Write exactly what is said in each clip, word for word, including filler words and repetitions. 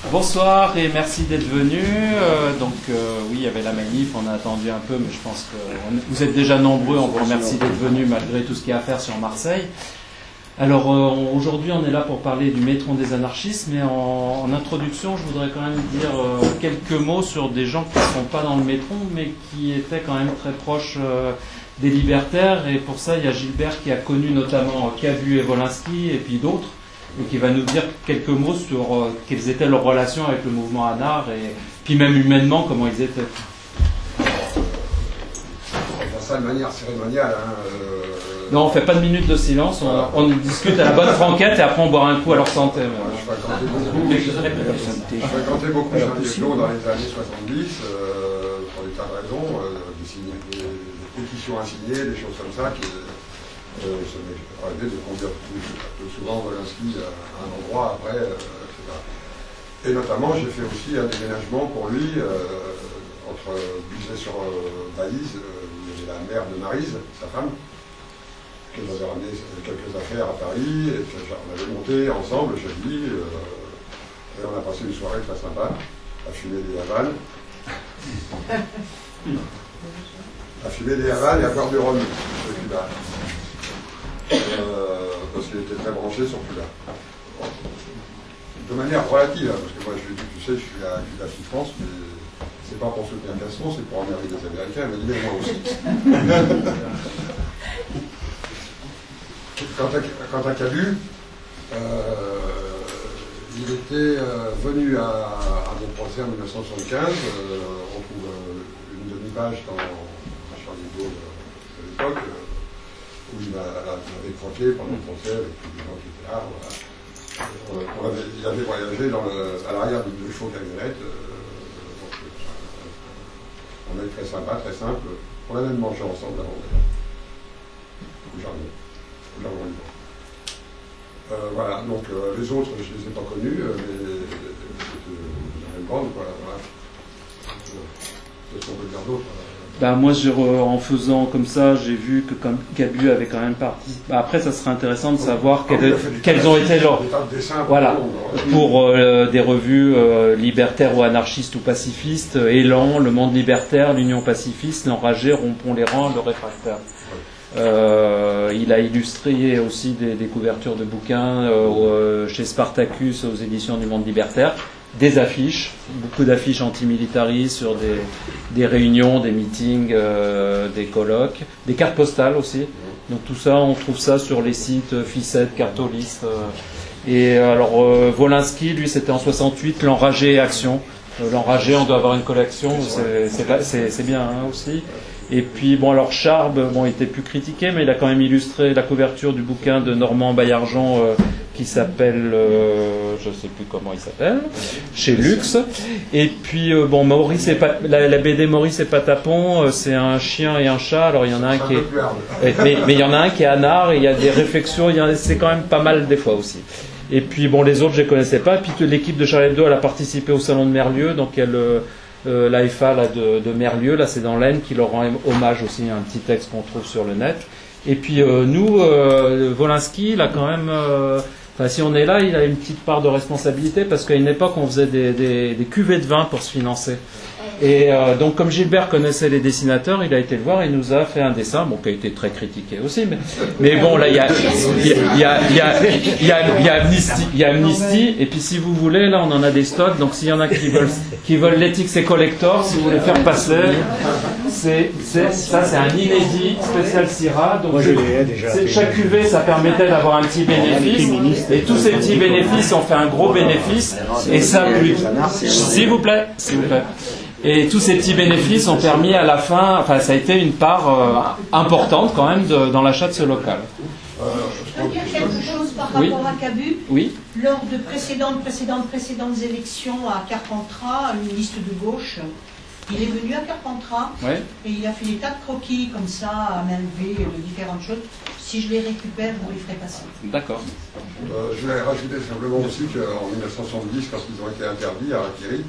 Bonsoir et merci d'être venus. Euh, donc euh, oui, il y avait la manif, on a attendu un peu, mais je pense que on, vous êtes déjà nombreux, on vous remercie d'être venus malgré tout ce qu'il y a à faire sur Marseille. Alors euh, aujourd'hui on est là pour parler du Métron des anarchistes, mais en, en introduction je voudrais quand même dire euh, quelques mots sur des gens qui ne sont pas dans le Métron, mais qui étaient quand même très proches euh, des libertaires, et pour ça il y a Gilbert qui a connu notamment Cabu et Wolinski et puis d'autres, et qui va nous dire quelques mots sur euh, quelles étaient leurs relations avec le mouvement Anar, et puis même humainement comment ils étaient. On fait ça de manière cérémoniale. Hein, euh... Non, on ne fait pas de minute de silence, on, voilà. on discute à la bonne franquette et après on boira un coup à leur santé. Je fréquentais beaucoup, je fréquentais beaucoup Charlie Hebdo dans les années soixante-dix, euh, pour des tas de raisons, euh, des, signes, des, des pétitions insignées, des choses comme ça, qui euh, ça m'est arrivé de conduire plus, plus souvent Wolinski à un endroit après, euh, et cetera. Et notamment, j'ai fait aussi un déménagement pour lui, euh, entre Buzet-sur-Baïse, euh, où il y avait la mère de Maryse, sa femme, qui nous avait ramené quelques affaires à Paris, et puis, on avait monté ensemble, je dis, euh, et on a passé une soirée très sympa, à fumer des Havanes, à fumer des Havanes et à boire du rhum, de Cuba. Euh, parce qu'il était très branché sur Cuba. Bon. De manière relative, hein, parce que moi je lui ai dit, tu sais, je suis à Cuba Sud France, mais c'est pas pour soutenir Castro, c'est pour emmerder les Américains, il m'a dit, mais moi aussi. Quant à, quant à Cabu, euh, il était euh, venu à, à mon procès en mille neuf cent soixante-quinze. Euh, on trouve euh, une demi-page dans Charlie Hebdo de l'époque, euh, où il m'avait croqué pendant le procès avec tous les gens qui étaient là. Voilà. Euh, on avait, il avait voyagé dans le, à l'arrière d'une faux camionnette. Euh, donc, euh, on est très sympa, très simple. On a même mangé ensemble avant d'ailleurs. Au jardin. Euh, voilà, donc euh, les autres, je ne les ai pas connus, euh, mais c'était la même bande, voilà. voilà. Qu'est-ce qu'on peut dire d'autre? Bah, moi, je, en faisant comme ça, j'ai vu que comme Cabu avait quand même parti. Bah, après, ça serait intéressant de savoir quelles, quelles ont été leurs. Voilà, pour euh, des revues euh, libertaires ou anarchistes ou pacifistes, Élan, Le Monde Libertaire, l'Union Pacifiste, L'Enragé, Rompons les rangs, Le Réfractaire. Euh, il a illustré aussi des, des couvertures de bouquins euh, chez Spartacus aux éditions du Monde Libertaire, des affiches, beaucoup d'affiches antimilitaristes sur des, des réunions, des meetings, euh, des colloques, des cartes postales aussi. Donc tout ça, on trouve ça sur les sites Ficette, Cartoliste. Euh, et alors euh, Wolinski, lui, c'était en soixante-huit, L'Enragé et Action. Euh, L'Enragé, on doit avoir une collection, c'est bien hein, aussi. Et puis, bon, alors Charb, bon, il était plus critiqué, mais il a quand même illustré la couverture du bouquin de Normand Baillargeon euh, qui s'appelle, euh, je ne sais plus comment il s'appelle, chez Lux. Et puis, euh, bon, Maurice et Pat, la, la B D Maurice et Patapon, euh, c'est un chien et un chat. Alors, il y en a un qui est. Mais, mais il y en a un qui est Anar, et il y a des réflexions, c'est quand même pas mal des fois aussi. Et puis, bon, les autres, je ne les connaissais pas. Puis, l'équipe de Charlie Hebdo, elle a participé au Salon de Merlieu, donc elle. Euh, Euh, l'A F A là, de, de Merlieu, là c'est dans l'Aisne, qui leur rend hommage aussi, un petit texte qu'on trouve sur le net. Et puis euh, nous, euh, Wolinski, il a quand même, euh, enfin, si on est là, il a une petite part de responsabilité, parce qu'à une époque on faisait des, des, des cuvées de vin pour se financer. Et euh, donc comme Gilbert connaissait les dessinateurs, il a été le voir et il nous a fait un dessin, bon, qui a été très critiqué aussi, mais, mais bon, là il y a, il y a, il y a, il y a, il y a, il y a Amnesty, il y a Amnesty, et puis si vous voulez, là on en a des stocks, donc s'il y en a qui veulent, qui veulent l'Ethics et Collector, si vous voulez faire passer, c'est, c'est, ça c'est un inédit spécial Syrah, donc c'est, chaque cuvée ça permettait d'avoir un petit bénéfice, et tous ces petits bénéfices ont fait un gros bénéfice, et ça, s'il vous plaît, s'il vous plaît. Et tous ces petits bénéfices ont permis à la fin, enfin ça a été une part euh, importante quand même de, dans l'achat de ce local. Je peux dire quelque chose par rapport oui. à Cabu. Oui. Lors de précédentes, précédentes, précédentes élections à Carpentras, une liste de gauche, il est venu à Carpentras ouais. et il a fait des tas de croquis comme ça, à main levée, de différentes choses. Si je les récupère, vous les ferez passer. D'accord. Euh, je vais rajouter simplement aussi qu'en mille neuf cent soixante-dix, quand ils ont été interdits à Rakiri,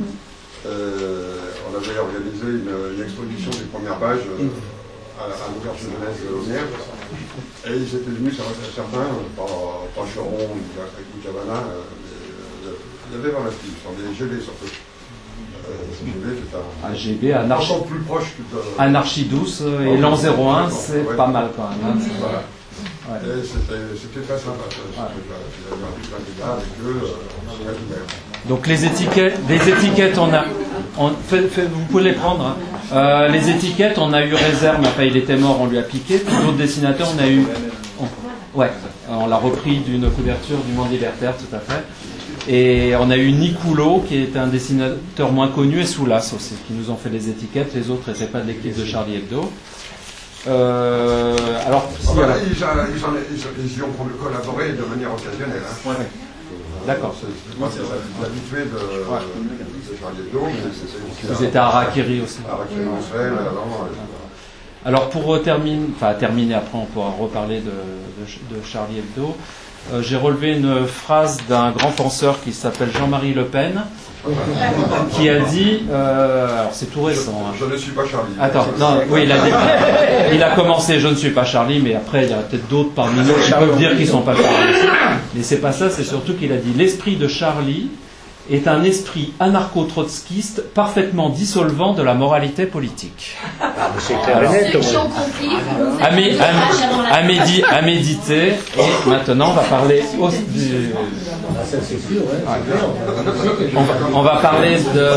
Euh, on avait organisé une, une exposition des premières pages euh, à, à l'auberge de jeunesse de Laumière, et ils étaient venus, certains, pas, pas Cheron ou Cabana, euh, Il y avait dans la style, sur des G B surtout. Euh, G B qui est un, un G B anarchie, encore plus proche que de, anarchie douce et l'an zéro un, c'est ouais. pas mal quand même. Hein, voilà. Ouais. Et c'était très sympa. Ouais. J'avais un petit peu avec eux, euh, donc les étiquettes, les étiquettes, on a, on, fait, fait, vous pouvez les prendre. Hein. Euh, les étiquettes, on a eu réserve, mais enfin il était mort, on lui a piqué. Puis d'autres dessinateurs, on a eu, on, ouais, on l'a repris d'une couverture du Monde Libertaire, tout à fait. Et on a eu Nicoulot, qui est un dessinateur moins connu, et Soulas aussi, qui nous ont fait les étiquettes. Les autres n'étaient pas de l'équipe de Charlie Hebdo. Euh, alors, si, voilà, alors... Ils, ils, ils, ils y ont collaboré de manière occasionnelle. Hein. Ouais. D'accord. C'est moi, c'est l'habitué de, ouais. de Charlie Hebdo, mais c'était Ils étaient à Harakiri aussi. Harakiri Monsel, avant. Alors, pour terminer, enfin terminer, après on pourra reparler de, de, de Charlie Hebdo. Euh, j'ai relevé une phrase d'un grand penseur qui s'appelle Jean-Marie Le Pen, qui a dit, euh, alors c'est tout récent. Je, hein. je ne suis pas Charlie. Attends, non, oui, il a, dit, il a commencé, je ne suis pas Charlie, mais après il y a peut-être d'autres parmi nous qui peuvent dire qu'ils ne sont pas Charlie. Mais c'est pas ça, c'est surtout qu'il a dit l'esprit de Charlie est un esprit anarcho-trotskiste parfaitement dissolvant de la moralité politique. Ah, c'est clair et net. À, mé, à, à, médi, à méditer. Et maintenant, on va parler au, du. On va, on va parler de.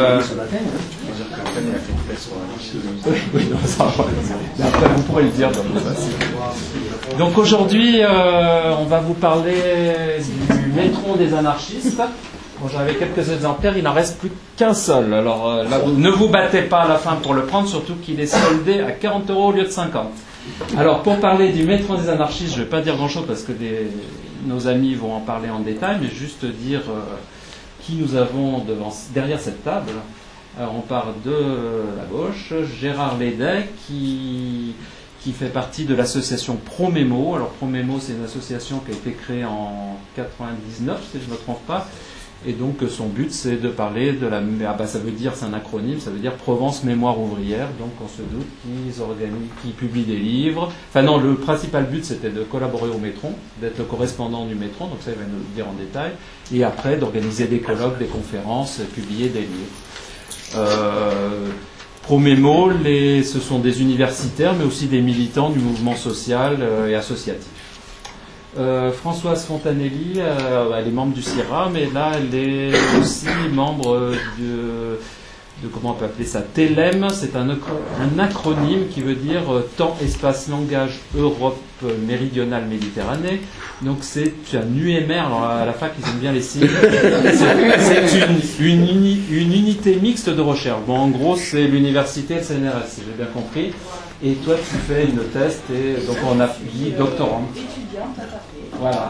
Oui, non, ça va. Mais après, vous pourrez le dire. Donc aujourd'hui, euh, on va vous parler du Métron des anarchistes. Bon, j'avais quelques exemplaires, il n'en reste plus qu'un seul. Alors euh, là, ne vous battez pas à la fin pour le prendre, surtout qu'il est soldé à quarante euros au lieu de cinquante. Alors pour parler du Métron des anarchistes, je ne vais pas dire grand-chose parce que des, nos amis vont en parler en détail, mais juste dire euh, qui nous avons devant, derrière cette table. Alors on part de la gauche, Gérard Lédet qui, qui fait partie de l'association Promémo. Alors Promémo, c'est une association qui a été créée en quatre-vingt-dix-neuf, si je ne me trompe pas. Et donc son but c'est de parler de la... Ah bah ça veut dire, c'est un acronyme, ça veut dire Provence Mémoire Ouvrière. Donc on se doute qu'ils organisent, qu'ils publient des livres. Enfin non, le principal but c'était de collaborer au Métron, d'être le correspondant du Métron, donc ça il va nous le dire en détail. Et après d'organiser des colloques, des conférences, publier des livres. Euh, Promémo, les, ce sont des universitaires mais aussi des militants du mouvement social euh, et associatif. Euh, Françoise Fontanelli, euh, elle est membre du C I R A, mais là elle est aussi membre de, de comment on peut appeler ça, T L E M, c'est un, un acronyme qui veut dire euh, Temps, Espace, Langage, Europe Méridionale, Méditerranée. Donc c'est un U M R, alors à la fac ils aiment bien les signes, c'est une, une, uni, une unité mixte de recherche. Bon, en gros c'est l'université et le C N R S, si j'ai bien compris. Et toi, tu fais une thèse, et donc on a dit doctorante. Voilà.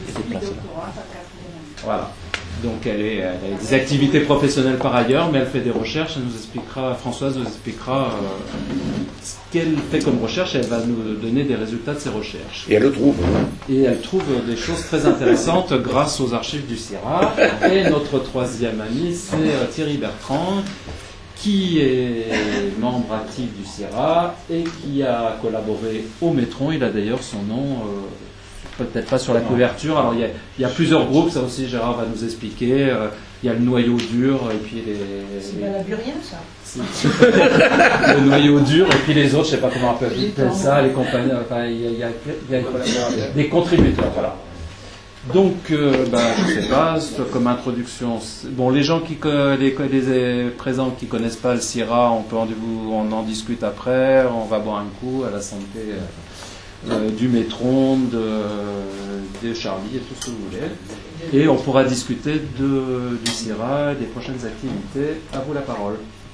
Voilà. Donc elle, est, elle a des activités professionnelles par ailleurs, mais elle fait des recherches. Elle nous expliquera, Françoise nous expliquera euh, ce qu'elle fait comme recherche. Et elle va nous donner des résultats de ses recherches. Et elle le trouve. Et elle trouve des choses très intéressantes grâce aux archives du C I R A. Et notre troisième ami, c'est Thierry Bertrand, qui est membre actif du C I R A et qui a collaboré au Métron. Il a d'ailleurs son nom, euh, peut-être pas sur la couverture. Alors il y, a, il y a plusieurs groupes, ça aussi Gérard va nous expliquer. Euh, il y a le noyau dur et puis les... C'est pas la burien, ça. Le noyau dur et puis les autres, je sais pas comment on peut appeler ça, les compagnies, enfin il y a, il y a, il y a des contributeurs, voilà. Donc, euh, ben, je ne sais pas, comme introduction, bon, les gens qui les, les présents qui connaissent pas le C I R A, on peut en, on en discute après, on va boire un coup à la santé euh, du Métron, de, de Charlie et tout ce que vous voulez. Et on pourra discuter de, du C I R A, des prochaines activités. À vous la parole.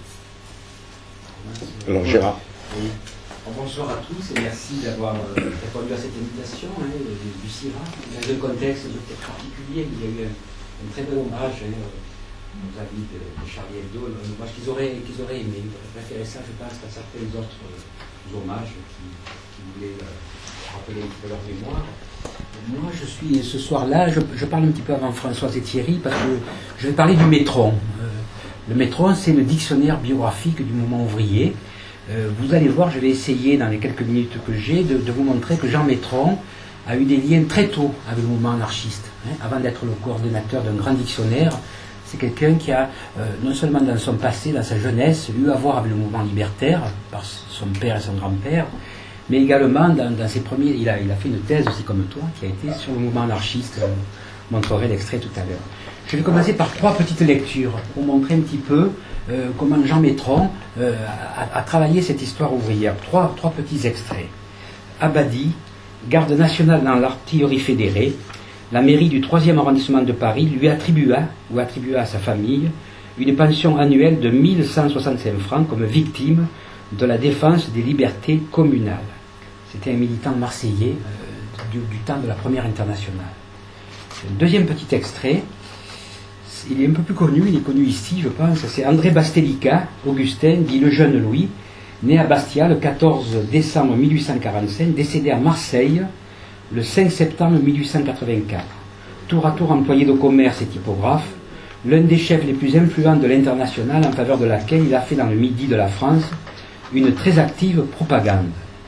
Alors, Gérard. Oui. Bonsoir à tous et merci d'avoir euh, répondu à cette invitation hein, du, du C I R A. Dans un contexte peut-être particulier, il y a eu un, un très bel hommage hein, aux amis de, de Charlie Hebdo, un hommage qu'ils auraient, qu'ils auraient aimé. Ils auraient préféré ça, je pense, qu'à certains autres euh, hommages qui, qui voulaient euh, rappeler un petit peu leur mémoire. Moi, je suis ce soir-là, je, je parle un petit peu avant Françoise et Thierry parce que je vais parler du Métron. Euh, le Métron, c'est le dictionnaire biographique du mouvement ouvrier. Euh, vous allez voir, je vais essayer dans les quelques minutes que j'ai de, de vous montrer que Jean Métron a eu des liens très tôt avec le mouvement anarchiste. Hein. Avant d'être le coordonnateur d'un grand dictionnaire, c'est quelqu'un qui a, euh, non seulement dans son passé, dans sa jeunesse, eu à voir avec le mouvement libertaire, par son père et son grand-père, mais également dans, dans ses premiers, il a, il a fait une thèse aussi comme toi, qui a été sur le mouvement anarchiste. Je montrerai l'extrait tout à l'heure. Je vais commencer par trois petites lectures pour montrer un petit peu euh, comment Jean Métron euh, a, a travaillé cette histoire ouvrière. Trois, trois petits extraits. Abadi, garde nationale dans l'artillerie fédérée, la mairie du troisième arrondissement de Paris lui attribua, ou attribua à sa famille, une pension annuelle de mille cent soixante-cinq francs comme victime de la défense des libertés communales. C'était un militant marseillais euh, du, du temps de la première internationale. Deuxième petit extrait, il est un peu plus connu, il est connu ici, je pense, c'est André Bastelica, Augustin, dit le jeune Louis, né à Bastia le quatorze décembre mille huit cent quarante-cinq, décédé à Marseille le cinq septembre mille huit cent quatre-vingt-quatre. Tour à tour employé de commerce et typographe, l'un des chefs les plus influents de l'international en faveur de laquelle il a fait dans le midi de la France une très active propagande.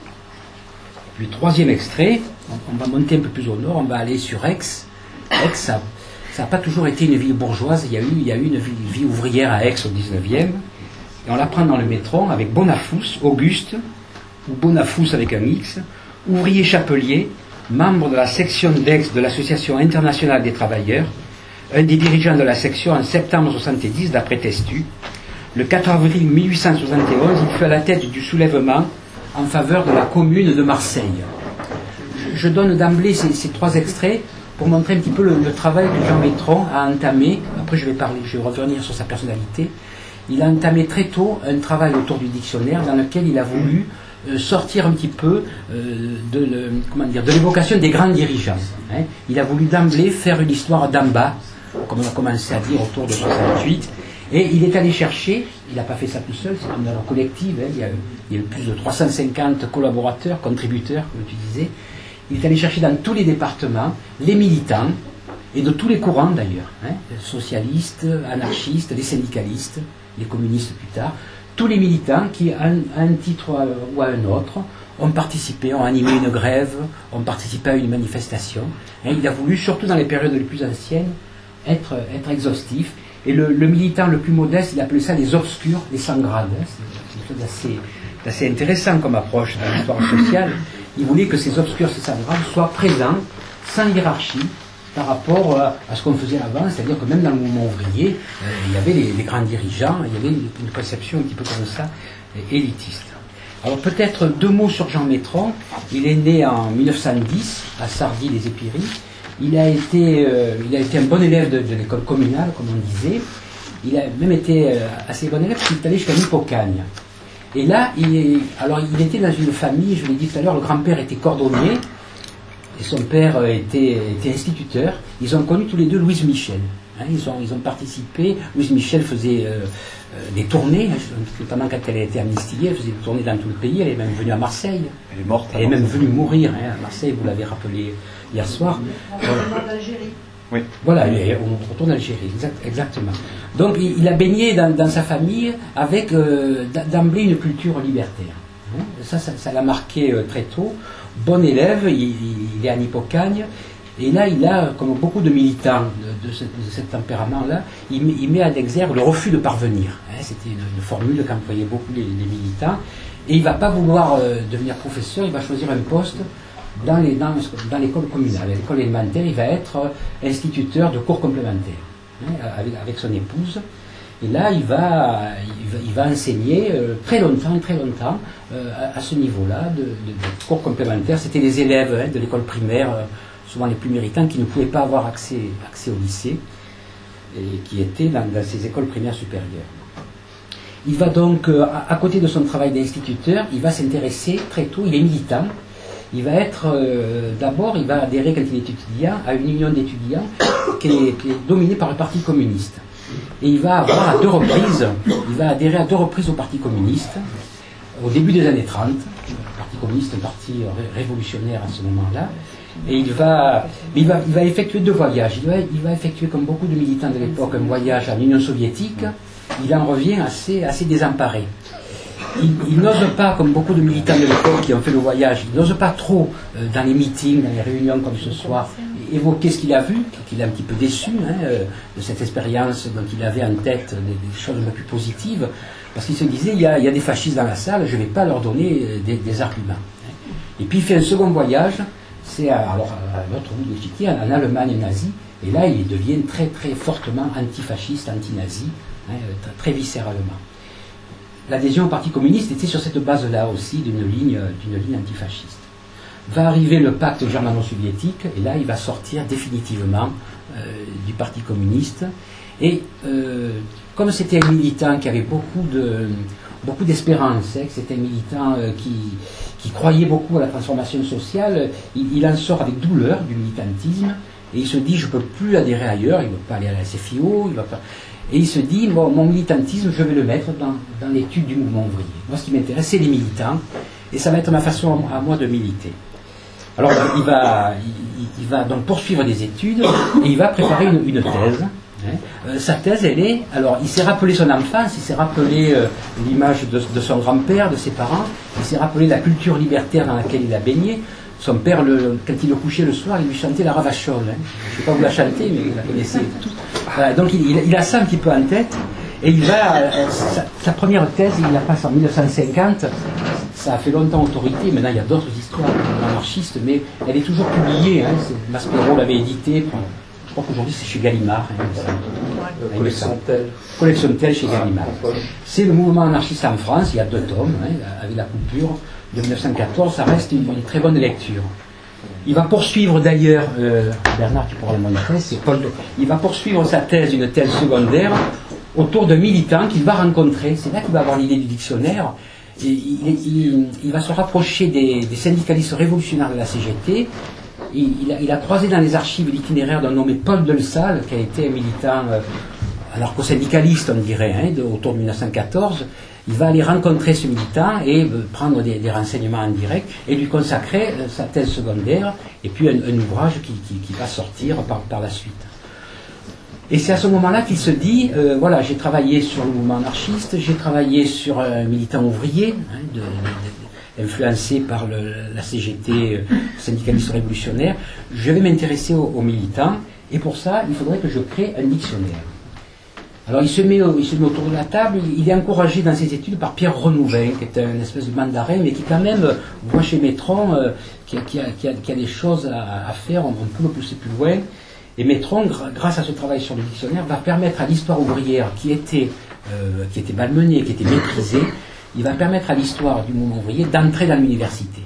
Le troisième extrait, on va monter un peu plus au nord, on va aller sur Aix. Aix, ça n'a pas toujours été une ville bourgeoise, il y a eu, il y a eu une vie, vie ouvrière à Aix au dix-neuvième, et on l'apprend dans le Métron avec Bonafous, Auguste, ou Bonafous avec un X, ouvrier chapelier, membre de la section d'Aix de l'Association internationale des travailleurs, un des dirigeants de la section en septembre soixante-dix d'après Testu. Le quatre avril mille huit cent soixante et onze, il fut à la tête du soulèvement en faveur de la commune de Marseille. Je, je donne d'emblée ces, ces trois extraits pour montrer un petit peu le, le travail que Jean Métron a entamé. Après, je vais parler, je vais revenir sur sa personnalité. Il a entamé très tôt un travail autour du dictionnaire dans lequel il a voulu euh, sortir un petit peu euh, de, le, comment dire, de l'évocation des grands dirigeants. Hein. Il a voulu d'emblée faire une histoire d'en bas, comme on a commencé à dire autour de soixante-huit. Et il est allé chercher, il n'a pas fait ça tout seul, c'est une œuvre collective, hein, il, y a, il y a eu plus de trois cent cinquante collaborateurs, contributeurs, comme tu disais. Il est allé chercher dans tous les départements les militants, et de tous les courants d'ailleurs, hein, socialistes, anarchistes, les syndicalistes, les communistes plus tard, tous les militants qui, à un, à un titre ou à un autre, ont participé, ont animé une grève, ont participé à une manifestation. Hein, il a voulu, surtout dans les périodes les plus anciennes, être, être exhaustif. Et le, le militant le plus modeste, il appelait ça les obscurs, les sans grade. Hein. C'est quelque chose d'assez, d'assez intéressant comme approche dans l'histoire sociale. Il voulait que ces obscurs, ces sans grade soient présents, sans hiérarchie, par rapport à, à ce qu'on faisait avant, c'est-à-dire que même dans le mouvement ouvrier, euh, il y avait les, les grands dirigeants, il y avait une, une conception un petit peu comme ça, élitiste. Alors peut-être deux mots sur Jean Métron. Il est né en mille neuf cent dix, à Sardy-les-Épiries. Il a été, euh, il a été un bon élève de, de l'école communale, comme on disait. Il a même été euh, assez bon élève parce qu'il est allé jusqu'à Hippocagne. Et là, il, est, alors, il était dans une famille, je l'ai dit tout à l'heure, le grand-père était cordonnier et son père était, était instituteur. Ils ont connu tous les deux Louise Michel. Hein, ils, ont, ils ont participé. Louise Michel faisait euh, euh, des tournées, notamment quand elle a été amnistiée, elle faisait des tournées dans tout le pays. Elle est même venue à Marseille. Elle est morte. Elle est même venue mourir hein, à Marseille, vous l'avez rappelé hier soir. On retourne d'Algérie. Oui. Voilà, on retourne en Algérie, exact, exactement. Donc il, il a baigné dans, dans sa famille avec euh, d'emblée une culture libertaire. Hein. Ça, ça, ça l'a marqué euh, très tôt. Bon élève, il, il est à Hippocagne. Et là, il a, comme beaucoup de militants de, de, ce, de ce tempérament-là, il, il met à l'exergue le refus de parvenir. Hein. C'était une, une formule qu'employaient beaucoup les, les militants. Et il ne va pas vouloir euh, devenir professeur, il va choisir un poste dans, les, dans, dans l'école communale. À l'école élémentaire, il va être euh, instituteur de cours complémentaires, hein, avec, avec son épouse. Et là, il va, il va, il va enseigner euh, très longtemps, très longtemps, euh, à, à ce niveau-là, de, de, de cours complémentaires. C'était les élèves hein, de l'école primaire, euh, souvent les plus méritants, qui ne pouvaient pas avoir accès, accès au lycée, et qui étaient dans, dans ces écoles primaires supérieures. Il va donc, euh, à, à côté de son travail d'instituteur, il va s'intéresser très tôt, il est militant. Il va être, euh, d'abord, il va adhérer quand il est étudiant à une union d'étudiants qui est, qui est dominée par le Parti communiste. Et il va avoir à deux reprises, il va adhérer à deux reprises au Parti communiste, au début des années trente. Le Parti communiste est un parti ré révolutionnaire à ce moment-là. Et il va, il, va, il va effectuer deux voyages. Il va, il va effectuer, comme beaucoup de militants de l'époque, un voyage en Union soviétique. Il en revient assez, assez désemparé. il, il n'ose pas, comme beaucoup de militants de l'époque qui ont fait le voyage, il n'ose pas trop, euh, dans les meetings, dans les réunions comme ce soir, évoquer ce qu'il a vu, qu'il est un petit peu déçu hein, euh, de cette expérience dont il avait en tête des, des choses un peu plus positives, parce qu'il se disait, il y, a, il y a des fascistes dans la salle, je ne vais pas leur donner euh, des, des arguments. Hein. Et puis il fait un second voyage, c'est à, alors, à l'autre bout de l'échiquier, en, en Allemagne nazie, et là il devient très très fortement antifasciste, anti-nazi, hein, très, très viscéralement. L'adhésion au Parti communiste était sur cette base-là aussi d'une ligne, d'une ligne antifasciste. Va arriver le pacte germano-soviétique, et là il va sortir définitivement euh, du Parti communiste. Et euh, comme c'était un militant qui avait beaucoup de beaucoup d'espérance, hein, que c'était un militant euh, qui, qui croyait beaucoup à la transformation sociale, il, il en sort avec douleur du militantisme, et il se dit je ne peux plus adhérer ailleurs, il ne veut pas aller à la S F I O, il va pas... Et il se dit, bon, mon militantisme, je vais le mettre dans, dans l'étude du mouvement ouvrier. Moi, ce qui m'intéresse, c'est les militants, et ça va être ma façon à moi de militer. Alors, il va, il, il va donc poursuivre des études, et il va préparer une, une thèse. Hein. Euh, sa thèse, elle est, alors, il s'est rappelé son enfance, il s'est rappelé euh, l'image de, de son grand-père, de ses parents, il s'est rappelé la culture libertaire dans laquelle il a baigné. Son père, le, quand il le couchait le soir, il lui chantait la ravachole. Hein. Je ne sais pas vous la chanter, mais il la connaissait tout. Voilà, donc il, il, il a ça un petit peu en tête, et il va, euh, sa, sa première thèse, il la passe en mille neuf cent cinquante, ça a fait longtemps autorité, maintenant il y a d'autres histoires anarchistes, mais elle est toujours publiée, hein, Maspero l'avait éditée, je crois qu'aujourd'hui c'est chez Gallimard. Hein, ouais, collection telle. Collection telle chez Gallimard. C'est le mouvement anarchiste en France, il y a deux tomes, hein, avec la coupure de mille neuf cent quatorze, ça reste une, une très bonne lecture. Il va poursuivre d'ailleurs, euh, Bernard, tu pourras le montrer, c'est Paul de, il va poursuivre sa thèse, une thèse secondaire, autour de militants qu'il va rencontrer. C'est là qu'il va avoir l'idée du dictionnaire. Et il, il, il va se rapprocher des, des syndicalistes révolutionnaires de la C G T. Il, il, a, il a croisé dans les archives l'itinéraire d'un nommé Paul Delsal, qui a été un militant euh, anarcho-syndicaliste, on dirait, hein, de, autour de mille neuf cent quatorze. Il va aller rencontrer ce militant et euh, prendre des, des renseignements en direct et lui consacrer euh, sa thèse secondaire et puis un, un ouvrage qui, qui, qui va sortir par, par la suite. Et c'est à ce moment-là qu'il se dit, euh, voilà, j'ai travaillé sur le mouvement anarchiste, j'ai travaillé sur un militant ouvrier, hein, de, de, de, influencé par le, la C G T, euh, syndicaliste révolutionnaire, je vais m'intéresser aux, aux militants, et pour ça, il faudrait que je crée un dictionnaire. Alors il se, met, il se met autour de la table, il est encouragé dans ses études par Pierre Renouvin, qui est un espèce de mandarin, mais qui quand même voit chez Métron euh, qu'il y, qu qu y a des choses à, à faire, on, on peut le pousser plus loin. Et Métron, gr grâce à ce travail sur le dictionnaire, va permettre à l'histoire ouvrière, qui était, euh, qui était malmenée, qui était méprisée, il va permettre à l'histoire du mouvement ouvrier d'entrer dans l'université.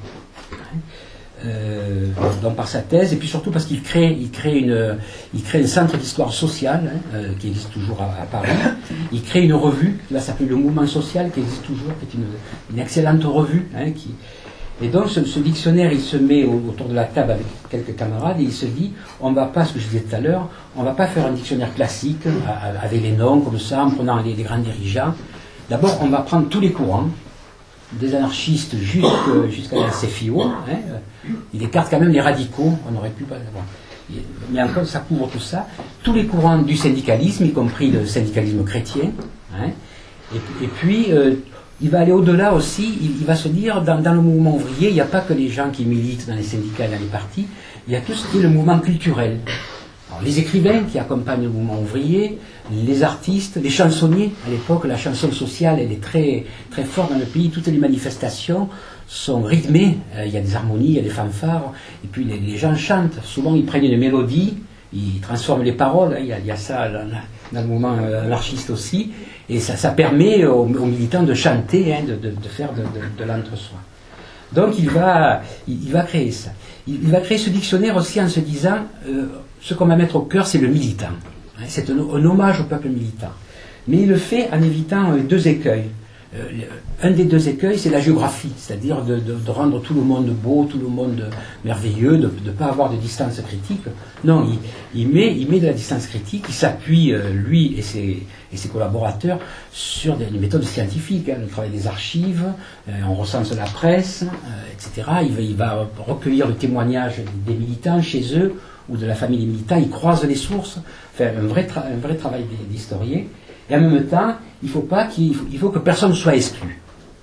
Euh, donc par sa thèse, et puis surtout parce qu'il crée, il crée, une, il crée un centre d'histoire sociale, hein, euh, qui existe toujours à, à Paris. Il crée une revue, qui va s'appeler Le Mouvement Social, qui existe toujours, qui est une, une excellente revue. Hein, qui, et donc ce, ce dictionnaire, il se met au, autour de la table avec quelques camarades, et il se dit, on ne va pas, ce que je disais tout à l'heure, on ne va pas faire un dictionnaire classique, à, avec les noms comme ça, en prenant les, les grands dirigeants. D'abord, on va prendre tous les courants, des anarchistes jusqu'à la S F I O. Hein. Il écarte quand même les radicaux, on aurait pu pas l'avoir. Mais encore, ça couvre tout ça. Tous les courants du syndicalisme, y compris le syndicalisme chrétien. Hein. Et, et puis, euh, il va aller au-delà aussi, il, il va se dire, dans, dans le mouvement ouvrier, il n'y a pas que les gens qui militent dans les syndicats et dans les partis, il y a tout ce qui est le mouvement culturel. Alors, les écrivains qui accompagnent le mouvement ouvrier, les artistes, les chansonniers. À l'époque, la chanson sociale, elle est très, très forte dans le pays. Toutes les manifestations sont rythmées. Euh, il y a des harmonies, il y a des fanfares. Et puis les, les gens chantent. Souvent, ils prennent une mélodie, ils transforment les paroles. Il y a, il y a ça dans, dans le mouvement anarchiste aussi. Et ça, ça permet aux, aux militants de chanter, hein, de, de, de faire de, de, de l'entre-soi. Donc, il va, il, il va créer ça. Il, il va créer ce dictionnaire aussi en se disant, euh, ce qu'on va mettre au cœur, c'est le militant. C'est un, un hommage au peuple militant. Mais il le fait en évitant euh, deux écueils. Euh, un des deux écueils, c'est la géographie, c'est-à-dire de, de, de rendre tout le monde beau, tout le monde merveilleux, de ne pas avoir de distance critique. Non, il, il, met, il met de la distance critique, il s'appuie, euh, lui et ses, et ses collaborateurs, sur des, des méthodes scientifiques, hein, le travail des archives, euh, on recense la presse, euh, et cetera. Il va, il va recueillir le témoignage des militants chez eux, ou de la famille des militants, il croise les sources, faire un vrai, tra un vrai travail d'historien, et en même temps, il faut pas qu'il faut, il faut que personne soit exclu.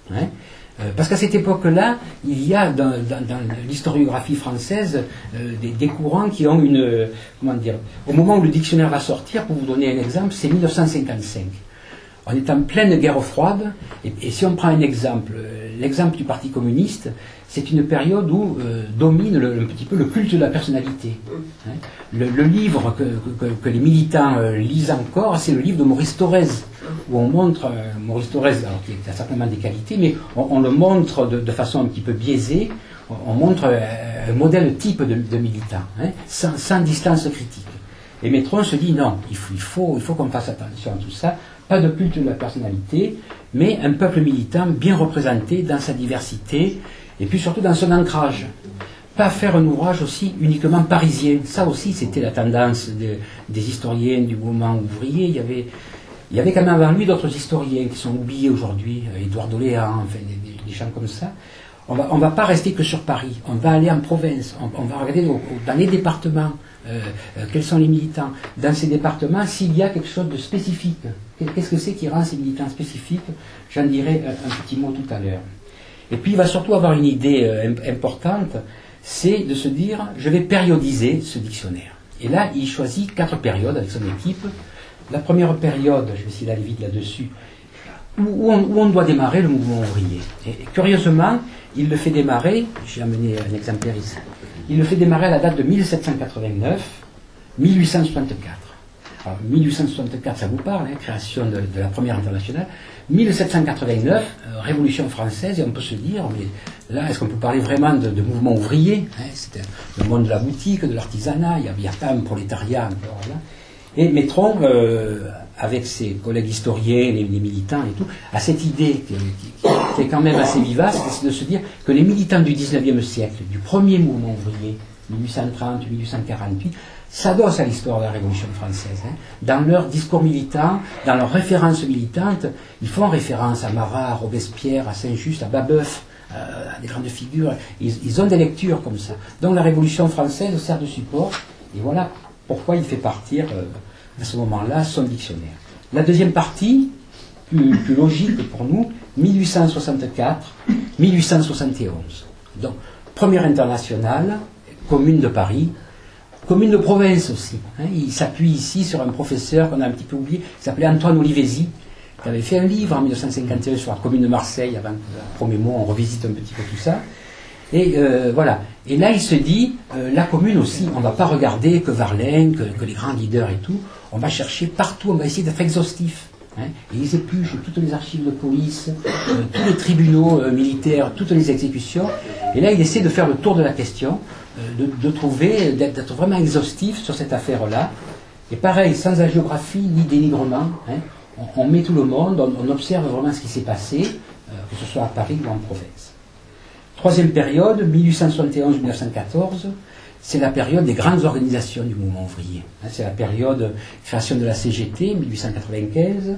Hein. Euh, parce qu'à cette époque-là, il y a dans, dans, dans l'historiographie française euh, des, des courants qui ont une... Euh, comment dire, au moment où le dictionnaire va sortir, pour vous donner un exemple, c'est mille neuf cent cinquante-cinq. On est en pleine guerre froide, et, et si on prend un exemple, euh, l'exemple du Parti communiste, c'est une période où euh, domine le, un petit peu le culte de la personnalité. Hein. Le, le livre que, que, que les militants euh, lisent encore, c'est le livre de Maurice Thorez, où on montre, euh, Maurice Thorez, alors qui a certainement des qualités, mais on, on le montre de, de façon un petit peu biaisée, on, on montre euh, un modèle type de, de militant, hein, sans, sans distance critique. Et Métron se dit non, il faut, il faut, il faut qu'on fasse attention à tout ça, pas de culte de la personnalité, mais un peuple militant bien représenté dans sa diversité, et puis surtout dans son ancrage. Pas faire un ouvrage aussi uniquement parisien. Ça aussi, c'était la tendance de, des historiens du mouvement ouvrier. Il y avait, il y avait quand même avant lui d'autres historiens qui sont oubliés aujourd'hui, Édouard Doléan, enfin, des, des, des gens comme ça. On va, on va pas rester que sur Paris, on va aller en province, on, on va regarder au, dans les départements, euh, euh, quels sont les militants. Dans ces départements, s'il y a quelque chose de spécifique, qu'est-ce que c'est qui rend ces militants spécifiques? J'en dirai un, un petit mot tout à l'heure. Et puis il va surtout avoir une idée euh, importante, c'est de se dire, je vais périodiser ce dictionnaire. Et là, il choisit quatre périodes avec son équipe. La première période, je vais essayer d'aller vite là-dessus, où, où, on, où on doit démarrer le mouvement ouvrier. Et, et curieusement, il le fait démarrer, j'ai amené un exemplaire ici, il le fait démarrer à la date de mille sept cent quatre-vingt-neuf mille huit cent soixante-quatre. Alors, mille huit cent soixante-quatre, ça vous parle, hein, création de, de la première internationale. mille sept cent quatre-vingt-neuf, euh, Révolution française, et on peut se dire, mais là, est-ce qu'on peut parler vraiment de, de mouvement ouvrier, hein? C'est le monde de la boutique, de l'artisanat, il n'y a, y a pas un prolétariat. Voilà. Et Métron, euh, avec ses collègues historiens, les, les militants et tout, a cette idée qui, qui, qui est quand même assez vivace, c'est de se dire que les militants du dix-neuvième siècle, du premier mouvement ouvrier, mille huit cent trente mille huit cent quarante-huit, s'adossent à l'histoire de la Révolution française. Hein. Dans leur discours militant, dans leurs références militantes, ils font référence à Marat, à Robespierre, à Saint-Just, à Babeuf, euh, à des grandes figures. Ils, ils ont des lectures comme ça. Donc la Révolution française sert de support, et voilà pourquoi il fait partir, euh, à ce moment-là, son dictionnaire. La deuxième partie, plus, plus logique pour nous, mille huit cent soixante-quatre mille huit cent soixante et onze. Donc, première internationale, Commune de Paris, Commune de province aussi. Hein. Il s'appuie ici sur un professeur qu'on a un petit peu oublié, qui s'appelait Antoine Olivesi, qui avait fait un livre en mille neuf cent cinquante et un sur la Commune de Marseille. Avant le premier mot, on revisite un petit peu tout ça. Et euh, voilà. Et là, il se dit, euh, la Commune aussi, on ne va pas regarder que Varlain, que, que les grands leaders et tout. On va chercher partout, on va essayer d'être exhaustif. Hein. Et ils épluchent toutes les archives de police, euh, tous les tribunaux euh, militaires, toutes les exécutions. Et là, il essaie de faire le tour de la question. De, de trouver, d'être vraiment exhaustif sur cette affaire-là. Et pareil, sans agiographie ni dénigrement, hein, on, on met tout le monde, on, on observe vraiment ce qui s'est passé, euh, que ce soit à Paris ou en province. Troisième période, mille huit cent soixante et onze mille neuf cent quatorze, c'est la période des grandes organisations du mouvement ouvrier. Hein, c'est la période création de la C G T, mille huit cent quatre-vingt-quinze,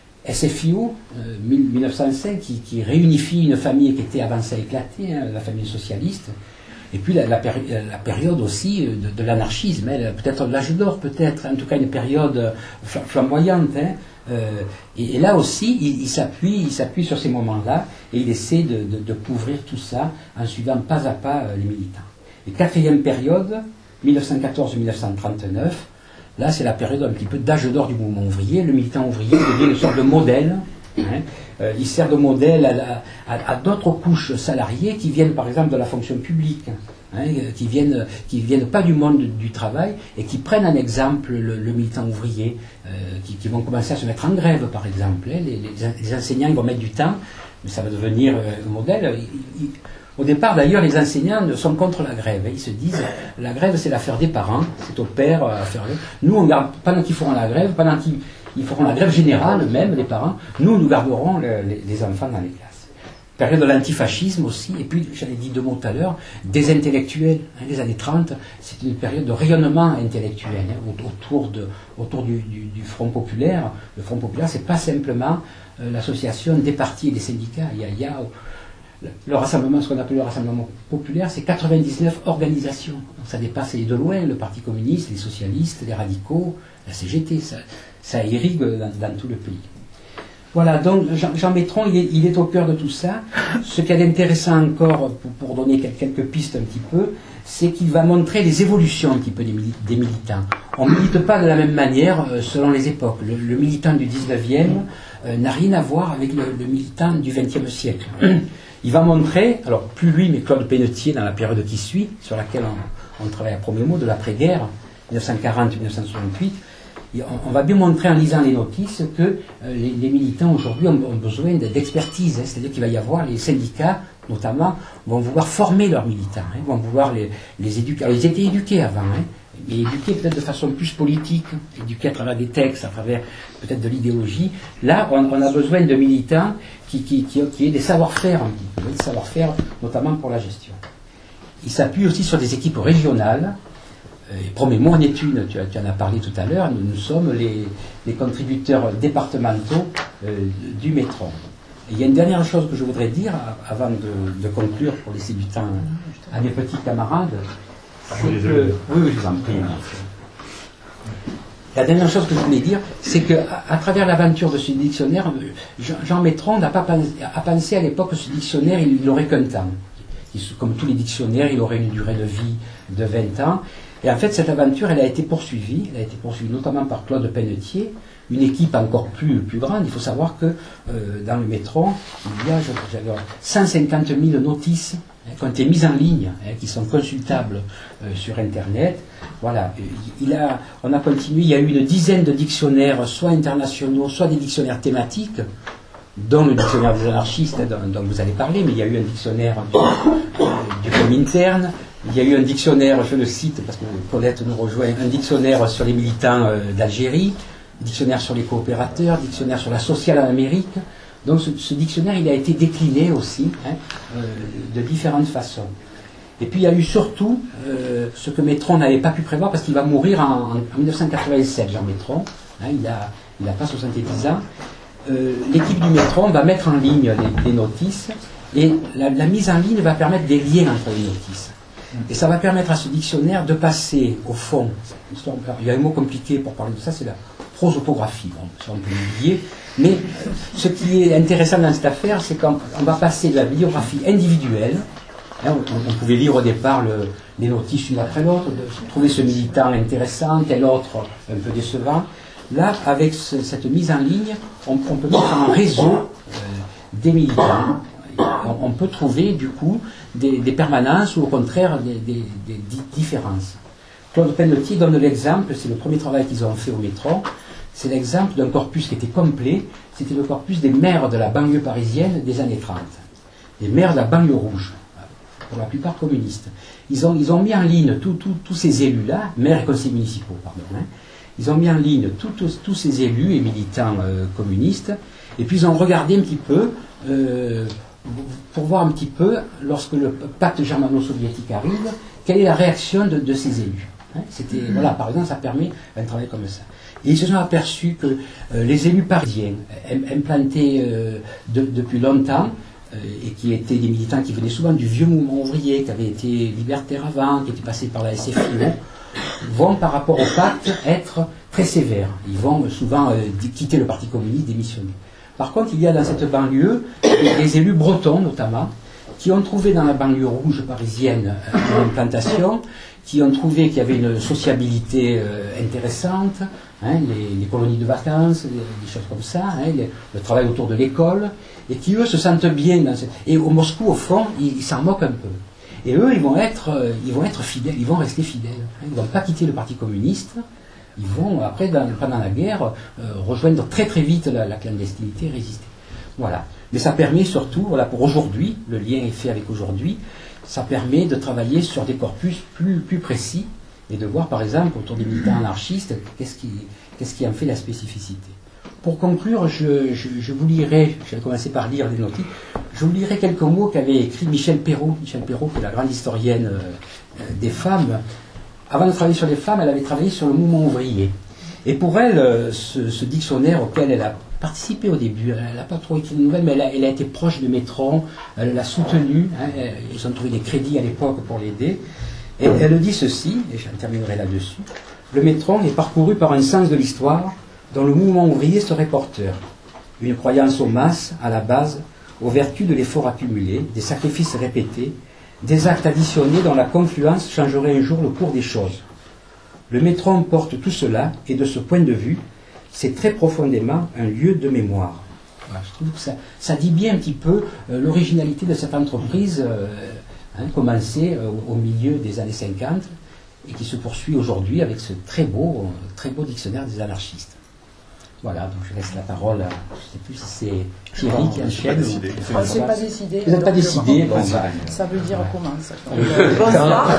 S F I O, euh, mille neuf cent cinq, qui, qui réunifie une famille qui était avant ça éclatée, hein, la famille socialiste. Et puis la, la, péri la période aussi de, de l'anarchisme, hein, peut-être de l'âge d'or, peut-être, en tout cas une période flamboyante. Hein, euh, et, et là aussi, il, il s'appuie il s'appuie sur ces moments-là, et il essaie de, de, de couvrir tout ça en suivant pas à pas euh, les militants. Et quatrième période, mille neuf cent quatorze mille neuf cent trente-neuf, là c'est la période un petit peu d'âge d'or du mouvement ouvrier. Le militant ouvrier devient une sorte de modèle. Hein, euh, il sert de modèle à, la, à, à d'autres couches salariées qui viennent par exemple de la fonction publique, hein, qui viennent, qui viennent pas du monde du travail et qui prennent en exemple le, le militant ouvrier, euh, qui, qui vont commencer à se mettre en grève par exemple. Hein, les, les, les enseignants ils vont mettre du temps, mais ça va devenir euh, un modèle. Ils, ils, au départ d'ailleurs les enseignants sont contre la grève, hein, ils se disent la grève c'est l'affaire des parents, c'est au père à faire. Nous on garde pendant qu'ils feront la grève, pendant qu'ils Ils feront la grève générale, même les parents. Nous, nous garderons le, les, les enfants dans les classes. Période de l'antifascisme aussi. Et puis, j'avais dit deux mots tout à l'heure, des intellectuels. Hein, les années trente, c'est une période de rayonnement intellectuel hein, autour, de, autour du, du, du Front populaire. Le Front populaire, c'est pas simplement euh, l'association des partis et des syndicats. Il y a, il y a le rassemblement, ce qu'on appelle le rassemblement populaire, c'est quatre-vingt-dix-neuf organisations. Donc, ça dépasse de loin le Parti communiste, les socialistes, les radicaux, la C G T. Ça, ça irrigue dans, dans tout le pays. Voilà, donc Jean, Jean Métron, il est, il est au cœur de tout ça. Ce qu'il y a d'intéressant encore, pour, pour donner quelques pistes un petit peu, c'est qu'il va montrer les évolutions un petit peu des, mili des militants. On ne milite pas de la même manière euh, selon les époques. Le, le militant du dix-neuvième euh, n'a rien à voir avec le, le militant du vingtième siècle. Il va montrer, alors plus lui, mais Claude Pennetier dans la période qui suit, sur laquelle on, on travaille à premier mot, de l'après-guerre, mille neuf cent quarante à mille neuf cent soixante-huit, on va bien montrer en lisant les notices que euh, les, les militants aujourd'hui ont, ont besoin d'expertise, hein, c'est-à-dire qu'il va y avoir les syndicats, notamment, vont vouloir former leurs militants, hein, vont vouloir les, les éduquer. Alors ils étaient éduqués avant, hein, mais éduqués peut-être de façon plus politique, éduqués à travers des textes, à travers peut-être de l'idéologie. Là, on, on a besoin de militants qui, qui, qui, qui aient des savoir-faire, un petit peu, des savoir-faire notamment pour la gestion. Ils s'appuient aussi sur des équipes régionales. Et promets-moi en est une, tu, tu en as parlé tout à l'heure, nous, nous sommes les, les contributeurs départementaux euh, du Métron. Et il y a une dernière chose que je voudrais dire avant de, de conclure pour laisser du temps à mes petits camarades. C'est que, oui, oui, je vous en prie. La dernière chose que je voulais dire, c'est qu'à à travers l'aventure de ce dictionnaire, Jean, Jean Métron n'a pas pensé, a pensé à l'époque que ce dictionnaire, il n'aurait qu'un temps. Il, comme tous les dictionnaires, il aurait une durée de vie de vingt ans. Et en fait, cette aventure, elle a été poursuivie, elle a été poursuivie notamment par Claude Pennetier, une équipe encore plus, plus grande. Il faut savoir que euh, dans le Métron, il y a cent cinquante mille notices hein, qui ont été mises en ligne, hein, qui sont consultables euh, sur Internet. Voilà. Il a, on a continué, il y a eu une dizaine de dictionnaires, soit internationaux, soit des dictionnaires thématiques, dont le dictionnaire des anarchistes dont, dont vous allez parler, mais il y a eu un dictionnaire du, euh, du Comintern. Il y a eu un dictionnaire, je le cite parce que Colette nous rejoint, un dictionnaire sur les militants euh, d'Algérie, dictionnaire sur les coopérateurs, dictionnaire sur la sociale en Amérique. Donc ce, ce dictionnaire, il a été décliné aussi, hein, euh, de différentes façons. Et puis il y a eu surtout euh, ce que Métron n'avait pas pu prévoir parce qu'il va mourir en, en mille neuf cent quatre-vingt-sept, Jean Métron. Hein, il n'a il a pas soixante-dix ans. Euh, L'équipe du Métron va mettre en ligne les, les notices et la, la mise en ligne va permettre des liens entre les notices. Et ça va permettre à ce dictionnaire de passer, au fond, il y a un mot compliqué pour parler de ça, c'est la prosopographie, bon, ça on peut l'oublier, mais ce qui est intéressant dans cette affaire, c'est qu'on va passer de la biographie individuelle, hein, on, on pouvait lire au départ le, les notices une après l'autre, trouver ce militant intéressant, tel autre un peu décevant. Là, avec ce, cette mise en ligne, on, on peut mettre en réseau euh, des militants. On, on peut trouver du coup des, des permanences ou au contraire des, des, des, des différences. Claude Pennetier donne l'exemple, c'est le premier travail qu'ils ont fait au Métron, c'est l'exemple d'un corpus qui était complet, c'était le corpus des maires de la banlieue parisienne des années trente, des maires de la banlieue rouge, pour la plupart communistes. Ils ont, ils ont mis en ligne tous tout, tout ces élus-là, maires et conseillers municipaux, pardon, hein, ils ont mis en ligne tous ces élus et militants euh, communistes, et puis ils ont regardé un petit peu, euh, pour voir un petit peu, lorsque le pacte germano-soviétique arrive, quelle est la réaction de, de ces élus. Hein, c'était, mmh. Voilà, par exemple, ça permet un travail comme ça. Et ils se sont aperçus que euh, les élus parisiens, implantés euh, de, depuis longtemps, euh, et qui étaient des militants qui venaient souvent du vieux mouvement ouvrier, qui avaient été libertaires avant, qui étaient passés par la S F I O, vont par rapport au pacte être très sévères. Ils vont souvent euh, quitter le Parti communiste, démissionner. Par contre, il y a dans cette banlieue des élus bretons notamment, qui ont trouvé dans la banlieue rouge parisienne une implantation, qui ont trouvé qu'il y avait une sociabilité euh, intéressante, hein, les, les colonies de vacances, les, des choses comme ça, hein, les, le travail autour de l'école, et qui eux se sentent bien dans cette... Et au Moscou, au fond, ils il s'en moquent un peu. Et eux, ils vont être, euh, ils vont être fidèles, ils vont rester fidèles. Hein, ils ne vont pas quitter le Parti communiste. Ils vont, après, dans, pendant la guerre, euh, rejoindre très très vite la, la clandestinité et résister. Voilà. Mais ça permet surtout, voilà, pour aujourd'hui, le lien est fait avec aujourd'hui, ça permet de travailler sur des corpus plus, plus précis et de voir, par exemple, autour des militants anarchistes, qu'est-ce qui, qu'est-ce qui en fait la spécificité. Pour conclure, je, je, je vous lirai, je vais commencer par lire des notices, je vous lirai quelques mots qu'avait écrit Michel Perrault. Michel Perrault, qui est la grande historienne euh, des femmes. Avant de travailler sur les femmes, elle avait travaillé sur le mouvement ouvrier. Et pour elle, ce, ce dictionnaire auquel elle a participé au début, elle n'a pas trop écrit de nouvelles, mais elle a, elle a été proche de Métron, elle l'a soutenu, hein, ils ont trouvé des crédits à l'époque pour l'aider. Et elle dit ceci, et j'en terminerai là-dessus: le Métron est parcouru par un sens de l'histoire dont le mouvement ouvrier serait porteur. une croyance aux masses, à la base, aux vertus de l'effort accumulé, des sacrifices répétés, des actes additionnés dont la confluence changerait un jour le cours des choses. Le métron porte tout cela, et de ce point de vue, c'est très profondément un lieu de mémoire. Voilà, je trouve que ça, ça dit bien un petit peu euh, l'originalité de cette entreprise euh, hein, commencée euh, au milieu des années cinquante et qui se poursuit aujourd'hui avec ce très beau, euh, très beau dictionnaire des anarchistes. Voilà, donc je laisse la parole à, je ne sais plus si c'est Thierry qui enchaîne. On ne s'est pas décidé. Vous n'êtes pas décidé, bon, bah, ça veut dire comment ça. Euh, bonsoir.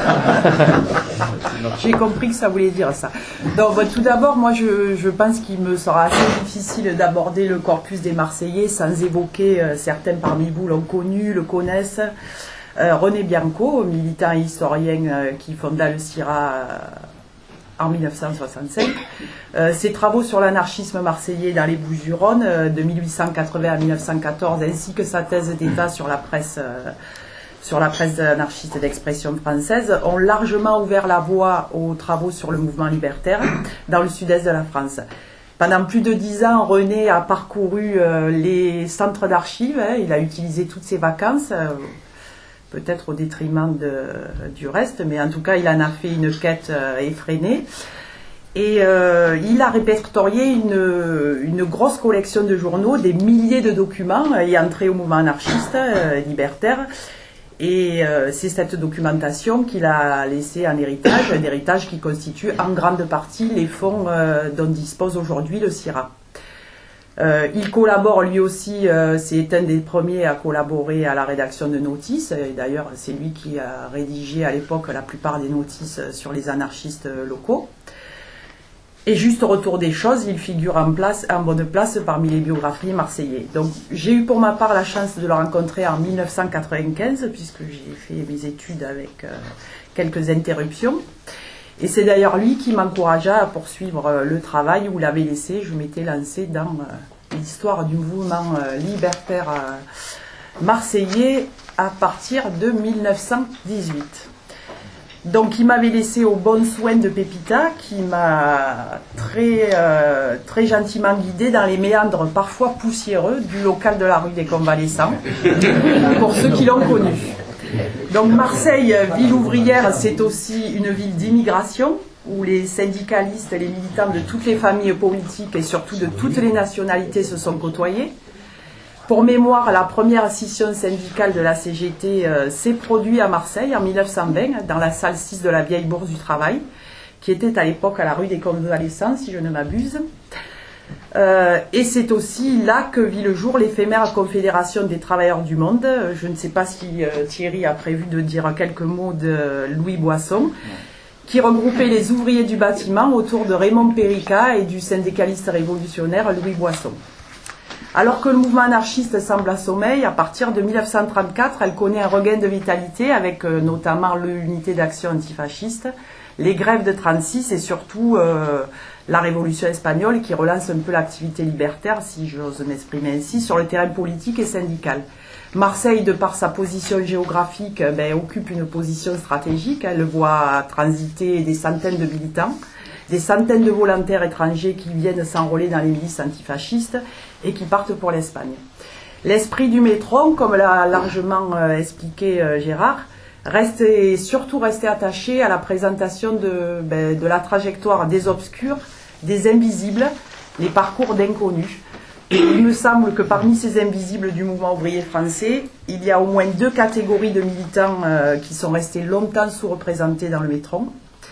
J'ai compris que ça voulait dire ça. Donc, bah, tout d'abord, moi je, je pense qu'il me sera assez difficile d'aborder le corpus des Marseillais sans évoquer, euh, certains parmi vous l'ont connu, le connaissent. Euh, René Bianco, militant et historien euh, qui fonda le C I R A euh, en mille neuf cent soixante-cinq. Euh, ses travaux sur l'anarchisme marseillais dans les Bouches-du-Rhône euh, de mille huit cent quatre-vingts à mille neuf cent quatorze, ainsi que sa thèse d'État sur la presse, euh, sur la presse anarchiste d'expression française, ont largement ouvert la voie aux travaux sur le mouvement libertaire dans le sud-est de la France. Pendant plus de dix ans, René a parcouru euh, les centres d'archives, hein, il a utilisé toutes ses vacances, euh, peut-être au détriment de, du reste, mais en tout cas, il en a fait une quête euh, effrénée. Et euh, il a répertorié une, une grosse collection de journaux, des milliers de documents ayant trait au mouvement anarchiste, euh, libertaire. Et euh, c'est cette documentation qu'il a laissée en héritage, un héritage qui constitue en grande partie les fonds euh, dont dispose aujourd'hui le C I R A. Euh, il collabore lui aussi, euh, c'est un des premiers à collaborer à la rédaction de notices, et d'ailleurs c'est lui qui a rédigé à l'époque la plupart des notices sur les anarchistes locaux. Et juste au retour des choses, il figure en, place, en bonne place parmi les biographies marseillais. Donc j'ai eu pour ma part la chance de le rencontrer en mille neuf cent quatre-vingt-quinze, puisque j'ai fait mes études avec euh, quelques interruptions. Et c'est d'ailleurs lui qui m'encouragea à poursuivre le travail où l'avait laissé. Je m'étais lancée dans euh, l'histoire du mouvement euh, libertaire euh, marseillais à partir de mille neuf cent dix-huit. Donc il m'avait laissé au bon soin de Pépita, qui m'a très, euh, très gentiment guidée dans les méandres parfois poussiéreux du local de la rue des Convalescents, pour ceux qui l'ont connu. Donc Marseille, ville ouvrière, c'est aussi une ville d'immigration, où les syndicalistes et les militants de toutes les familles politiques et surtout de toutes les nationalités se sont côtoyés. Pour mémoire, la première scission syndicale de la C G T euh, s'est produite à Marseille en mille neuf cent vingt, dans la salle six de la vieille Bourse du Travail, qui était à l'époque à la rue des Convalescents, si je ne m'abuse. Euh, et c'est aussi là que vit le jour l'éphémère Confédération des travailleurs du monde. Je ne sais pas si euh, Thierry a prévu de dire quelques mots de Louis Boisson, qui regroupait les ouvriers du bâtiment autour de Raymond Périca et du syndicaliste révolutionnaire Louis Boisson. Alors que le mouvement anarchiste semble à sommeil, à partir de mille neuf cent trente-quatre, elle connaît un regain de vitalité avec euh, notamment l'unité d'action antifasciste, les grèves de trente-six et surtout euh, la révolution espagnole qui relance un peu l'activité libertaire, si j'ose m'exprimer ainsi, sur le terrain politique et syndical. Marseille, de par sa position géographique, ben, occupe une position stratégique. Elle voit transiter des centaines de militants, des centaines de volontaires étrangers qui viennent s'enrôler dans les milices antifascistes et qui partent pour l'Espagne. L'esprit du métron, comme l'a largement euh, expliqué euh, Gérard, reste et surtout resté attaché à la présentation de, ben, de la trajectoire des obscurs, des invisibles, les parcours d'inconnus. Et il me semble que parmi ces invisibles du mouvement ouvrier français, il y a au moins deux catégories de militants euh, qui sont restés longtemps sous-représentés dans le métron: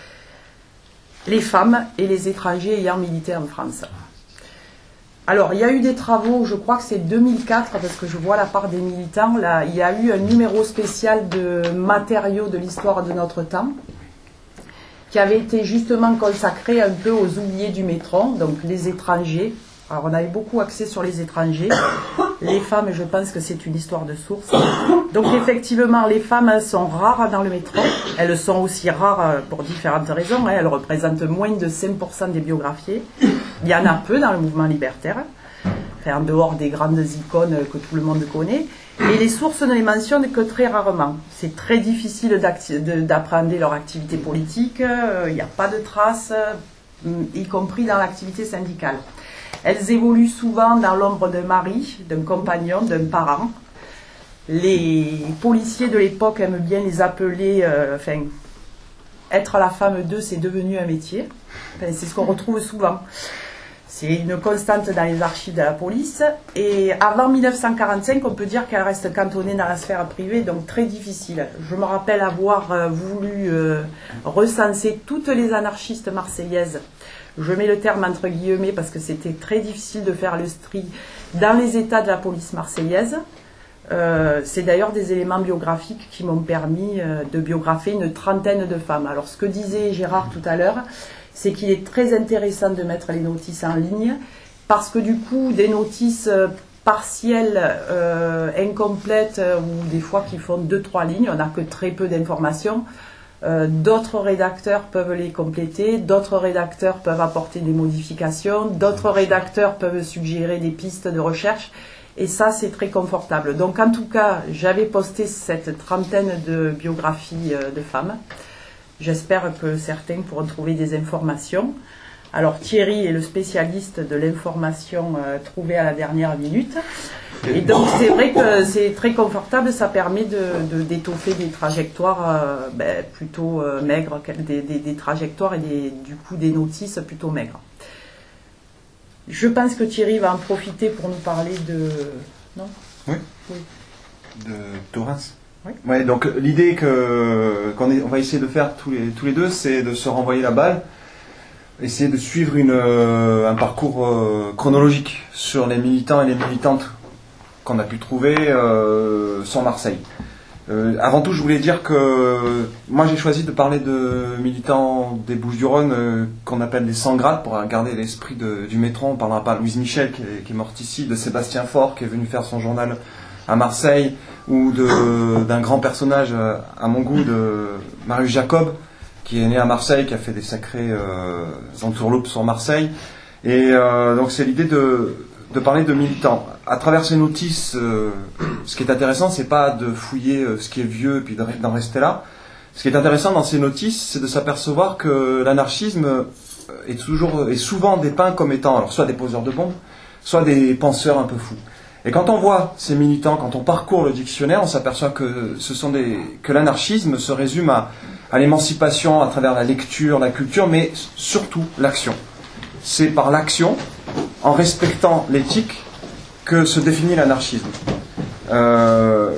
les femmes et les étrangers ayant milité en France. Alors, il y a eu des travaux, je crois que c'est deux mille quatre, parce que je vois la part des militants, là, il y a eu un numéro spécial de matériaux de l'histoire de notre temps, qui avait été justement consacré un peu aux oubliés du métron, donc les étrangers. Alors, on avait beaucoup axé sur les étrangers. Les femmes, je pense que c'est une histoire de source. Donc, effectivement, les femmes sont rares dans le métron. Elles sont aussi rares pour différentes raisons. Elles représentent moins de cinq pour cent des biographiés. Il y en a peu dans le mouvement libertaire, enfin, en dehors des grandes icônes que tout le monde connaît. Et les sources ne les mentionnent que très rarement. C'est très difficile d'appréhender leur activité politique. Il n'y a pas de traces. y compris dans l'activité syndicale. Elles évoluent souvent dans l'ombre d'un mari, d'un compagnon, d'un parent. Les policiers de l'époque aiment bien les appeler, euh, enfin, être la femme d'eux, c'est devenu un métier. Enfin, c'est ce qu'on retrouve souvent. C'est une constante dans les archives de la police. Et avant mille neuf cent quarante-cinq, on peut dire qu'elle reste cantonnée dans la sphère privée, donc très difficile. Je me rappelle avoir euh, voulu euh, recenser toutes les anarchistes marseillaises. Je mets le terme entre guillemets parce que c'était très difficile de faire le tri dans les états de la police marseillaise. Euh, c'est d'ailleurs des éléments biographiques qui m'ont permis euh, de biographier une trentaine de femmes. Alors ce que disait Gérard tout à l'heure, c'est qu'il est très intéressant de mettre les notices en ligne parce que du coup, des notices euh, partielles, euh, incomplètes euh, ou des fois qui font deux, trois lignes, on n'a que très peu d'informations. Euh, d'autres rédacteurs peuvent les compléter, d'autres rédacteurs peuvent apporter des modifications, d'autres rédacteurs peuvent suggérer des pistes de recherche. Et ça, c'est très confortable. Donc, en tout cas, j'avais posté cette trentaine de biographies euh, de femmes. J'espère que certains pourront trouver des informations. Alors, Thierry est le spécialiste de l'information euh, trouvée à la dernière minute. Et donc, c'est vrai que c'est très confortable. Ça permet de, de, d'étoffer des trajectoires euh, ben, plutôt euh, maigres, des, des, des trajectoires et des, du coup des notices plutôt maigres. Je pense que Thierry va en profiter pour nous parler de... Non ? Oui. Oui. De Thorens. Oui. Ouais, donc l'idée que qu'on est, on va essayer de faire tous les tous les deux, c'est de se renvoyer la balle, essayer de suivre une euh, un parcours euh, chronologique sur les militants et les militantes qu'on a pu trouver euh, sur Marseille. Euh, avant tout, je voulais dire que moi j'ai choisi de parler de militants des Bouches-du-Rhône euh, qu'on appelle les sans-grade pour garder l'esprit de, du métro. On ne parlera pas de Louise Michel qui est, qui est morte ici, de Sébastien Faure qui est venu faire son journal à Marseille, ou de, d'un grand personnage à mon goût, de Marius Jacob, qui est né à Marseille, qui a fait des sacrés euh, entourloupes sur Marseille. Et euh, donc c'est l'idée de, de parler de militants. À travers ces notices, euh, ce qui est intéressant, c'est pas de fouiller euh, ce qui est vieux et puis d'en rester là. Ce qui est intéressant dans ces notices, c'est de s'apercevoir que l'anarchisme est toujours, est souvent dépeint comme étant, alors soit des poseurs de bombes, soit des penseurs un peu fous. Et quand on voit ces militants, quand on parcourt le dictionnaire, on s'aperçoit que ce sont des, que l'anarchisme se résume à, à l'émancipation à travers la lecture, la culture, mais surtout l'action. C'est par l'action, en respectant l'éthique, que se définit l'anarchisme. Euh,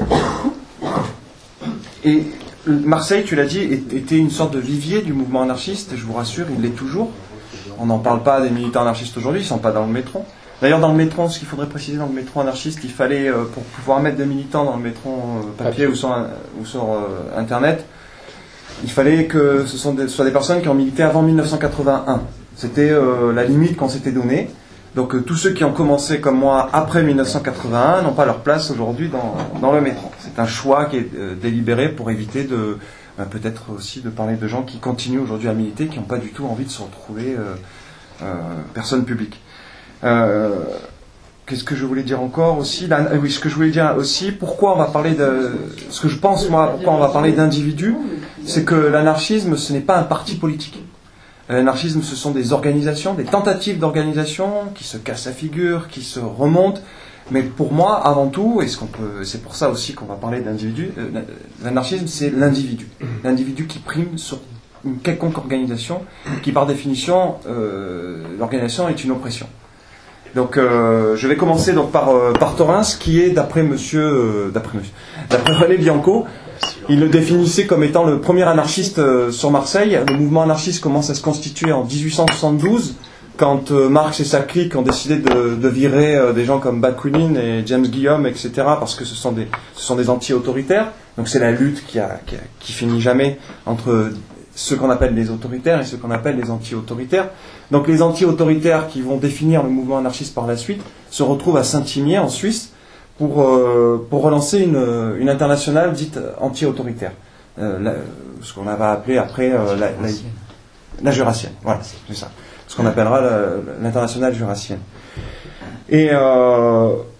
et Marseille, tu l'as dit, était une sorte de vivier du mouvement anarchiste, et je vous rassure, il l'est toujours. On n'en parle pas des militants anarchistes aujourd'hui, ils ne sont pas dans le métro. D'ailleurs, dans le métro, ce qu'il faudrait préciser dans le métro anarchiste, il fallait, euh, pour pouvoir mettre des militants dans le métro euh, papier ou sur, ou sur euh, Internet, il fallait que ce, sont des, ce soit des personnes qui ont milité avant mille neuf cent quatre-vingt-un. C'était euh, la limite qu'on s'était donnée. Donc euh, tous ceux qui ont commencé comme moi après mille neuf cent quatre-vingt-un n'ont pas leur place aujourd'hui dans, dans le métro. C'est un choix qui est euh, délibéré pour éviter de euh, peut-être aussi de parler de gens qui continuent aujourd'hui à militer, qui n'ont pas du tout envie de se retrouver euh, euh, personne publique. Euh, qu'est-ce que je voulais dire encore aussi là, euh, oui, ce que je voulais dire aussi, pourquoi on va parler de... Ce que je pense, moi, pourquoi on va parler d'individus, c'est que l'anarchisme, ce n'est pas un parti politique. L'anarchisme, ce sont des organisations, des tentatives d'organisation qui se cassent la figure, qui se remontent. Mais pour moi, avant tout, et ce qu'on peut, c'est pour ça aussi qu'on va parler d'individu, euh, l'anarchisme, c'est l'individu. L'individu qui prime sur une quelconque organisation, qui par définition, euh, l'organisation est une oppression. Donc, euh, je vais commencer donc par euh, par Thorens, qui est d'après Monsieur, euh, d'après Monsieur, d'après René Bianco, il le définissait comme étant le premier anarchiste euh, sur Marseille. Le mouvement anarchiste commence à se constituer en dix-huit cent soixante-douze, quand euh, Marx et sa clique ont décidé de, de virer euh, des gens comme Bakunin et James Guillaume, et cetera, parce que ce sont des ce sont des anti-autoritaires. Donc, c'est la lutte qui a qui, a, qui finit jamais entre ceux qu'on appelle les autoritaires et ceux qu'on appelle les anti-autoritaires. Donc les anti-autoritaires qui vont définir le mouvement anarchiste par la suite se retrouvent à Saint-Imier en Suisse pour, euh, pour relancer une, une internationale dite anti-autoritaire. Euh, la, ce qu'on va appeler après euh, la, la, la jurassienne. Voilà, c'est ça. Ce qu'on appellera la, l'internationale jurassienne. Et, euh,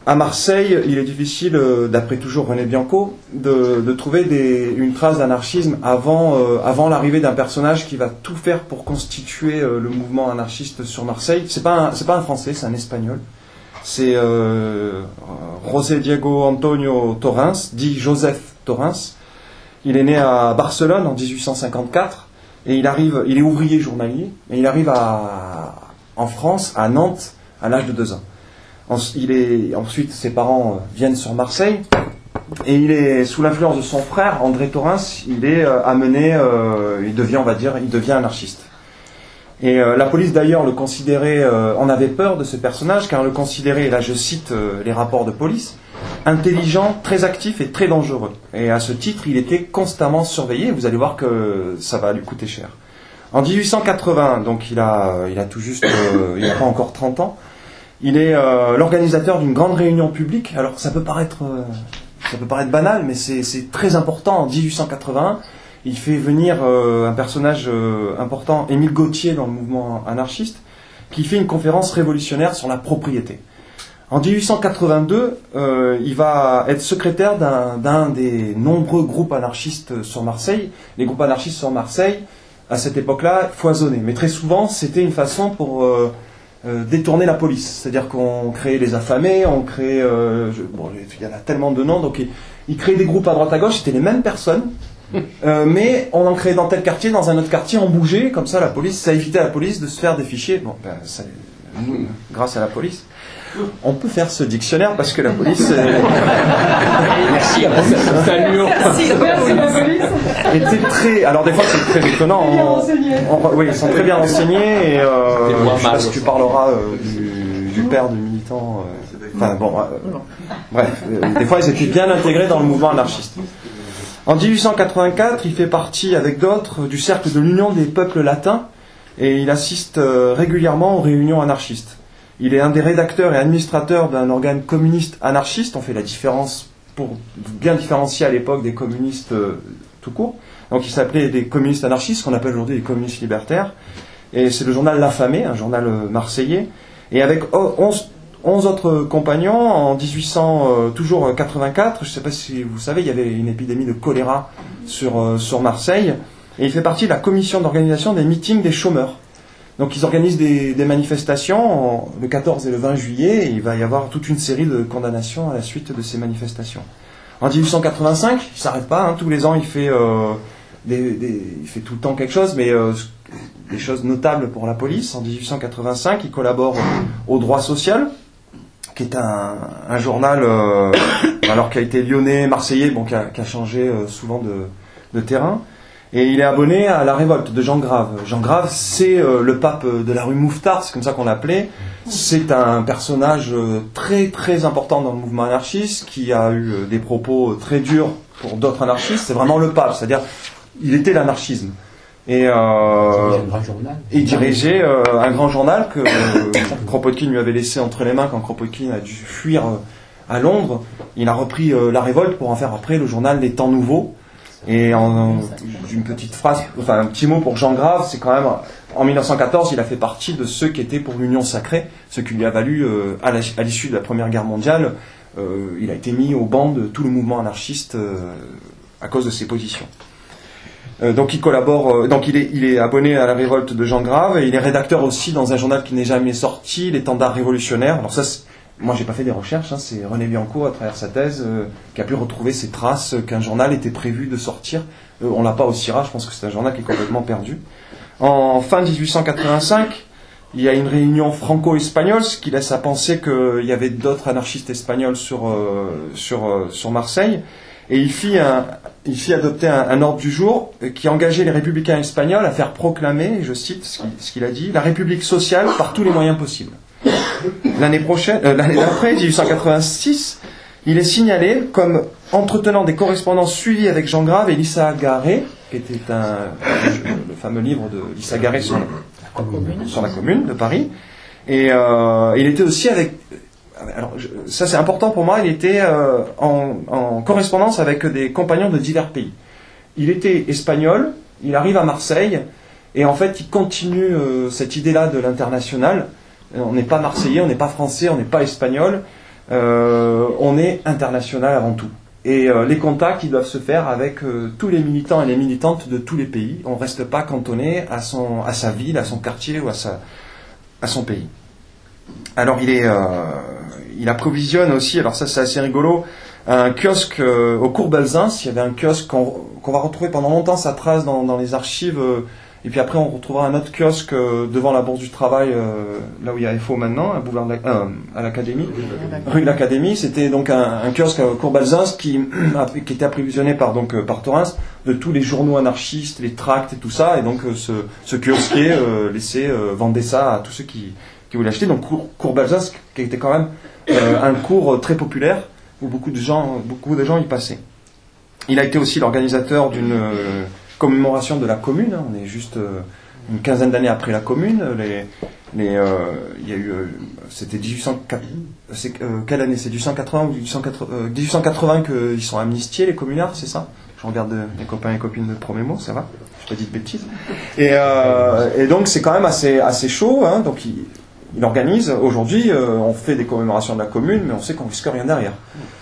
à Marseille, il est difficile, euh, d'après toujours René Bianco, de, de trouver des, une trace d'anarchisme avant, euh, avant l'arrivée d'un personnage qui va tout faire pour constituer euh, le mouvement anarchiste sur Marseille. C'est pas un, c'est pas un Français, c'est un Espagnol. C'est euh, José Diego Antonio Torrens, dit Joseph Torrens. Il est né à Barcelone en dix-huit cent cinquante-quatre et il arrive, il est ouvrier journalier et il arrive à, en France, à Nantes, à l'âge de deux ans. Il est, ensuite, ses parents viennent sur Marseille et il est sous l'influence de son frère André Torrens. Il est euh, amené, euh, il devient, on va dire, il devient anarchiste. Et euh, la police d'ailleurs le considérait, euh, en avait peur de ce personnage car on le considérait, et là je cite euh, les rapports de police, intelligent, très actif et très dangereux. Et à ce titre, il était constamment surveillé. Vous allez voir que ça va lui coûter cher. En dix-huit cent quatre-vingts, donc il a, il a tout juste, euh, il n'a pas encore trente ans. Il est euh, l'organisateur d'une grande réunion publique. Alors ça peut paraître, euh, ça peut paraître banal, mais c'est, c'est très important. En dix-huit cent quatre-vingt-un, il fait venir euh, un personnage euh, important, Émile Gautier, dans le mouvement anarchiste, qui fait une conférence révolutionnaire sur la propriété. En dix-huit cent quatre-vingt-deux, euh, il va être secrétaire d'un, d'un des nombreux groupes anarchistes sur Marseille. Les groupes anarchistes sur Marseille, à cette époque-là, foisonnaient. Mais très souvent, c'était une façon pour euh, euh, détourner la police. C'est-à-dire qu'on créait les affamés, on créait... Euh, je, bon, il y en a tellement de noms, donc ils il créaient des groupes à droite à gauche, c'était les mêmes personnes. Euh, mais on en créait dans tel quartier, dans un autre quartier, on bougeait, comme ça la police, ça évitait à la police de se faire des fichiers. Bon, ben, ça, nous, grâce à la police, on peut faire ce dictionnaire parce que la police. Euh... Merci la police. Salut. Merci, merci la police. Était très. Alors des fois c'est très étonnant. On... On... Oui, ils sont très bien renseignés et euh, je sais pas si tu parleras euh, du, du père du militant. Euh... Enfin bon. Euh... Bref, euh, des fois ils étaient bien intégrés dans le mouvement anarchiste. En dix-huit cent quatre-vingt-quatre, il fait partie avec d'autres du cercle de l'Union des peuples latins et il assiste euh, régulièrement aux réunions anarchistes. Il est un des rédacteurs et administrateurs d'un organe communiste anarchiste. On fait la différence pour bien différencier à l'époque des communistes euh, tout court. Donc il s'appelait des communistes anarchistes, qu'on appelle aujourd'hui des communistes libertaires. Et c'est le journal L'Affamé, un journal euh, marseillais. Et avec onze, onze autres compagnons, en dix-huit cent quatre-vingt-quatre, je ne sais pas si vous savez, il y avait une épidémie de choléra sur, euh, sur Marseille. Et il fait partie de la commission d'organisation des meetings des chômeurs. Donc ils organisent des, des manifestations en, le quatorze et le vingt juillet, et il va y avoir toute une série de condamnations à la suite de ces manifestations. En dix-huit cent quatre-vingt-cinq, il ne s'arrête pas, hein, tous les ans il fait, euh, des, des, il fait tout le temps quelque chose, mais euh, des choses notables pour la police. En dix-huit cent quatre-vingt-cinq, il collabore au Droit Social, qui est un, un journal euh, alors qui a été lyonnais, marseillais, bon, qui, a, qui a changé euh, souvent de, de terrain. Et il est abonné à La Révolte de Jean Grave. Jean Grave, c'est euh, le pape de la rue Mouffetard, c'est comme ça qu'on l'appelait. C'est un personnage euh, très très important dans le mouvement anarchiste, qui a eu euh, des propos très durs pour d'autres anarchistes. C'est vraiment le pape, c'est-à-dire il était l'anarchisme. Et euh, un grand journal. il dirigeait euh, un grand journal que euh, Kropotkin lui avait laissé entre les mains quand Kropotkin a dû fuir euh, à Londres. Il a repris euh, La Révolte pour en faire après le journal Les Temps Nouveaux. Et en, une petite phrase, enfin un petit mot pour Jean Grave, c'est quand même, en mille neuf cent quatorze, il a fait partie de ceux qui étaient pour l'Union Sacrée, ce qui lui a valu, euh, à, la, à l'issue de la Première Guerre mondiale, euh, il a été mis au banc de tout le mouvement anarchiste euh, à cause de ses positions. Euh, donc il collabore, euh, donc il est, il est abonné à La Révolte de Jean Grave, et il est rédacteur aussi dans un journal qui n'est jamais sorti, L'Étendard révolutionnaire. Alors ça, c'est, moi, j'ai pas fait des recherches, hein, c'est René Bianco, à travers sa thèse, euh, qui a pu retrouver ces traces qu'un journal était prévu de sortir. Euh, on l'a pas au CIRA, je pense que c'est un journal qui est complètement perdu. En fin dix-huit cent quatre-vingt-cinq, il y a une réunion franco-espagnole, ce qui laisse à penser qu'il y avait d'autres anarchistes espagnols sur, euh, sur, euh, sur Marseille. Et il fit, un, il fit adopter un, un ordre du jour qui engageait les républicains espagnols à faire proclamer, je cite ce qu'il, ce qu'il a dit, la République sociale par tous les moyens possibles. L'année prochaine, euh, l'année d'après, dix-huit cent quatre-vingt-six, il est signalé comme entretenant des correspondances suivies avec Jean Grave et Lissa Garret, qui était un, le fameux livre de Lissa Garret sur, sur la Commune de Paris. Et euh, il était aussi avec, alors je, ça c'est important pour moi, il était euh, en, en correspondance avec des compagnons de divers pays. Il était espagnol, il arrive à Marseille, et en fait il continue euh, cette idée-là de l'international. On n'est pas marseillais, on n'est pas français, on n'est pas espagnol. euh, on est international avant tout. Et euh, les contacts, ils doivent se faire avec euh, tous les militants et les militantes de tous les pays. On ne reste pas cantonné à, son, à sa ville, à son quartier ou à, sa, à son pays. Alors il, est, euh, il approvisionne aussi, alors ça c'est assez rigolo, un kiosque euh, au cours Belzins. Il y avait un kiosque qu'on, qu'on va retrouver pendant longtemps, sa trace dans, dans les archives. Euh, et puis après on retrouvera un autre kiosque euh, devant la Bourse du Travail, euh, là où il y a F O maintenant, à, boulevard de la, euh, à l'Académie, rue de l'Académie. C'était donc un, un kiosque au cours Belzins qui, qui était approvisionné par, donc, par Thorens de tous les journaux anarchistes, les tracts et tout ça. Et donc euh, ce, ce kiosquier euh, laissait, euh, vendait ça à tous ceux qui, qui voulaient acheter. Donc cours, cours Belzins qui était quand même euh, un cours très populaire où beaucoup de gens, beaucoup de gens y passaient. Il a été aussi l'organisateur d'une euh, commémoration de la Commune. On est juste euh, une quinzaine d'années après la Commune. Les, les, euh, il y a eu, euh, c'était dix-huit cent quatre, c'est, euh, quelle année? C'est dix-huit cent quatre-vingts ou dix-huit cent quatre-vingts, euh, dix-huit cent quatre-vingts qu'ils sont amnistiés, les communards, c'est ça? Je regarde les copains et copines de Promémo, ça va? Je pas dit de bêtises. Et, euh, et donc c'est quand même assez, assez chaud. Hein, donc il, il organise. Aujourd'hui, euh, on fait des commémorations de la Commune, mais on sait qu'on risque rien derrière.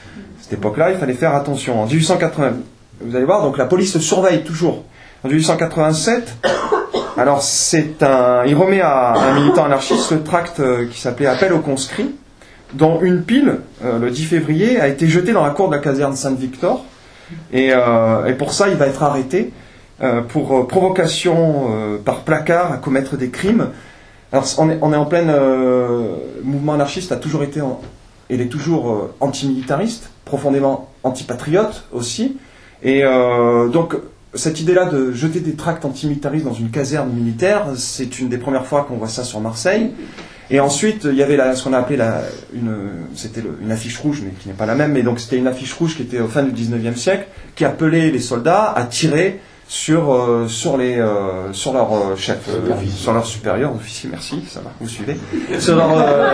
À cette époque-là, il fallait faire attention. En dix-huit cent quatre-vingts, vous allez voir, donc la police surveille toujours. En dix-huit cent quatre-vingt-sept, alors c'est un, il remet à un militant anarchiste le tract qui s'appelait Appel aux conscrits, dont une pile, euh, le dix février, a été jetée dans la cour de la caserne Saint-Victor, et, euh, et pour ça il va être arrêté euh, pour euh, provocation euh, par placard à commettre des crimes. Alors on est, on est en plein euh, mouvement anarchiste, a toujours été, en, il est toujours euh, antimilitariste, profondément antipatriote aussi, et euh, donc cette idée-là de jeter des tracts antimilitaristes dans une caserne militaire, c'est une des premières fois qu'on voit ça sur Marseille. Et ensuite, il y avait la, ce qu'on a appelé la, une, c'était le, une affiche rouge, mais qui n'est pas la même, mais donc c'était une affiche rouge qui était au fin du dix-neuvième siècle, qui appelait les soldats à tirer sur, euh, sur, les, euh, sur leur euh, chef, euh, sur leur supérieur, officier, merci, ça va, vous suivez, sur, leur, euh,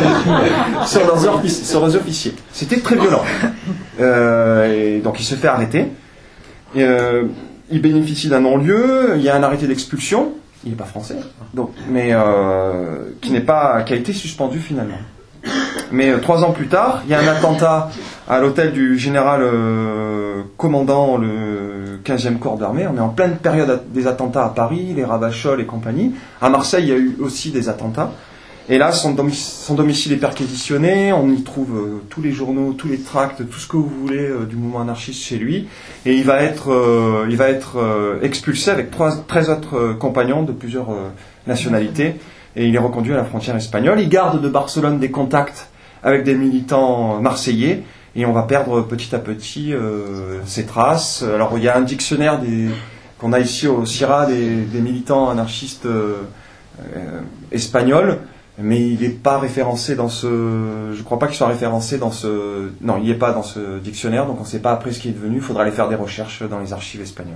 sur, leurs, offici- sur leurs officiers. C'était très violent. Euh, et donc il se fait arrêter. Et, euh, il bénéficie d'un non-lieu, il y a un arrêté d'expulsion, il n'est pas français, donc, mais euh, qui, n'est pas, qui a été suspendu finalement. Mais euh, trois ans plus tard, il y a un attentat à l'hôtel du général euh, commandant le quinzième corps d'armée. On est en pleine période des attentats à Paris, les Ravachol et compagnie. À Marseille, il y a eu aussi des attentats. Et là, son domicile, son domicile est perquisitionné, on y trouve euh, tous les journaux, tous les tracts, tout ce que vous voulez euh, du mouvement anarchiste chez lui. Et il va être, euh, il va être euh, expulsé avec trois, treize autres euh, compagnons de plusieurs euh, nationalités. Et il est reconduit à la frontière espagnole. Il garde de Barcelone des contacts avec des militants marseillais. Et on va perdre petit à petit euh, ses traces. Alors il y a un dictionnaire des, qu'on a ici au CIRA des, des militants anarchistes euh, euh, espagnols. Mais il n'est pas référencé dans ce... Je ne crois pas qu'il soit référencé dans ce... Non, il n'y est pas dans ce dictionnaire, donc on ne sait pas après ce qui est devenu. Il faudra aller faire des recherches dans les archives espagnoles.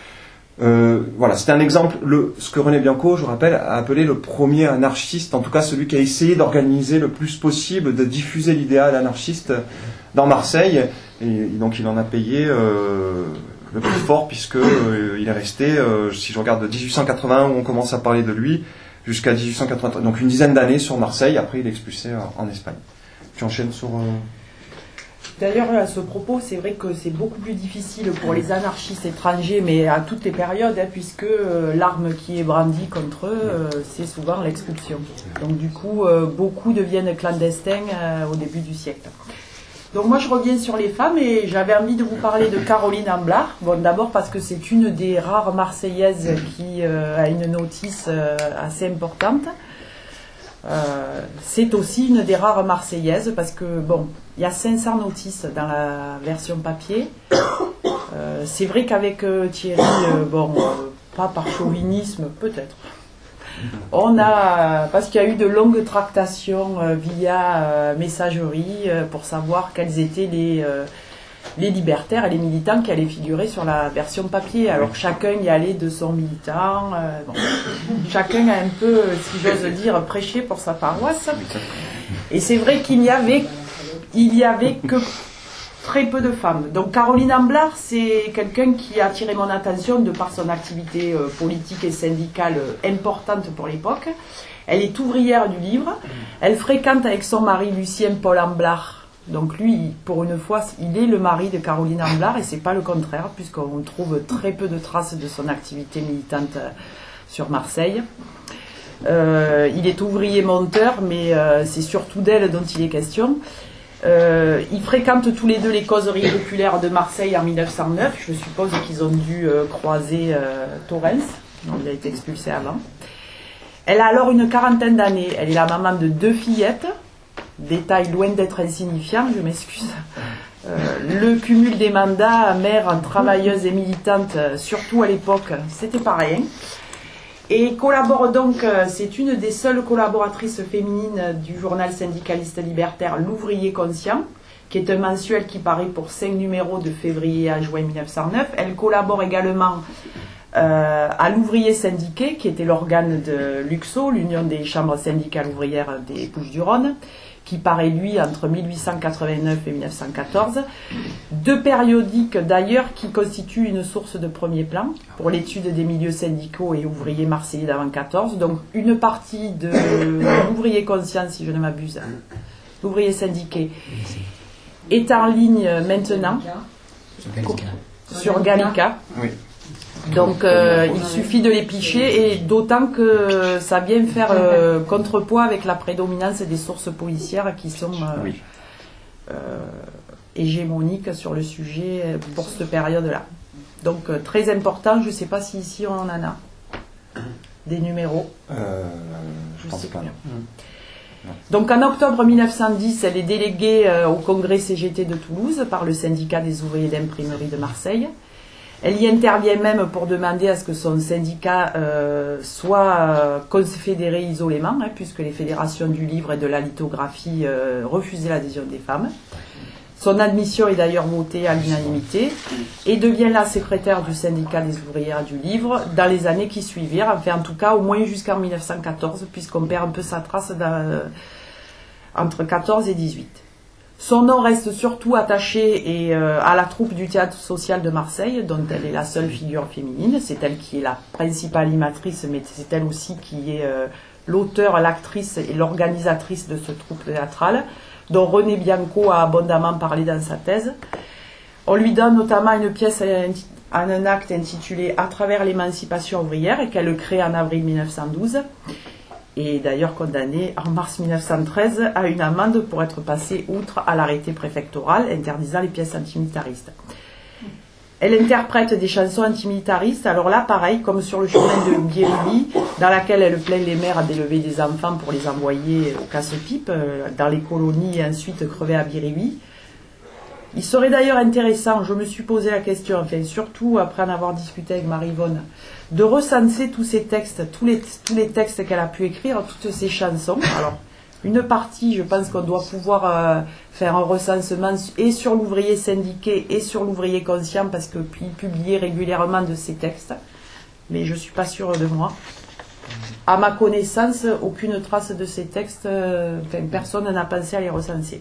Euh, voilà, c'est un exemple, le, ce que René Bianco, je rappelle, a appelé le premier anarchiste, en tout cas celui qui a essayé d'organiser le plus possible, de diffuser l'idéal anarchiste dans Marseille. Et donc il en a payé euh, le plus fort, puisque euh, il est resté, euh, si je regarde de dix-huit cent quatre-vingt-un, où on commence à parler de lui, jusqu'à dix-huit cent quatre-vingt-trois, donc une dizaine d'années sur Marseille. Après, il est expulsé en, en Espagne. Tu enchaînes sur... Euh... D'ailleurs, à ce propos, c'est vrai que c'est beaucoup plus difficile pour les anarchistes étrangers, mais à toutes les périodes, hein, puisque euh, l'arme qui est brandie contre eux, euh, c'est souvent l'expulsion. Donc du coup, euh, beaucoup deviennent clandestins euh, au début du siècle. Donc moi, je reviens sur les femmes et j'avais envie de vous parler de Caroline Amblard. Bon, d'abord parce que c'est une des rares Marseillaises qui euh, a une notice euh, assez importante. Euh, c'est aussi une des rares Marseillaises parce que, bon, il y a cinq cents notices dans la version papier. Euh, c'est vrai qu'avec euh, Thierry, euh, bon, euh, pas par chauvinisme, peut-être. On a, parce qu'il y a eu de longues tractations euh, via euh, messagerie euh, pour savoir quels étaient les, euh, les libertaires et les militants qui allaient figurer sur la version papier. Alors chacun y allait de son militant. Euh, bon. Chacun a un peu, si j'ose dire, prêché pour sa paroisse. Et c'est vrai qu'il n'y avait, il y avait que très peu de femmes. Donc Caroline Amblard, c'est quelqu'un qui a attiré mon attention de par son activité euh, politique et syndicale euh, importante pour l'époque. Elle est ouvrière du livre. Elle fréquente avec son mari Lucien Paul Amblard. Donc lui, pour une fois, il est le mari de Caroline Amblard et c'est pas le contraire, puisqu'on trouve très peu de traces de son activité militante euh, sur Marseille. Euh, il est ouvrier monteur, mais euh, c'est surtout d'elle dont il est question. Euh, ils fréquentent tous les deux les causeries populaires de Marseille en mille neuf cent neuf. Je suppose qu'ils ont dû euh, croiser euh, Torrens. Donc, il a été expulsé avant. Elle a alors une quarantaine d'années. Elle est la maman de deux fillettes. Détail loin d'être insignifiant, je m'excuse. Euh, le cumul des mandats, mère, travailleuse et militante, surtout à l'époque, c'était pas rien. Et collabore donc, c'est une des seules collaboratrices féminines du journal syndicaliste libertaire L'Ouvrier Conscient, qui est un mensuel qui paraît pour cinq numéros de février à juin mille neuf cent neuf. Elle collabore également euh, à L'Ouvrier Syndiqué, qui était l'organe de l'U X O, l'Union des chambres syndicales ouvrières des Bouches-du-Rhône, qui paraît, lui, entre mille huit cent quatre-vingt-neuf et mille neuf cent quatorze. Deux périodiques, d'ailleurs, qui constituent une source de premier plan pour l'étude des milieux syndicaux et ouvriers marseillais d'avant quatorze. Donc, une partie de l'Ouvrier Conscient, si je ne m'abuse, l'Ouvrier Syndiqué, est en ligne maintenant sur Gallica. Oui. Donc euh, il suffit de les picher, et d'autant que ça vient faire euh, contrepoids avec la prédominance des sources policières qui sont euh, oui. euh, hégémoniques sur le sujet pour cette période-là. Donc euh, très important, je ne sais pas si ici on en a des numéros. Euh, je ne pense pas. Mmh. Donc en octobre mille neuf cent dix, elle est déléguée euh, au congrès C G T de Toulouse par le syndicat des ouvriers d'imprimerie de Marseille. Elle y intervient même pour demander à ce que son syndicat euh, soit euh, confédéré isolément, hein, puisque les fédérations du livre et de la lithographie euh, refusaient l'adhésion des femmes. Son admission est d'ailleurs votée à l'unanimité et devient la secrétaire du syndicat des ouvrières du livre dans les années qui suivirent, enfin en tout cas au moins jusqu'en mille neuf cent quatorze, puisqu'on perd un peu sa trace dans, euh, entre quatorze et dix-huit. Son nom reste surtout attaché et, euh, à la troupe du théâtre social de Marseille, dont elle est la seule figure féminine. C'est elle qui est la principale animatrice, mais c'est elle aussi qui est euh, l'auteur, l'actrice et l'organisatrice de ce troupe théâtral, dont René Bianco a abondamment parlé dans sa thèse. On lui donne notamment une pièce en un acte intitulé « À travers l'émancipation ouvrière » et qu'elle crée en avril mille neuf cent douze. Et d'ailleurs condamnée en mars mille neuf cent treize à une amende pour être passée outre à l'arrêté préfectoral interdisant les pièces antimilitaristes. Elle interprète des chansons antimilitaristes, alors là, pareil, comme sur le chemin de Biribi, dans laquelle elle plaint les mères d'élever des enfants pour les envoyer au casse-pipe, dans les colonies et ensuite crever à Biribi. Il serait d'ailleurs intéressant, je me suis posé la question, enfin, surtout après en avoir discuté avec Marie-Yvonne, de recenser tous ces textes, tous les, tous les textes qu'elle a pu écrire, toutes ces chansons. Alors, une partie, je pense qu'on doit pouvoir euh, faire un recensement et sur l'ouvrier syndiqué et sur l'ouvrier conscient, parce que puis publier régulièrement de ces textes, mais je ne suis pas sûre de moi. À ma connaissance, aucune trace de ces textes, euh, enfin, personne n'a pensé à les recenser.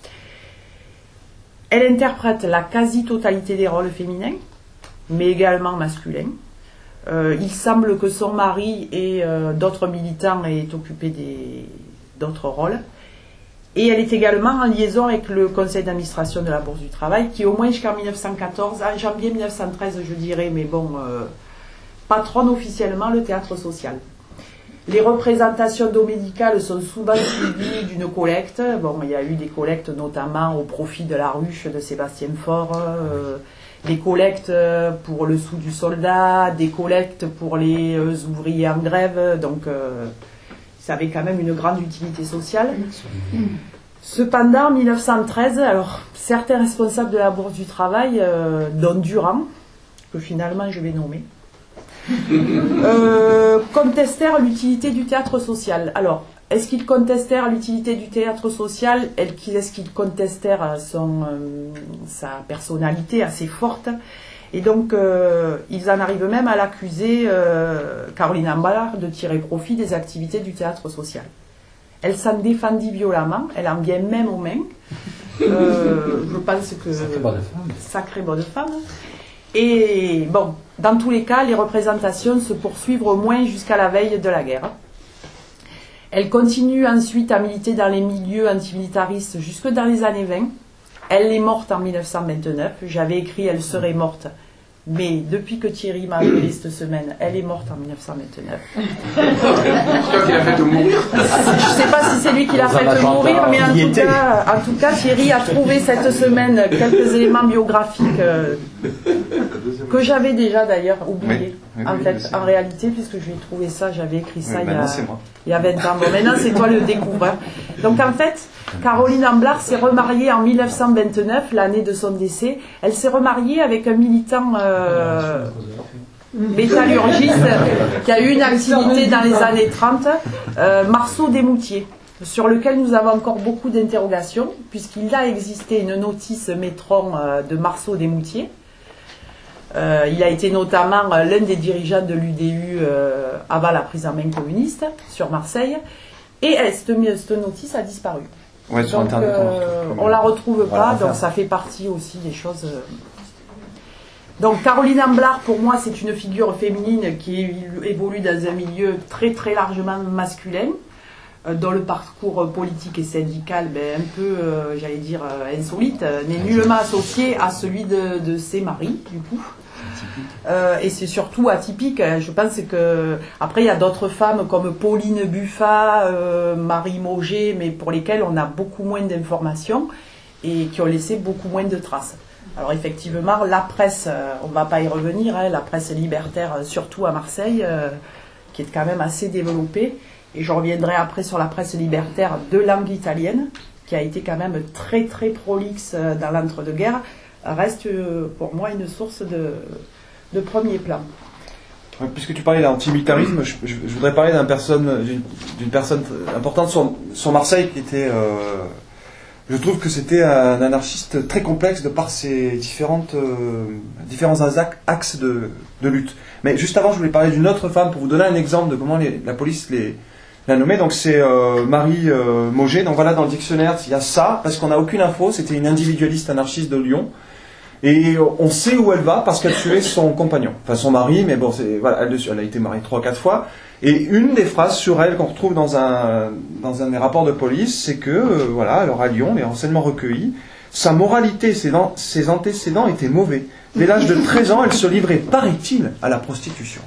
Elle interprète la quasi-totalité des rôles féminins, mais également masculins. Euh, il semble que son mari et euh, d'autres militants aient occupé d'autres rôles. Et elle est également en liaison avec le conseil d'administration de la Bourse du Travail, qui au moins jusqu'en mille neuf cent quatorze, en janvier mille neuf cent treize je dirais, mais bon, euh, patronne officiellement le théâtre social. Les représentations dominicales sont souvent suivies d'une collecte. Bon, il y a eu des collectes notamment au profit de la ruche de Sébastien Faure, euh, des collectes pour le sou du soldat, des collectes pour les euh, ouvriers en grève, donc euh, ça avait quand même une grande utilité sociale. Cependant, en mille neuf cent treize, alors, certains responsables de la Bourse du Travail, euh, dont Durand, que finalement je vais nommer, euh, contestèrent l'utilité du théâtre social. Alors, est-ce qu'ils contestèrent l'utilité du théâtre social? Est-ce qu'ils contestèrent son, euh, sa personnalité assez forte? Et donc, euh, ils en arrivent même à l'accuser, euh, Caroline Amblard, de tirer profit des activités du théâtre social. Elle s'en défendit violemment, elle en vient même aux mains, Euh, je pense que... Sacrée bonne femme. Sacrée bonne femme. Et bon, dans tous les cas, les représentations se poursuivent au moins jusqu'à la veille de la guerre. Elle continue ensuite à militer dans les milieux antimilitaristes jusque dans les années vingt. Elle est morte en mille neuf cent vingt-neuf. J'avais écrit « Elle serait morte ». Mais depuis que Thierry m'a appelé cette semaine, elle est morte en mille neuf cent vingt-neuf. C'est toi qui l'a fait mourir. Je ne sais pas si c'est lui qui l'a fait mourir, mais en tout, cas, en tout cas, Thierry a trouvé cette semaine quelques éléments biographiques euh, que j'avais déjà d'ailleurs oubliés. Oui, oui, en oui, fait, oui, en réalité, puisque je lui ai trouvé ça, j'avais écrit ça oui, il, y a, moi. il y a vingt ans. Bon, maintenant, c'est toi le découvreur. Donc en fait, Caroline Amblard s'est remariée en mille neuf cent vingt-neuf, l'année de son décès. Elle s'est remariée avec un militant euh, métallurgiste qui a eu une activité dans les années trente, euh, Marceau Desmoutiers, sur lequel nous avons encore beaucoup d'interrogations, puisqu'il a existé une notice Métron euh, de Marceau Desmoutiers. Euh, il a été notamment euh, l'un des dirigeants de l'U D U euh, avant la prise en main communiste sur Marseille. Et euh, cette, cette notice a disparu. Ouais, sur donc Internet, euh, on on la retrouve voilà, pas, enfin. donc ça fait partie aussi des choses. Euh... Donc Caroline Amblard, pour moi, c'est une figure féminine qui évolue dans un milieu très très largement masculin, euh, dont le parcours politique et syndical, ben, un peu, euh, j'allais dire, euh, insolite, euh, n'est nullement associé à celui de, de ses maris, du coup. Euh, et c'est surtout atypique. Je pense que après il y a d'autres femmes comme Pauline Buffat, euh, Marie Mauger, mais pour lesquelles on a beaucoup moins d'informations et qui ont laissé beaucoup moins de traces. Alors effectivement, la presse, euh, on ne va pas y revenir, hein, la presse libertaire, surtout à Marseille, euh, qui est quand même assez développée. Et je reviendrai après sur la presse libertaire de langue italienne, qui a été quand même très très prolixe dans l'entre-deux-guerres, reste pour moi une source de, de premier plan. Puisque tu parlais d'antimilitarisme, je, je, je voudrais parler d'un personne, d'une, d'une personne importante sur, sur Marseille qui était... Euh, je trouve que c'était un anarchiste très complexe de par ses différentes, euh, différents axes de, de lutte. Mais juste avant, je voulais parler d'une autre femme pour vous donner un exemple de comment les, la police les, l'a nommée. Donc c'est euh, Marie euh, Mauger. Donc voilà, dans le dictionnaire, il y a ça, parce qu'on n'a aucune info. C'était une individualiste anarchiste de Lyon. Et on sait où elle va parce qu'elle tuait son compagnon, enfin son mari, mais bon, c'est, voilà, elle, elle a été mariée trois, quatre fois. Et une des phrases sur elle qu'on retrouve dans un, dans un des rapports de police, c'est que, euh, voilà, alors à Lyon, les renseignements recueillis, sa moralité, ses, ses antécédents étaient mauvais. Dès l'âge de treize ans, elle se livrait, paraît-il, à la prostitution.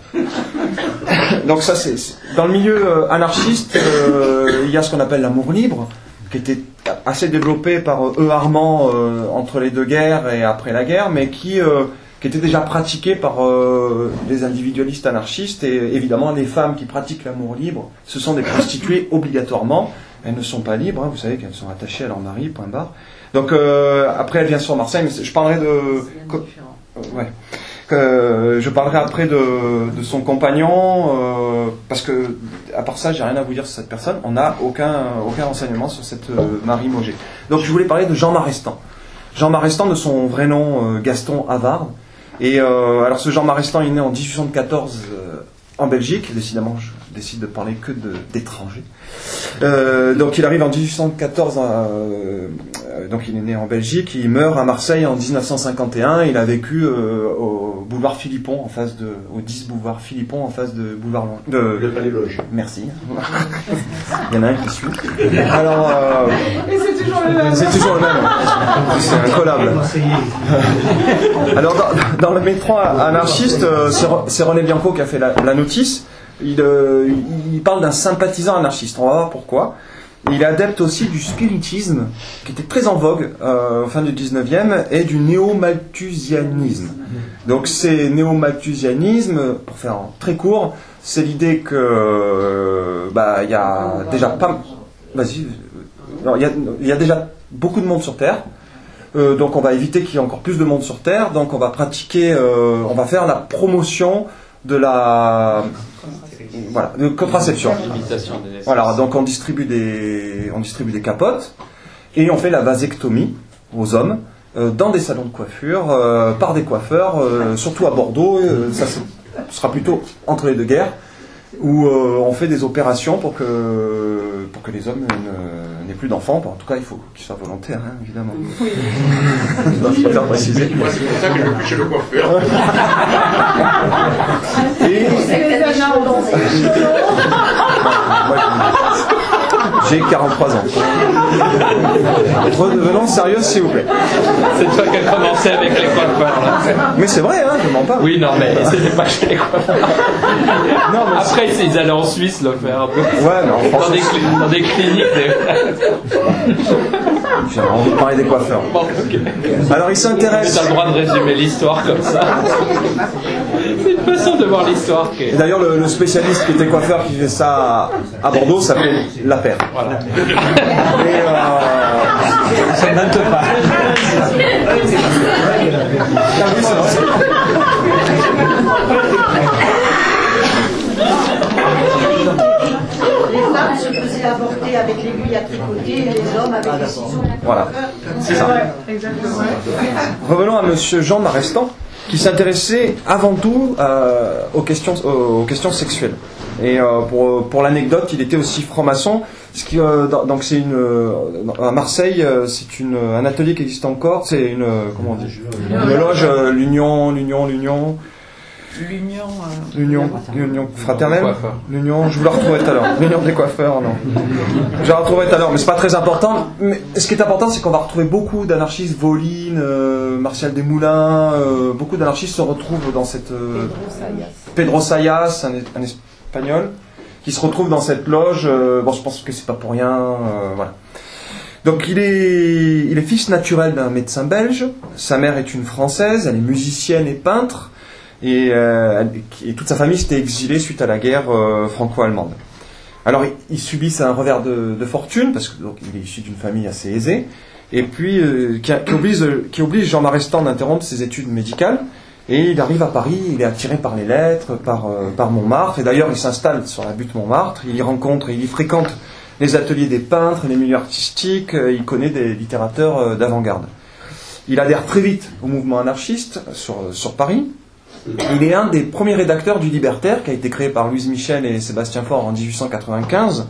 Donc ça, c'est, c'est dans le milieu euh, anarchiste, euh, il y a ce qu'on appelle l'amour libre, qui était assez développé par E. Armand euh, entre les deux guerres et après la guerre, mais qui, euh, qui était déjà pratiqué par euh, les individualistes anarchistes. Et évidemment, les femmes qui pratiquent l'amour libre, ce sont des prostituées obligatoirement. Elles ne sont pas libres, hein, vous savez qu'elles sont attachées à leur mari, point barre. Donc euh, après, elle vient sur Marseille, mais je parlerai de... Euh, ouais. Euh, je parlerai après de, de son compagnon, euh, parce que, à part ça, j'ai rien à vous dire sur cette personne. On n'a aucun, aucun renseignement sur cette euh, Marie Mauger. Donc je voulais parler de Jean Marestan. Jean Marestan, de son vrai nom, euh, Gaston Havard. Et euh, alors ce Jean Marestan, il est né en dix-huit cent quatorze euh, en Belgique. Décidément, je décide de parler que de, d'étrangers. Euh, donc il arrive en dix-huit cent quatorze, euh, euh, donc il est né en Belgique, il meurt à Marseille en dix-neuf cent cinquante et un, il a vécu euh, au boulevard Philippon, en face de, au dix boulevard Philippon, en face de boulevard de, Le Palais Loge. Merci. Il y en a un qui suit. Alors, euh, Et c'est toujours le même. c'est toujours le même. C'est incollable. Alors dans, dans le métro anarchiste, euh, c'est, c'est René Bianco qui a fait la, la notice. Il, euh, il parle d'un sympathisant anarchiste. On va voir pourquoi. Il est adepte aussi du spiritisme, qui était très en vogue euh, fin du dix-neuvième, et du néo-malthusianisme. Donc c'est néo-malthusianisme, pour faire très court, c'est l'idée que euh, bah il y a déjà pas, vas-y, non, il y a, il y a déjà beaucoup de monde sur Terre. Euh, donc on va éviter qu'il y ait encore plus de monde sur Terre. Donc on va pratiquer, euh, on va faire la promotion de la voilà, de contraception. Voilà, donc on distribue des on distribue des capotes et on fait la vasectomie aux hommes euh, dans des salons de coiffure euh, par des coiffeurs, euh, surtout à Bordeaux. Euh, ça ce sera plutôt entre les deux guerres. où euh, on fait des opérations pour que, pour que les hommes ne, n'aient plus d'enfants. Bon, en tout cas, il faut qu'ils soient volontaires, hein, évidemment. Oui. Je préfère préciser. Moi, c'est pour ça que je vais plus chez le coiffeur. Et... J'ai quarante-trois ans. Redevenons sérieux, s'il vous plaît. C'est toi qui as commencé avec les coiffeurs, là. Mais c'est vrai, hein, je mens pas. Oui, non, mais c'était pas chez les coiffeurs. Non, mais après, ils allaient en Suisse le faire. Ouais, mais en France. Dans des, cli- dans des cliniques. J'ai envie de parler des coiffeurs. Bon, okay. Alors, il s'intéresse. Tu as le droit de résumer l'histoire comme ça. C'est une façon de voir l'histoire. Qui est... Et d'ailleurs, le, le spécialiste qui était coiffeur qui fait ça à, à Bordeaux s'appelait Lapère. Voilà. Et euh... ça ne vante pas. Les femmes se faisaient avorter avec l'aiguille à tricoter et les hommes avec les ciseaux. Voilà, c'est ça. Revenons à monsieur Jean Marestan, qui s'intéressait avant tout euh, aux, questions, aux questions sexuelles. Et euh, pour, pour l'anecdote, il était aussi franc-maçon. Ce qui, euh, donc c'est une euh, à Marseille, euh, c'est une un atelier qui existe encore. C'est une euh, comment on dit une loge, euh, l'union, l'union, l'union. L'union. Euh, L'union, l'union fraternelle. L'union, je vous la retrouverai tout à l'heure. L'union des coiffeurs, non. Je la retrouverai tout à l'heure, mais c'est pas très important. Mais ce qui est important, c'est qu'on va retrouver beaucoup d'anarchistes, Voline, euh, Martial Desmoulins, euh, beaucoup d'anarchistes se retrouvent dans cette. Euh, Pedro Sayas, un, un espagnol, qui se retrouve dans cette loge. Euh, bon, je pense que c'est pas pour rien. Euh, voilà. Donc il est, il est fils naturel d'un médecin belge. Sa mère est une Française. Elle est musicienne et peintre. Et, euh, et toute sa famille s'était exilée suite à la guerre euh, franco-allemande. Alors il, il subit un revers de, de fortune parce que donc, il est issu d'une famille assez aisée, et puis euh, qui, qui, oblige, qui oblige Jean Marestan d'interrompre ses études médicales. Et il arrive à Paris, il est attiré par les lettres, par, euh, par Montmartre, et d'ailleurs il s'installe sur la butte Montmartre. Il y rencontre, il y fréquente les ateliers des peintres, les milieux artistiques. Euh, il connaît des littérateurs euh, d'avant-garde. Il adhère très vite au mouvement anarchiste sur, sur Paris. Il est un des premiers rédacteurs du Libertaire, qui a été créé par Louise Michel et Sébastien Faure en dix-huit cent quatre-vingt-quinze.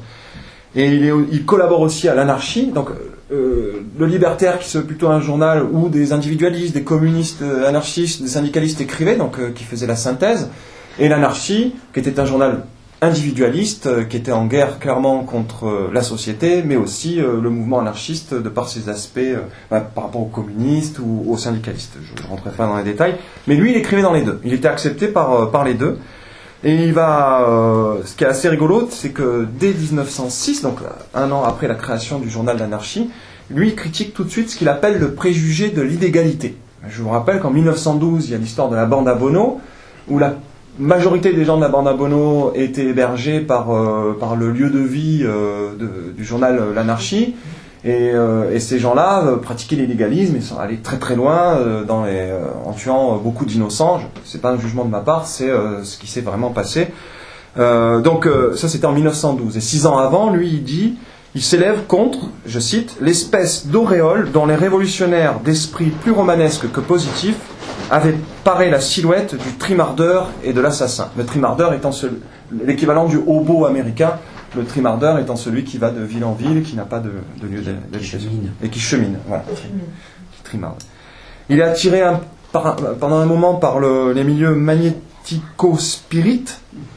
Et il, est, il collabore aussi à l'anarchie. Donc, euh, le Libertaire, qui c'est plutôt un journal où des individualistes, des communistes euh, anarchistes, des syndicalistes écrivaient, donc euh, qui faisait la synthèse. Et l'anarchie, qui était un journal individualiste, euh, qui était en guerre clairement contre euh, la société, mais aussi euh, le mouvement anarchiste de par ses aspects euh, bah, par rapport aux communistes ou aux syndicalistes. Je ne rentrerai pas dans les détails. Mais lui, il écrivait dans les deux. Il était accepté par, euh, par les deux. Et il va, euh, ce qui est assez rigolo, c'est que dès dix-neuf cent six, donc un an après la création du journal d'anarchie, lui il critique tout de suite ce qu'il appelle le préjugé de l'illégalité. Je vous rappelle qu'en mille neuf cent douze, il y a l'histoire de la bande à Bono, où la majorité des gens de la bande à Bono étaient hébergés par, euh, par le lieu de vie euh, de, du journal euh, L'Anarchie. Et, euh, et ces gens-là euh, pratiquaient l'illégalisme, ils sont allés très très loin euh, dans les, euh, en tuant euh, beaucoup d'innocents. C'est pas un jugement de ma part, c'est euh, ce qui s'est vraiment passé. Euh, donc euh, ça c'était en mille neuf cent douze. Et six ans avant, lui il dit, il s'élève contre, je cite, l'espèce d'auréole dont les révolutionnaires d'esprit plus romanesque que positif avaient paré la silhouette du trimardeur et de l'assassin. Le trimardeur étant celui, l'équivalent du hobo américain. Le trimardeur étant celui qui va de ville en ville, qui n'a pas de, de lieu d'habitation. Et qui chemine. Voilà. Qui trimarde. Il est attiré un, par, pendant un moment par le, les milieux magnético-spirites.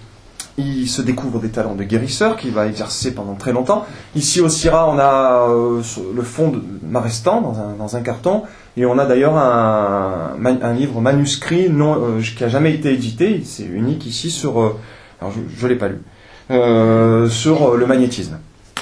Il se découvre des talents de guérisseur qu'il va exercer pendant très longtemps. Ici au CIRA, on a euh, le fond de Marestan dans un, dans un carton. Et on a d'ailleurs un, un livre manuscrit non, euh, qui n'a jamais été édité. C'est unique ici sur... Euh, alors je ne l'ai pas lu. Euh, sur le magnétisme.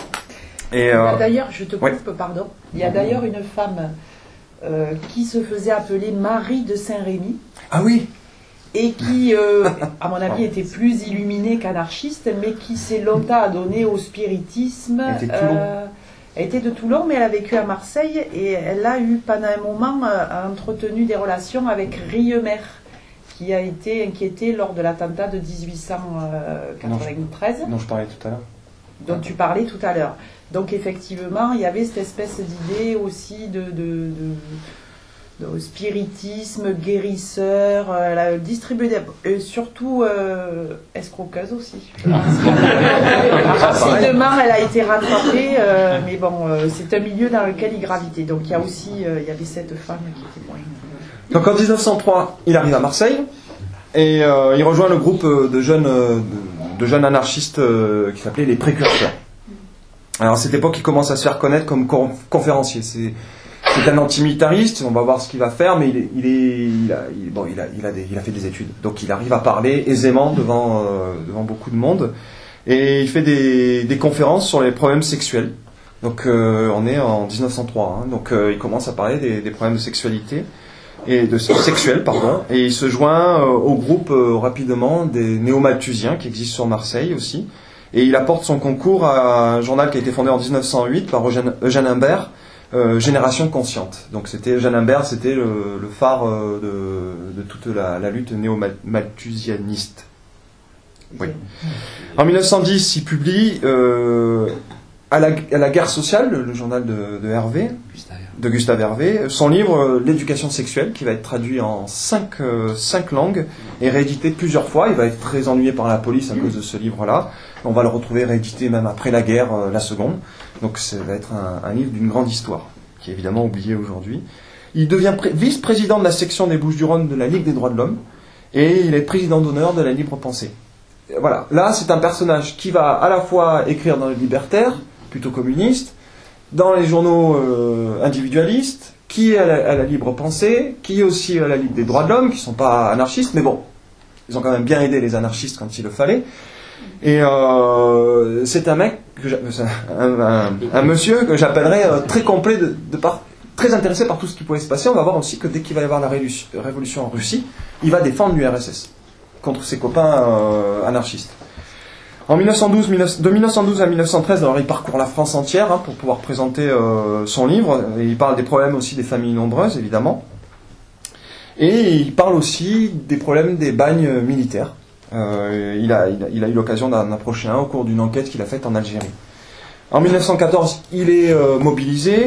Et euh... d'ailleurs, je te coupe, ouais. pardon. Il y a d'ailleurs une femme euh, qui se faisait appeler Marie de Saint-Rémy. Ah oui. Et qui, euh, à mon avis, était plus illuminée qu'anarchiste, mais qui s'est longtemps adonnée au spiritisme. Elle était de Toulon. Euh, elle était de Toulon, mais elle a vécu à Marseille et elle a eu pendant un moment euh, entretenu des relations avec Riemer, qui a été inquiété lors de l'attentat de dix-huit cent quatre-vingt-treize. Dont je parlais tout à l'heure. Dont tu parlais tout à l'heure. Donc effectivement, il y avait cette espèce d'idée aussi de, de, de, Donc, spiritisme, guérisseur, euh, la distribuer des... et surtout euh, escroqueuse aussi. Rapidement, elle a été rattrapée, euh, mais bon, euh, c'est un milieu dans lequel il gravitait. Donc il y a aussi, euh, il y avait cette femme qui était pour lui. Donc en dix-neuf cent trois, il arrive à Marseille et euh, il rejoint le groupe de jeunes, de, de jeunes anarchistes euh, qui s'appelait les Précurseurs. Alors à cette époque, il commence à se faire connaître comme conférencier. C'est C'est un antimilitariste, on va voir ce qu'il va faire, mais il, est, il, est, il, a, il, bon, il, a, il, a des, il a fait des études. Donc il arrive à parler aisément devant, euh, devant beaucoup de monde. Et il fait des, des conférences sur les problèmes sexuels. Donc euh, on est en dix-neuf cent trois. Hein, donc euh, il commence à parler des, des problèmes de sexualité. Et de sexuel, pardon. Et il se joint euh, au groupe euh, rapidement des néo-malthusiens qui existent sur Marseille aussi. Et il apporte son concours à un journal qui a été fondé en dix-neuf cent huit par Eugène, Eugène Imbert, Euh, Génération Consciente. Donc c'était Eugène Imbert, c'était le, le phare euh, de, de toute la, la lutte néo-malthusianiste. Oui. En mille neuf cent dix, il publie euh, à, la, à la guerre sociale, le, le journal de, de Hervé, de Gustave Hervé, son livre euh, L'éducation sexuelle, qui va être traduit en cinq, euh, cinq langues et réédité plusieurs fois. Il va être très ennuyé par la police à cause de ce livre-là. On va le retrouver réédité même après la guerre, euh, la seconde. Donc ça va être un, un livre d'une grande histoire, qui est évidemment oublié aujourd'hui. Il devient pré- vice-président de la section des Bouches-du-Rhône de la Ligue des droits de l'homme, et il est président d'honneur de la Libre Pensée. Et voilà, là c'est un personnage qui va à la fois écrire dans les libertaires, plutôt communistes, dans les journaux euh, individualistes, qui est à la, à la Libre Pensée, qui est aussi à la Ligue des droits de l'homme, qui ne sont pas anarchistes, mais bon, ils ont quand même bien aidé les anarchistes quand il le fallait. Et euh, c'est un mec, que un, un, un monsieur que j'appellerais euh, très complet, de, de par, très intéressé par tout ce qui pouvait se passer. On va voir aussi que dès qu'il va y avoir la révolution, révolution en Russie, il va défendre l'U R S S contre ses copains euh, anarchistes. En mille neuf cent douze, de mille neuf cent douze à mille neuf cent treize, alors il parcourt la France entière hein, pour pouvoir présenter euh, son livre. Et il parle des problèmes aussi des familles nombreuses, évidemment. Et il parle aussi des problèmes des bagnes militaires. Euh, il, a, il, a, il a eu l'occasion d'en approcher un au cours d'une enquête qu'il a faite en Algérie. En mille neuf cent quatorze, il est euh, mobilisé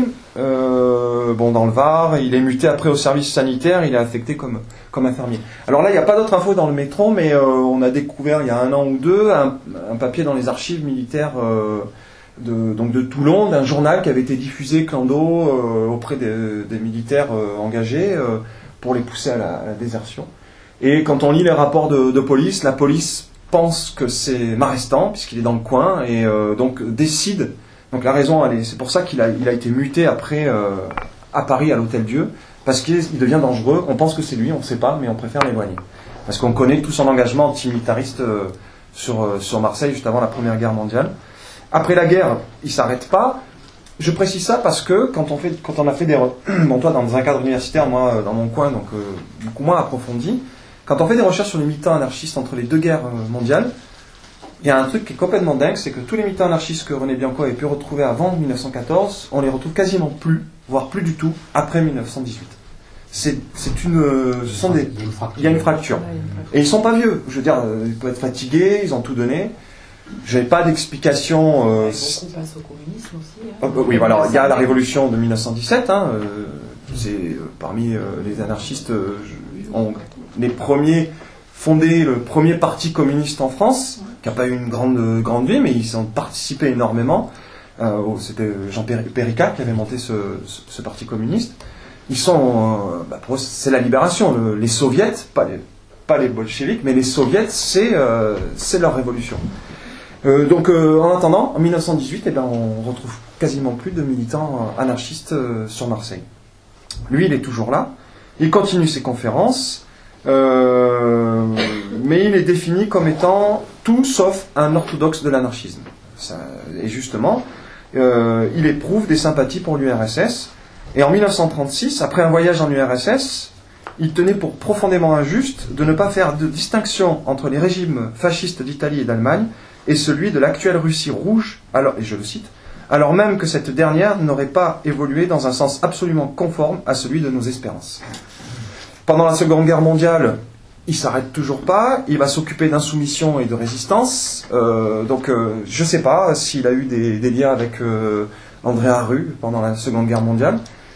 euh, bon, dans le Var, il est muté après au service sanitaire, il est affecté comme, comme infirmier. Alors là, il n'y a pas d'autres infos dans le métro, mais euh, on a découvert il y a un an ou deux un, un papier dans les archives militaires euh, de, donc de Toulon, d'un journal qui avait été diffusé clando euh, auprès des, des militaires euh, engagés euh, pour les pousser à la, à la désertion. Et quand on lit les rapports de, de police, la police pense que c'est Marestan, puisqu'il est dans le coin, et euh, donc décide. Donc la raison, elle est, c'est pour ça qu'il a, il a été muté après euh, à Paris, à l'Hôtel-Dieu, parce qu'il il devient dangereux. On pense que c'est lui, on ne sait pas, mais on préfère l'éloigner. Parce qu'on connaît tout son engagement antimilitariste euh, sur, euh, sur Marseille, juste avant la Première Guerre mondiale. Après la guerre, il ne s'arrête pas. Je précise ça parce que quand on, fait, quand on a fait des... Bon, toi, dans un cadre universitaire, moi, dans mon coin, donc euh, beaucoup moins approfondi, quand on fait des recherches sur les militants anarchistes entre les deux guerres mondiales, il y a un truc qui est complètement dingue, c'est que tous les militants anarchistes que René Bianco avait pu retrouver avant mille neuf cent quatorze, on les retrouve quasiment plus, voire plus du tout, après mille neuf cent dix-huit. C'est, c'est une, ce sont des, il y a une fracture. Et ils sont pas vieux. Je veux dire, ils peuvent être fatigués, ils ont tout donné. J'avais pas d'explication. Euh, beaucoup passent au communisme aussi. Hein. Euh, oui, alors il y a la révolution de mille neuf cent dix-sept. Hein, euh, c'est euh, parmi euh, les anarchistes. Euh, on, les premiers fondé le premier parti communiste en France, qui n'a pas eu une grande, grande vie, mais ils ont participé énormément. Euh, c'était Jean Péricard qui avait monté ce, ce, ce parti communiste. Ils sont, euh, bah pour eux, c'est la libération. Le, les soviets, pas les, pas les bolcheviks, mais les soviets, c'est, euh, c'est leur révolution. Euh, donc, euh, en attendant, en mille neuf cent dix-huit, eh ben, on retrouve quasiment plus de militants anarchistes euh, sur Marseille. Lui, il est toujours là. Il continue ses conférences. Euh, mais il est défini comme étant tout sauf un orthodoxe de l'anarchisme. Ça, et justement, euh, il éprouve des sympathies pour l'U R S S. Et en mille neuf cent trente-six, après un voyage en U R S S, il tenait pour profondément injuste de ne pas faire de distinction entre les régimes fascistes d'Italie et d'Allemagne et celui de l'actuelle Russie rouge, alors, et je le cite, alors même que cette dernière n'aurait pas évolué dans un sens absolument conforme à celui de nos espérances. Pendant la Seconde Guerre mondiale, il s'arrête toujours pas, il va s'occuper d'insoumission et de résistance, euh, donc euh, je ne sais pas s'il a eu des, des liens avec euh, André Haru pendant la Seconde Guerre mondiale.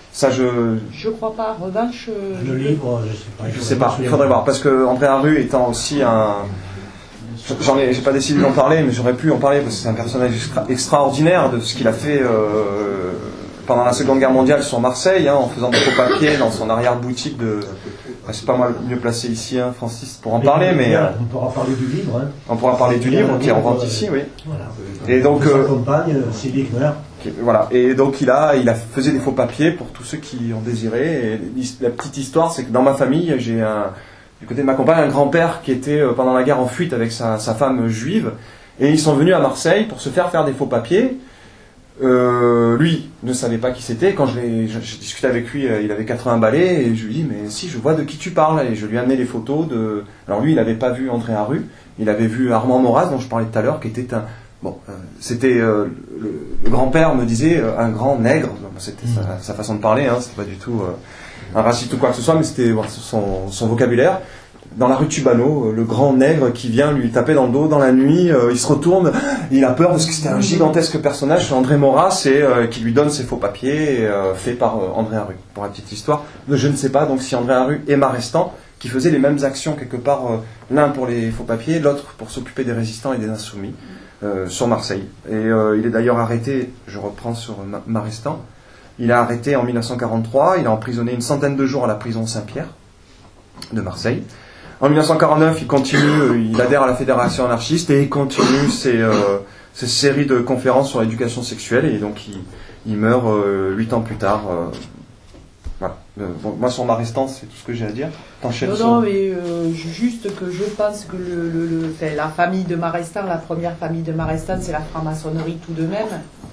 Ça, je... Je crois pas. En revanche... Euh, le livre, je sais pas. Je sais pas, il faudrait voir. Parce que André Arru étant aussi un... J'en ai, j'ai pas décidé d'en parler, mais j'aurais pu en parler parce que c'est un personnage extra, extraordinaire de ce qu'il a fait euh, pendant la Seconde Guerre mondiale sur Marseille, hein, en faisant des faux papiers dans son arrière-boutique de... Enfin, c'est pas moi le mieux placé ici, hein, Francis, pour en parler, mais... Euh, on pourra parler du livre. Hein. On pourra parler du livre qui est en vente ici, oui. Voilà. Et donc... Sa euh, compagne, Sylvie Kmer. Voilà, et donc il a, il a faisait des faux papiers pour tous ceux qui ont désiré. Et la petite histoire, c'est que dans ma famille, j'ai un, du côté de ma compagne, un grand-père qui était pendant la guerre en fuite avec sa, sa femme juive, et ils sont venus à Marseille pour se faire faire des faux papiers. Euh, lui ne savait pas qui c'était. Quand je l'ai, j'ai discuté avec lui, il avait quatre-vingts balais, et je lui dis mais si, je vois de qui tu parles, et je lui ai amené les photos de. Alors lui, il n'avait pas vu André Arru, il avait vu Armand Maurras dont je parlais tout à l'heure, qui était un Bon, euh, c'était euh, le, le grand-père me disait euh, un grand nègre. C'était sa, sa façon de parler, hein, c'était pas du tout euh, un raciste ou quoi que ce soit, mais c'était voilà, son, son vocabulaire. Dans la rue Tubano, euh, le grand nègre qui vient lui taper dans le dos dans la nuit, euh, il se retourne, il a peur parce que c'était un gigantesque personnage, André Maurras, et euh, qui lui donne ses faux papiers euh, faits par euh, André Arru. Pour la petite histoire, je ne sais pas donc si André Arru et Marestan qui faisaient les mêmes actions quelque part, euh, l'un pour les faux papiers, l'autre pour s'occuper des résistants et des insoumis. Euh, sur Marseille. Et euh, il est d'ailleurs arrêté, je reprends sur Marestan, il est arrêté en mille neuf cent quarante-trois, il a emprisonné une centaine de jours à la prison Saint-Pierre de Marseille. En mille neuf cent quarante-neuf, il continue, il adhère à la Fédération anarchiste et il continue ses, euh, ses séries de conférences sur l'éducation sexuelle, et donc il, il meurt euh, huit ans plus tard. Euh, Voilà. Euh, bon, moi, sur Marestan, c'est tout ce que j'ai à dire. Non, sur... non, mais euh, juste que je pense que le, le, le, enfin, la famille de Marestan, la première famille de Marestan, c'est la franc-maçonnerie tout de même.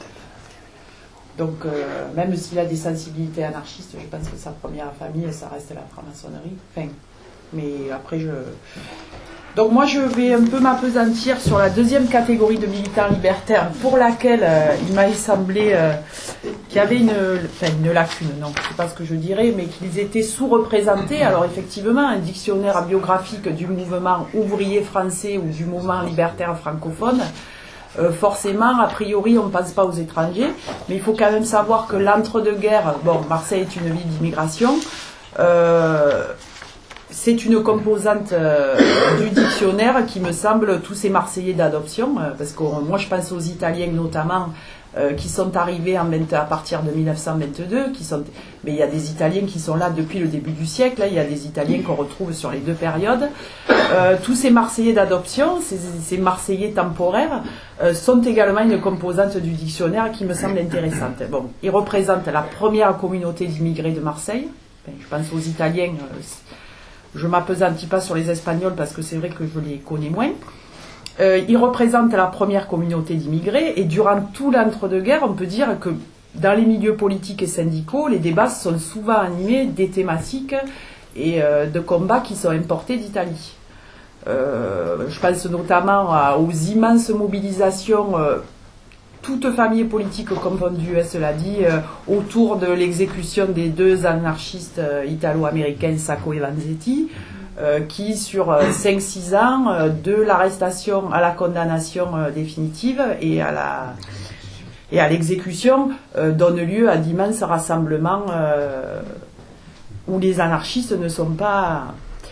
Donc, euh, même s'il a des sensibilités anarchistes, je pense que sa première famille, ça reste la franc-maçonnerie. Enfin, mais après, je... Donc moi je vais un peu m'appesantir sur la deuxième catégorie de militants libertaires pour laquelle euh, il m'a semblé euh, qu'il y avait une, enfin une lacune, non, c'est pas ce que je dirais, mais qu'ils étaient sous-représentés. Alors effectivement, un dictionnaire biographique du mouvement ouvrier français ou du mouvement libertaire francophone, euh, forcément, a priori, on ne pense pas aux étrangers, mais il faut quand même savoir que l'entre-deux-guerres, bon, Marseille est une ville d'immigration, euh, c'est une composante euh, du dictionnaire qui me semble tous ces Marseillais d'adoption, euh, parce que euh, moi je pense aux Italiens notamment euh, qui sont arrivés en vingt, à partir de mille neuf cent vingt-deux, qui sont, mais il y a des Italiens qui sont là depuis le début du siècle, là, il y a des Italiens qu'on retrouve sur les deux périodes. Euh, tous ces Marseillais d'adoption, ces, ces Marseillais temporaires, euh, sont également une composante du dictionnaire qui me semble intéressante. Bon, ils représentent la première communauté d'immigrés de Marseille. Enfin, je pense aux Italiens. Euh, Je ne m'appesantis pas sur les Espagnols parce que c'est vrai que je les connais moins. Euh, ils représentent la première communauté d'immigrés et durant tout l'entre-deux-guerres, on peut dire que dans les milieux politiques et syndicaux, les débats sont souvent animés des thématiques et euh, de combats qui sont importés d'Italie. Euh, je pense notamment à, aux immenses mobilisations, euh, toutes familles politiques confondues, cela dit, euh, autour de l'exécution des deux anarchistes euh, italo-américains Sacco et Vanzetti, euh, qui sur euh, cinq six ans, euh, de l'arrestation à la condamnation euh, définitive et à la et à l'exécution, euh, donnent lieu à d'immenses rassemblements euh, où les anarchistes ne sont pas...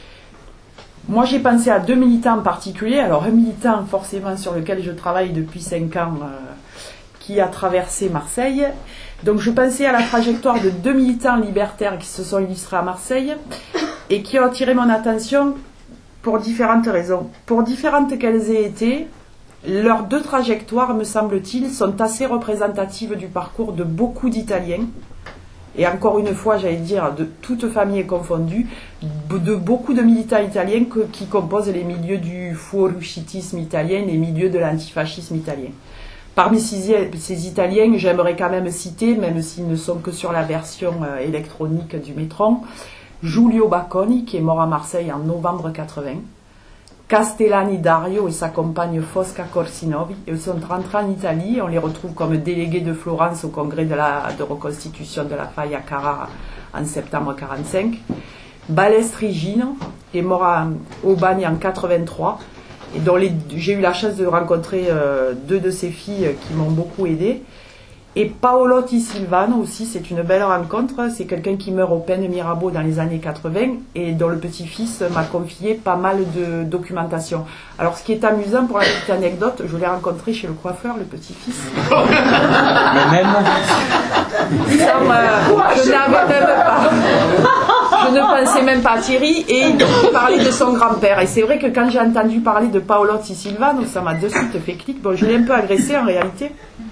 Moi, j'ai pensé à deux militants en particulier. Alors, un militant, forcément, sur lequel je travaille depuis cinq ans, euh, qui a traversé Marseille. Donc, je pensais à la trajectoire de deux militants libertaires qui se sont illustrés à Marseille et qui ont attiré mon attention pour différentes raisons. Pour différentes qu'elles aient été, leurs deux trajectoires, me semble-t-il, sont assez représentatives du parcours de beaucoup d'Italiens. Et encore une fois, j'allais dire, de toutes familles confondues, de beaucoup de militants italiens que, qui composent les milieux du fuoriuscitisme italien, les milieux de l'antifascisme italien. Parmi ces, ces Italiens, j'aimerais quand même citer, même s'ils ne sont que sur la version euh, électronique du Métron, Giulio Bacconi, qui est mort à Marseille en novembre quatre-vingts, Castellani Dario et sa compagne Fosca Corsinovi, ils sont rentrés en Italie, on les retrouve comme délégués de Florence au congrès de, la, de reconstitution de la faille à Carrara en septembre quarante-cinq. Balestrigino est mort à, au Bagne en quatre-vingt-trois, et dont les, j'ai eu la chance de rencontrer euh, deux de ses filles qui m'ont beaucoup aidé. Et Paolotti Silvano aussi, c'est une belle rencontre. C'est quelqu'un qui meurt au Pen Mirabeau dans les années quatre-vingts et dont le petit-fils m'a confié pas mal de documentation. Alors, ce qui est amusant pour la petite anecdote, je l'ai rencontré chez le coiffeur, le petit-fils. Le même. Ça, euh, je n'avais même pas. Je ne pensais même pas à Thierry et il me parlait de son grand-père. Et c'est vrai que quand j'ai entendu parler de Paolotti Silvano, ça m'a de suite fait clic. Bon, je l'ai un peu agressé en réalité.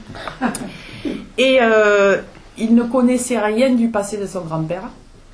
Et euh, il ne connaissait rien du passé de son grand-père.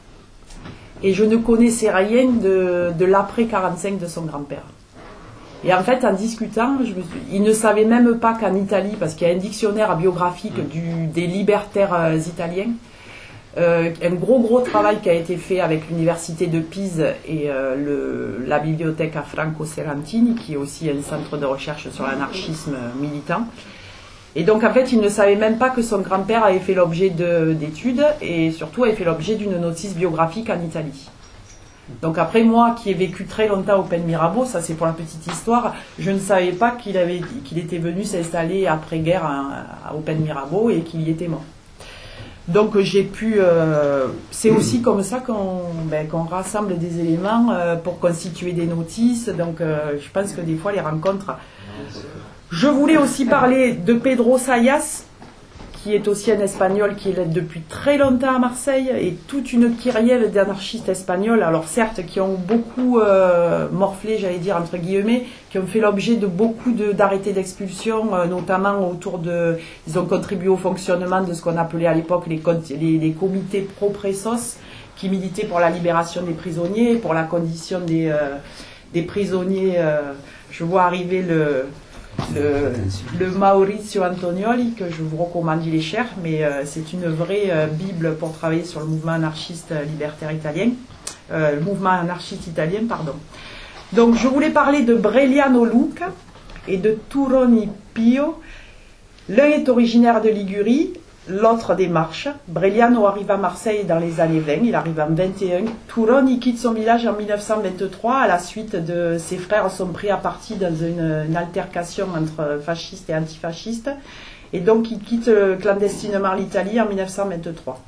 Et je ne connaissais rien de, de l'après quarante-cinq de son grand-père. Et en fait, en discutant, je me suis, il ne savait même pas qu'en Italie, parce qu'il y a un dictionnaire biographique du, des libertaires euh, italiens, euh, un gros gros travail qui a été fait avec l'université de Pise et euh, le, la bibliothèque à Franco Serrantini, qui est aussi un centre de recherche sur l'anarchisme militant. Et donc en fait, il ne savait même pas que son grand-père avait fait l'objet d'études et surtout avait fait l'objet d'une notice biographique en Italie. Donc après, moi qui ai vécu très longtemps au Pen Mirabeau, ça c'est pour la petite histoire, je ne savais pas qu'il avait, qu'il était venu s'installer après-guerre au Pen Mirabeau et qu'il y était mort. Donc j'ai pu... Euh, c'est aussi comme ça qu'on ben, qu'on rassemble des éléments euh, pour constituer des notices. Donc euh, je pense que des fois les rencontres... Je voulais aussi parler de Pedro Sayas, qui est aussi un Espagnol qui est là depuis très longtemps à Marseille, et toute une kyrielle d'anarchistes espagnols, alors certes qui ont beaucoup euh, morflé, j'allais dire entre guillemets, qui ont fait l'objet de beaucoup d'arrêtés d'expulsion, euh, notamment autour de... Ils ont contribué au fonctionnement de ce qu'on appelait à l'époque les, les, les comités pro-pressos, qui militaient pour la libération des prisonniers, pour la condition des, euh, des prisonniers. Euh, je vois arriver le... Le, le Maurizio Antonioli, que je vous recommande, il est cher, mais euh, c'est une vraie euh, bible pour travailler sur le mouvement anarchiste libertaire italien, euh, le mouvement anarchiste italien, pardon. Donc je voulais parler de Breliano Luca et de Turoni Pio. L'un est originaire de Ligurie, l'autre des Marches. Breliano arrive à Marseille dans les années vingt, il arrive en vingt et un. Turoni quitte son village en mille neuf cent vingt-trois, à la suite de ses frères sont pris à partie dans une, une altercation entre fascistes et antifascistes. Et donc il quitte clandestinement l'Italie en mille neuf cent vingt-trois.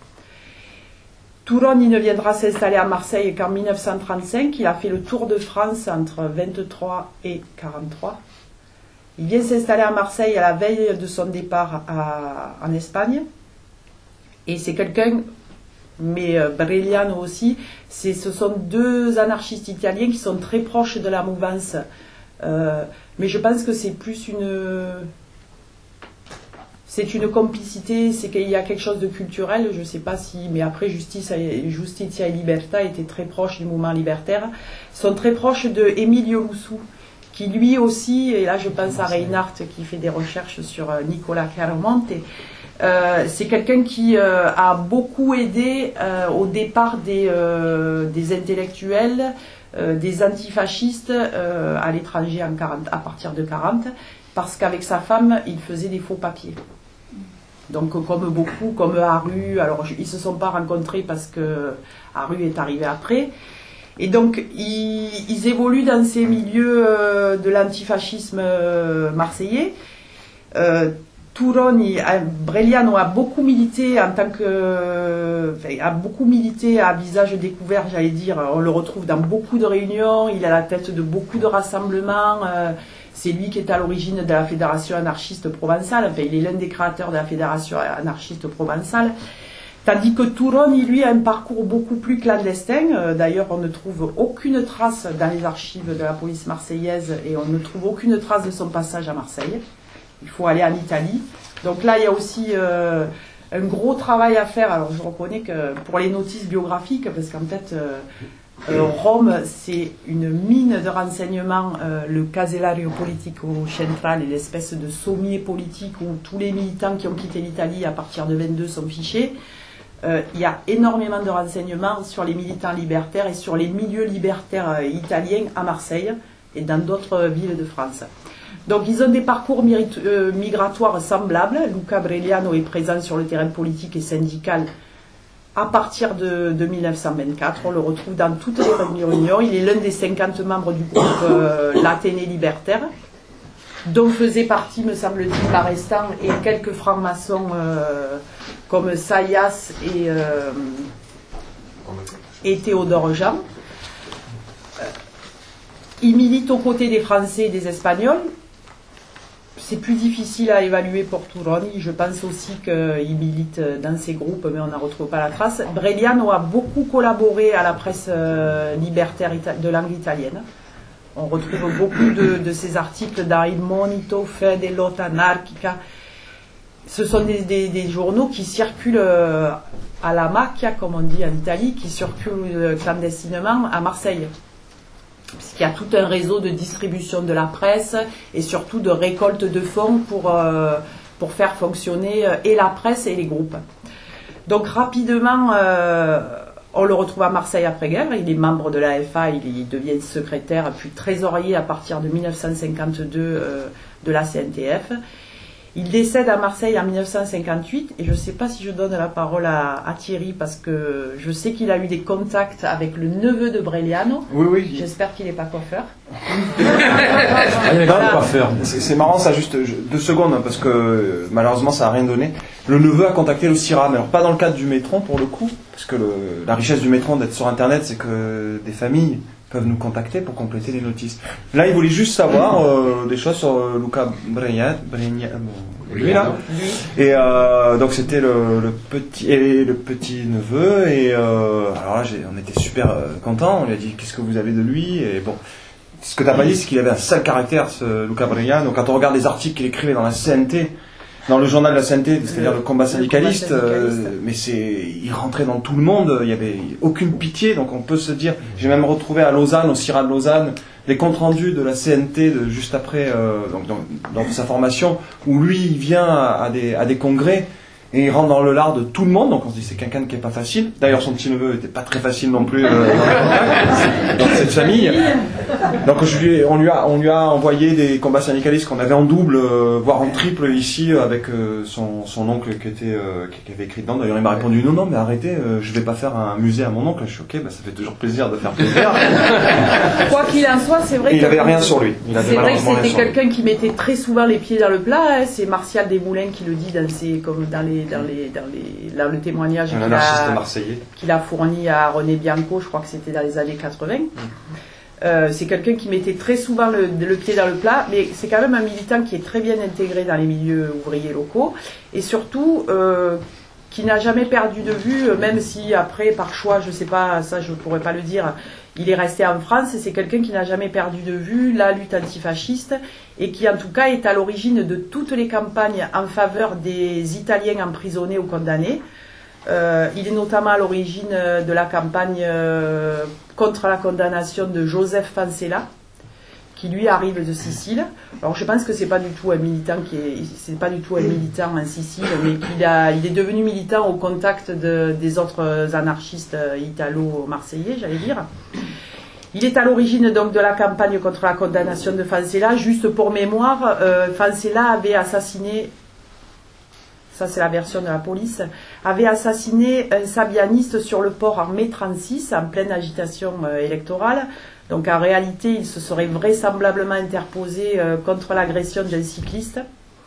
Turoni ne viendra s'installer à Marseille qu'en mille neuf cent trente-cinq, il a fait le tour de France entre vingt-trois et quarante-trois. Il vient s'installer à Marseille à la veille de son départ à, en Espagne. Et c'est quelqu'un, mais euh, Breliano aussi, ce sont deux anarchistes italiens qui sont très proches de la mouvance. Euh, mais je pense que c'est plus une... C'est une complicité, c'est qu'il y a quelque chose de culturel, je ne sais pas si... Mais après, Justicia et Libertà étaient très proches du mouvement libertaire. Ils sont très proches de Emilio Lussu, qui lui aussi, et là je pense à Reinhardt qui fait des recherches sur Nicola Chiaromonte, euh, c'est quelqu'un qui euh, a beaucoup aidé euh, au départ des, euh, des intellectuels, euh, des antifascistes euh, à l'étranger en quarante, à partir de quarante, parce qu'avec sa femme, il faisait des faux papiers. Donc comme beaucoup, comme Haru, alors ils ne se sont pas rencontrés parce que Haru est arrivé après. Et donc, ils, ils évoluent dans ces milieux euh, de l'antifascisme euh, marseillais. Euh, Turoni, Breliano a beaucoup milité en tant que, euh, enfin, a beaucoup milité à visage découvert, j'allais dire. On le retrouve dans beaucoup de réunions. Il est à la tête de beaucoup de rassemblements. Euh, c'est lui qui est à l'origine de la Fédération anarchiste provençale. Enfin, il est l'un des créateurs de la Fédération anarchiste provençale. Tandis que Turoni, lui, a un parcours beaucoup plus clandestin. Euh, D'ailleurs, on ne trouve aucune trace dans les archives de la police marseillaise et on ne trouve aucune trace de son passage à Marseille. Il faut aller en Italie. Donc là, il y a aussi euh, un gros travail à faire. Alors, je reconnais que pour les notices biographiques, parce qu'en fait, euh, euh, Rome, c'est une mine de renseignements. Euh, le Casellario Politico Centrale est l'espèce de sommier politique où tous les militants qui ont quitté l'Italie à partir de vingt-deux sont fichés. Euh, il y a énormément de renseignements sur les militants libertaires et sur les milieux libertaires euh, italiens à Marseille et dans d'autres villes de France. Donc ils ont des parcours euh, migratoires semblables. Luca Breliano est présent sur le terrain politique et syndical à partir de, de mille neuf cent vingt-quatre. On le retrouve dans toutes les réunions. Il est l'un des cinquante membres du groupe euh, l'Athénée libertaire. dont faisait partie, me semble-t-il, Marestan et quelques francs-maçons euh, comme Sayas et, euh, et Théodore Jean. Euh, il milite aux côtés des Français et des Espagnols. C'est plus difficile à évaluer pour Turoni. Je pense aussi qu'il milite dans ces groupes, mais on n'en retrouve pas la trace. Breliano a beaucoup collaboré à la presse euh, libertaire de langue italienne. On retrouve beaucoup de, de ces articles dans Il Monito, Fede, Lotta Anarchica. Ce sont des, des, des journaux qui circulent euh, à la macchia, comme on dit en Italie, qui circulent euh, clandestinement à Marseille. Puisqu'il y a tout un réseau de distribution de la presse et surtout de récolte de fonds pour, euh, pour faire fonctionner euh, et la presse et les groupes. Donc rapidement, euh, on le retrouve à Marseille après-guerre. Il est membre de l'A F A, il, il devient secrétaire puis trésorier à partir de mille neuf cent cinquante-deux euh, de la C N T F. Il décède à Marseille en mille neuf cent cinquante-huit et je ne sais pas si je donne la parole à, à Thierry parce que je sais qu'il a eu des contacts avec le neveu de Breliano. Oui, oui. J'espère qu'il n'est pas coiffeur. Voilà. C'est marrant ça, juste deux secondes, hein, parce que malheureusement ça n'a rien donné. Le neveu a contacté le C I R A, mais alors pas dans le cadre du Métron pour le coup, parce que le, la richesse du Métron d'être sur Internet, c'est que des familles peuvent nous contacter pour compléter les notices. Là, il voulait juste savoir euh, des choses sur euh, Luca Breliano, lui là. Et euh, donc c'était le, le petit et le petit neveu et euh, alors là, on était super euh, contents. On lui a dit qu'est-ce que vous avez de lui et bon. Ce que t'as pas dit, c'est qu'il avait un sale caractère, ce Luca Breliano. Quand on regarde les articles qu'il écrivait dans la C N T, dans le journal de la C N T, c'est-à-dire le, le combat syndicaliste, le combat syndicaliste. Euh, mais c'est, il rentrait dans tout le monde, il y avait aucune pitié, donc on peut se dire, j'ai même retrouvé à Lausanne, au C I R A de Lausanne, les comptes rendus de la C N T de juste après, euh, donc dans, dans sa formation, où lui, il vient à, à, des, à des congrès, et il rentre dans le lard de tout le monde, donc on se dit c'est quelqu'un qui est pas facile. D'ailleurs son petit neveu était pas très facile non plus euh, dans, dans cette famille. Donc je lui ai, on, lui a, on lui a envoyé des combats syndicalistes qu'on avait en double, euh, voire en triple ici, avec euh, son, son oncle qui, était, euh, qui avait écrit dedans. D'ailleurs il m'a répondu non, non mais arrêtez, euh, je vais pas faire un musée à mon oncle. Je suis ok, bah, ça fait toujours plaisir de faire plaisir. Quoi qu'il en soit, c'est vrai qu'il avait rien sur lui. C'est vrai que c'était quelqu'un qui mettait très souvent les pieds dans le plat. Hein. C'est Martial Desmoulins qui le dit dans, ses, comme dans les Dans, les, dans, les, dans le témoignage qu'il a, qu'il a fourni à René Bianco, je crois que c'était dans les années quatre-vingts. Mmh. Euh, c'est quelqu'un qui mettait très souvent le, le pied dans le plat, mais c'est quand même un militant qui est très bien intégré dans les milieux ouvriers locaux, et surtout euh, qui n'a jamais perdu de vue, même si après, par choix, je ne sais pas, ça je ne pourrais pas le dire, il est resté en France. C'est quelqu'un qui n'a jamais perdu de vue la lutte antifasciste et qui en tout cas est à l'origine de toutes les campagnes en faveur des Italiens emprisonnés ou condamnés. Euh, il est notamment à l'origine de la campagne euh, contre la condamnation de Joseph Pancella, qui lui arrive de Sicile. Alors je pense que c'est pas du tout un militant qui est, c'est pas du tout un militant en Sicile, mais qu'il a, il est devenu militant au contact de, des autres anarchistes italo-marseillais, j'allais dire. Il est à l'origine donc de la campagne contre la condamnation de Pancella. Juste pour mémoire, euh, Pancella avait assassiné, ça c'est la version de la police, avait assassiné un sabianiste sur le port en mai trente-six, en pleine agitation euh, électorale. Donc en réalité, il se serait vraisemblablement interposé euh, contre l'agression d'un cycliste.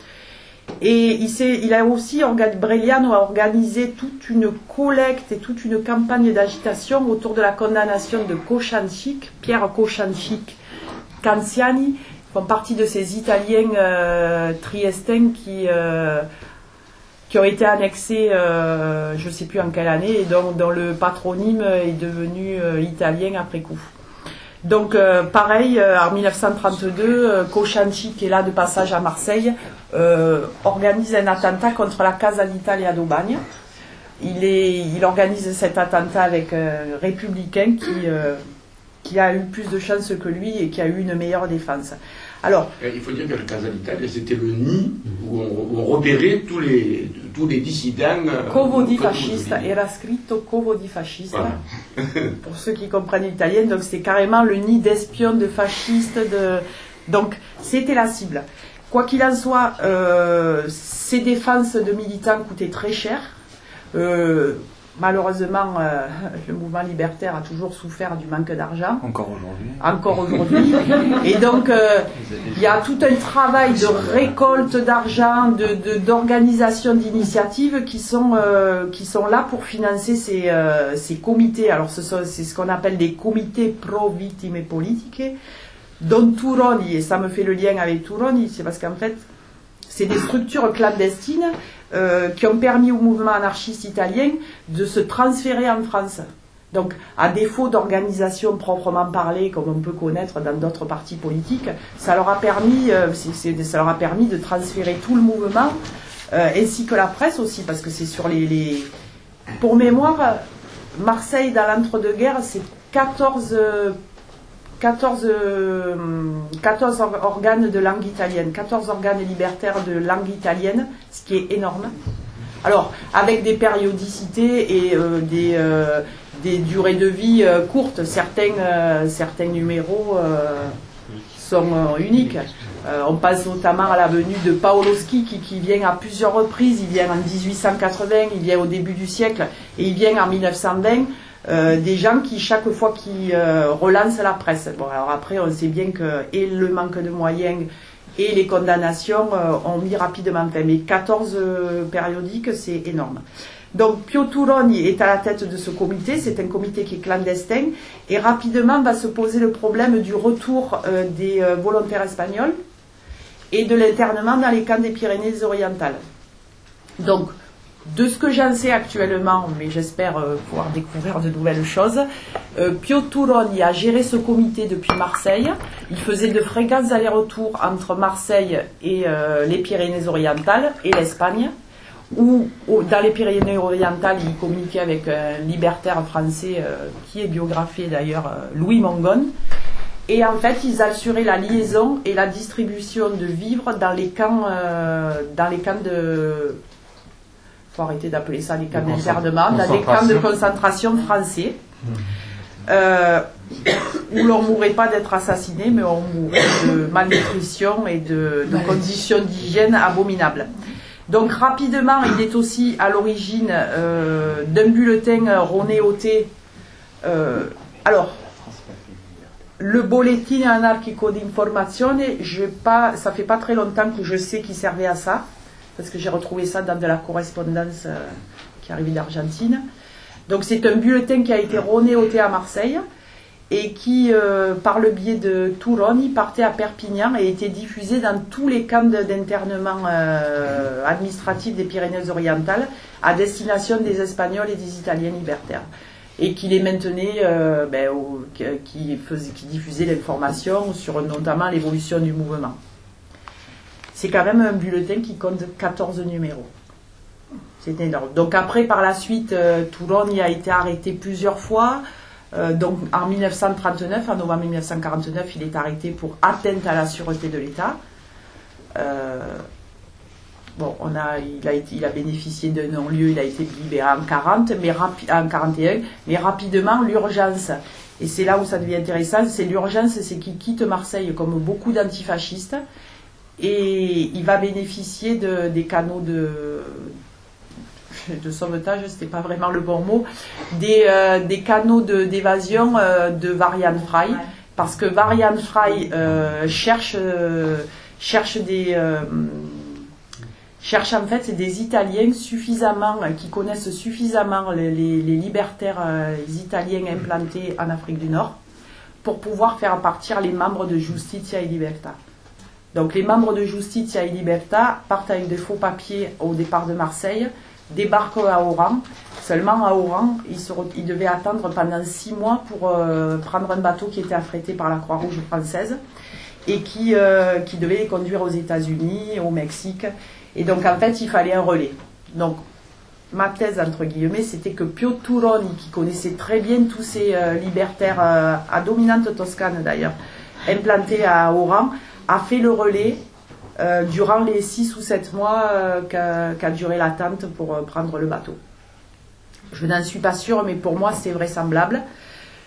Et il, il a aussi, Breliano a organisé toute une collecte et toute une campagne d'agitation autour de la condamnation de Kochanchik, Pierre Kochanchik Canziani, font partie de ces Italiens euh, triestins qui, euh, qui ont été annexés, euh, je ne sais plus en quelle année, et dont, dont le patronyme est devenu euh, italien après coup. Donc euh, pareil, euh, en mille neuf cent trente-deux, euh, Kochanchik, qui est là de passage à Marseille, euh, organise un attentat contre la Casa d'Italia d'Aubagne. Il, est, il organise cet attentat avec un républicain qui, euh, qui a eu plus de chances que lui et qui a eu une meilleure défense. Alors, il faut dire que la Casa d'Italia, c'était le nid où on, où on repérait tous les, tous les dissidents. Covo di fascista, era scritto Covo di fascista, voilà. Pour ceux qui comprennent l'italien, donc c'est carrément le nid d'espions, de fascistes, de... donc c'était la cible. Quoi qu'il en soit, euh, ces défenses de militants coûtaient très cher. Euh, malheureusement, euh, le mouvement libertaire a toujours souffert du manque d'argent. Encore aujourd'hui. Encore aujourd'hui. Et donc, euh, il y a tout un travail de récolte d'argent, de, de, d'organisation d'initiatives qui sont, euh, qui sont là pour financer ces, euh, ces comités. Alors, ce sont, c'est ce qu'on appelle des comités pro-vittime politiche, dont Turoni, et ça me fait le lien avec Turoni, c'est parce qu'en fait, c'est des structures clandestines euh, qui ont permis au mouvement anarchiste italien de se transférer en France. Donc, à défaut d'organisation proprement parlée, comme on peut connaître dans d'autres partis politiques, ça leur a permis, euh, c'est, c'est, ça leur a permis de transférer tout le mouvement, euh, ainsi que la presse aussi, parce que c'est sur les... les... Pour mémoire, Marseille, dans l'entre-deux-guerres, c'est quatorze... quatorze, quatorze organes de langue italienne, quatorze organes libertaires de langue italienne, ce qui est énorme. Alors, avec des périodicités et euh, des, euh, des durées de vie euh, courtes, certains, euh, certains numéros euh, sont euh, uniques. Euh, on pense notamment à la venue de Paolowski qui, qui vient à plusieurs reprises. Il vient en dix-huit cent quatre-vingts, il vient au début du siècle et il vient en mille neuf cent vingt. Euh, des gens qui, chaque fois qui euh, relancent la presse. Bon, alors après, on sait bien que et le manque de moyens et les condamnations euh, ont mis rapidement fin. Mais quatorze euh, périodiques, c'est énorme. Donc, Pio Turoni est à la tête de ce comité. C'est un comité qui est clandestin. Et rapidement va se poser le problème du retour euh, des euh, volontaires espagnols et de l'internement dans les camps des Pyrénées-Orientales. Donc, de ce que j'en sais actuellement, mais j'espère euh, pouvoir découvrir de nouvelles choses, euh, Pio Turoni a géré ce comité depuis Marseille. Il faisait de fréquents allers-retours entre Marseille et euh, les Pyrénées-Orientales et l'Espagne, où, où dans les Pyrénées-Orientales, il communiquait avec un libertaire français euh, qui est biographié d'ailleurs, euh, Louis Mongon. Et en fait, ils assuraient la liaison et la distribution de vivres dans les camps, euh, dans les camps de... Il faut arrêter d'appeler ça des camps d'internement, dans des camps de concentration français, euh, où l'on ne mourrait pas d'être assassiné, mais on mourait de malnutrition et de, de conditions d'hygiène abominables. Donc rapidement, il est aussi à l'origine euh, d'un bulletin René Oté. Euh, alors, le Bollettino Anarchico d'Informazione, je pas, ça fait pas très longtemps que je sais qu'il servait à ça, parce que j'ai retrouvé ça dans de la correspondance euh, qui arrivait d'Argentine. Donc c'est un bulletin qui a été renéoté à Marseille et qui, euh, par le biais de Turoni, partait à Perpignan et était diffusé dans tous les camps d'internement euh, administratif des Pyrénées-Orientales à destination des Espagnols et des Italiens libertaires. Et qui les maintenait, euh, ben, au, qui, faisait, qui diffusait l'information sur notamment l'évolution du mouvement. C'est quand même un bulletin qui compte quatorze numéros. C'est énorme. Donc après, par la suite, euh, Turoni a été arrêté plusieurs fois. Euh, donc en mille neuf cent trente-neuf, en novembre mille neuf cent quarante-neuf, il est arrêté pour atteinte à la sûreté de l'État. Euh, bon, on a, il, a été, il a bénéficié d'un non-lieu, il a été libéré en quarante, mais rapi, en quarante et un, mais rapidement, l'urgence. Et c'est là où ça devient intéressant, c'est l'urgence, c'est qu'il quitte Marseille comme beaucoup d'antifascistes. Et il va bénéficier de, des canaux de, de sauvetage, c'était pas vraiment le bon mot, des, euh, des canaux de, d'évasion euh, de Varian Fry, parce que Varian Fry euh, cherche, euh, cherche des... Euh, cherche en fait des Italiens suffisamment, qui connaissent suffisamment les, les, les libertaires euh, les Italiens implantés en Afrique du Nord, pour pouvoir faire partir les membres de Giustizia e Libertà. Donc les membres de Giustizia e Libertà partent avec des faux papiers au départ de Marseille, débarquent à Oran. Seulement à Oran, ils, se, ils devaient attendre pendant six mois pour euh, prendre un bateau qui était affrété par la Croix-Rouge française et qui, euh, qui devait les conduire aux États-Unis, au Mexique. Et donc en fait, il fallait un relais. Donc ma thèse, entre guillemets, c'était que Pio Turoni, qui connaissait très bien tous ces euh, libertaires, euh, à dominante toscane d'ailleurs, implantés à Oran, a fait le relais euh, durant les six ou sept mois euh, qu'a, qu'a duré l'attente pour euh, prendre le bateau. Je n'en suis pas sûre, mais pour moi c'est vraisemblable.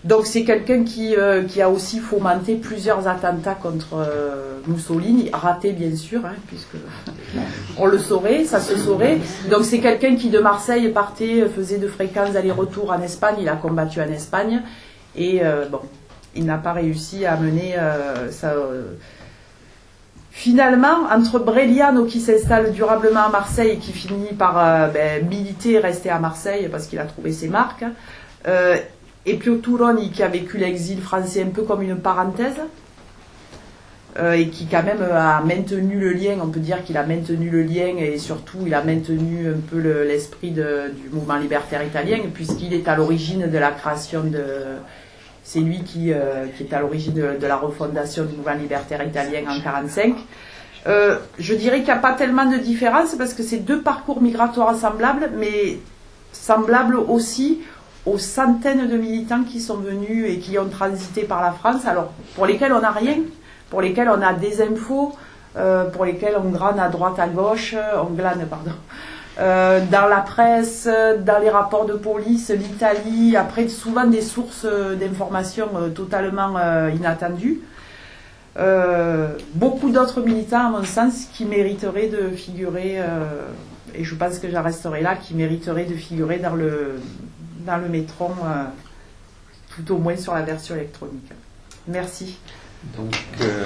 Donc c'est quelqu'un qui, euh, qui a aussi fomenté plusieurs attentats contre euh, Mussolini, ratés bien sûr, hein, puisque on le saurait, ça se saurait. Donc c'est quelqu'un qui de Marseille partait, faisait de fréquents allers-retours en Espagne, il a combattu en Espagne, et euh, bon, il n'a pas réussi à mener euh, ça... Euh, Finalement, entre Breliano qui s'installe durablement à Marseille et qui finit par euh, ben, militer et rester à Marseille parce qu'il a trouvé ses marques, euh, et Pio Turoni qui a vécu l'exil français un peu comme une parenthèse, euh, et qui quand même a maintenu le lien, on peut dire qu'il a maintenu le lien et surtout il a maintenu un peu le, l'esprit de, du mouvement libertaire italien puisqu'il est à l'origine de la création de... C'est lui qui, euh, qui est à l'origine de, de la refondation du mouvement libertaire italien en mille neuf cent quarante-cinq. Euh, je dirais qu'il n'y a pas tellement de différence parce que c'est deux parcours migratoires semblables, mais semblables aussi aux centaines de militants qui sont venus et qui ont transité par la France, alors pour lesquels on n'a rien, pour lesquels on a des infos, euh, pour lesquels on glane à droite, à gauche, on glane, pardon. Euh, dans la presse, dans les rapports de police, l'Italie, après souvent des sources d'informations euh, totalement euh, inattendues. Euh, beaucoup d'autres militants, à mon sens, qui mériteraient de figurer, euh, et je pense que j'en resterai là, qui mériteraient de figurer dans le, dans le Métron, euh, tout au moins sur la version électronique. Merci. Donc, euh...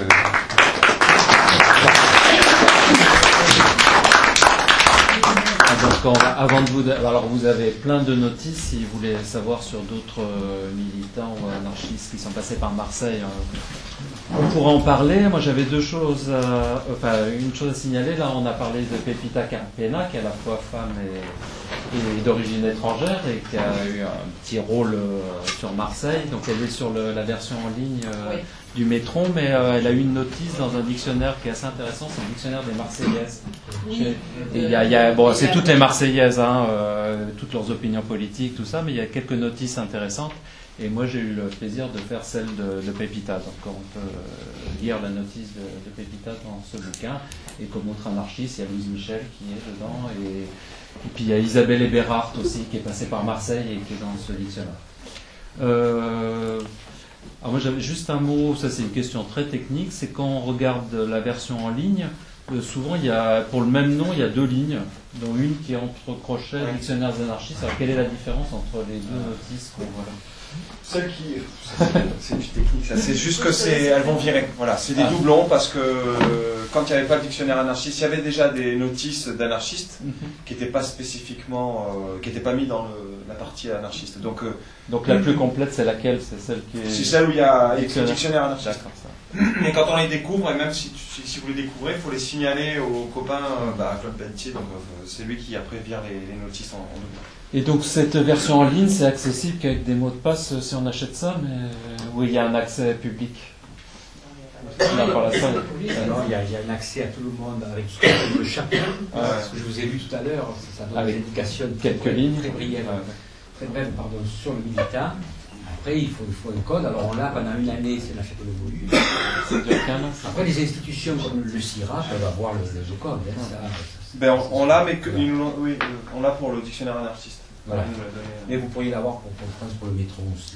Donc, on va, avant de vous, alors vous avez plein de notices si vous voulez savoir sur d'autres euh, militants ou anarchistes qui sont passés par Marseille. Euh, on pourra en parler. Moi, j'avais deux choses, à, enfin une chose à signaler. Là, on a parlé de Pepita Carpena, qui est à la fois femme et, et d'origine étrangère et qui a eu un petit rôle euh, sur Marseille. Donc, elle est sur le, la version en ligne euh, oui. du Métron, mais euh, elle a eu une notice dans un dictionnaire qui est assez intéressant. C'est le dictionnaire des Marseillaises. Oui. Et il y a, il y a, bon, c'est toutes les Marseillaises, hein, euh, toutes leurs opinions politiques, tout ça, mais il y a quelques notices intéressantes. Et moi, j'ai eu le plaisir de faire celle de, de Pepita. Donc, on peut euh, lire la notice de, de Pepita dans ce bouquin. Et comme autre anarchiste, il y a Louise Michel qui est dedans. Et, et puis, il y a Isabelle Eberhardt aussi, qui est passée par Marseille et qui est dans ce dictionnaire. Euh, alors moi, j'avais juste un mot, ça c'est une question très technique, c'est quand on regarde la version en ligne, euh, souvent, il y a, pour le même nom, il y a deux lignes, dont une qui est entre crochets, ouais. Dictionnaires anarchistes. Alors, quelle est la différence entre les deux notices qu'on voit là? Celle qui, c'est du technique, ça. C'est juste que c'est, elles vont virer. Voilà, c'est des ah. doublons parce que euh, quand il n'y avait pas le dictionnaire anarchiste, il y avait déjà des notices d'anarchistes mm-hmm. qui n'étaient pas spécifiquement, euh, qui n'étaient pas mis dans le, la partie anarchiste. Donc, euh, donc la plus complète, c'est laquelle? C'est celle qui est. C'est celle où il y a le dictionnaire, dictionnaire anarchiste. D'accord, ça. Mais quand on les découvre, et même si, si, si vous les découvrez, il faut les signaler aux copains, euh, bah, Claude Pelletier. Donc euh, c'est lui qui après vire les, les notices en, en doublon. Et donc cette version en ligne, c'est accessible qu'avec des mots de passe si on achète ça, mais où il y a un accès public. Là, par la salle. Alors, il y, a, il y a un accès à tout le monde avec ce qu'on appelle le chapitre. Ouais. Ce que je vous ai vu tout à l'heure, ça donne avec des indications quelques très, lignes, très brèves, très brèves, pardon, sur le militant. Après, il faut, il faut un code. Alors, on l'a pendant une année, c'est l'acheter le volume. Après, les institutions comme le C I R A peuvent avoir le, le code. Hein, ça, ben, on, on l'a, mais que, oui, on l'a pour le dictionnaire anarchiste. Voilà. Mais vous pourriez l'avoir pour, pour, pour le métro aussi.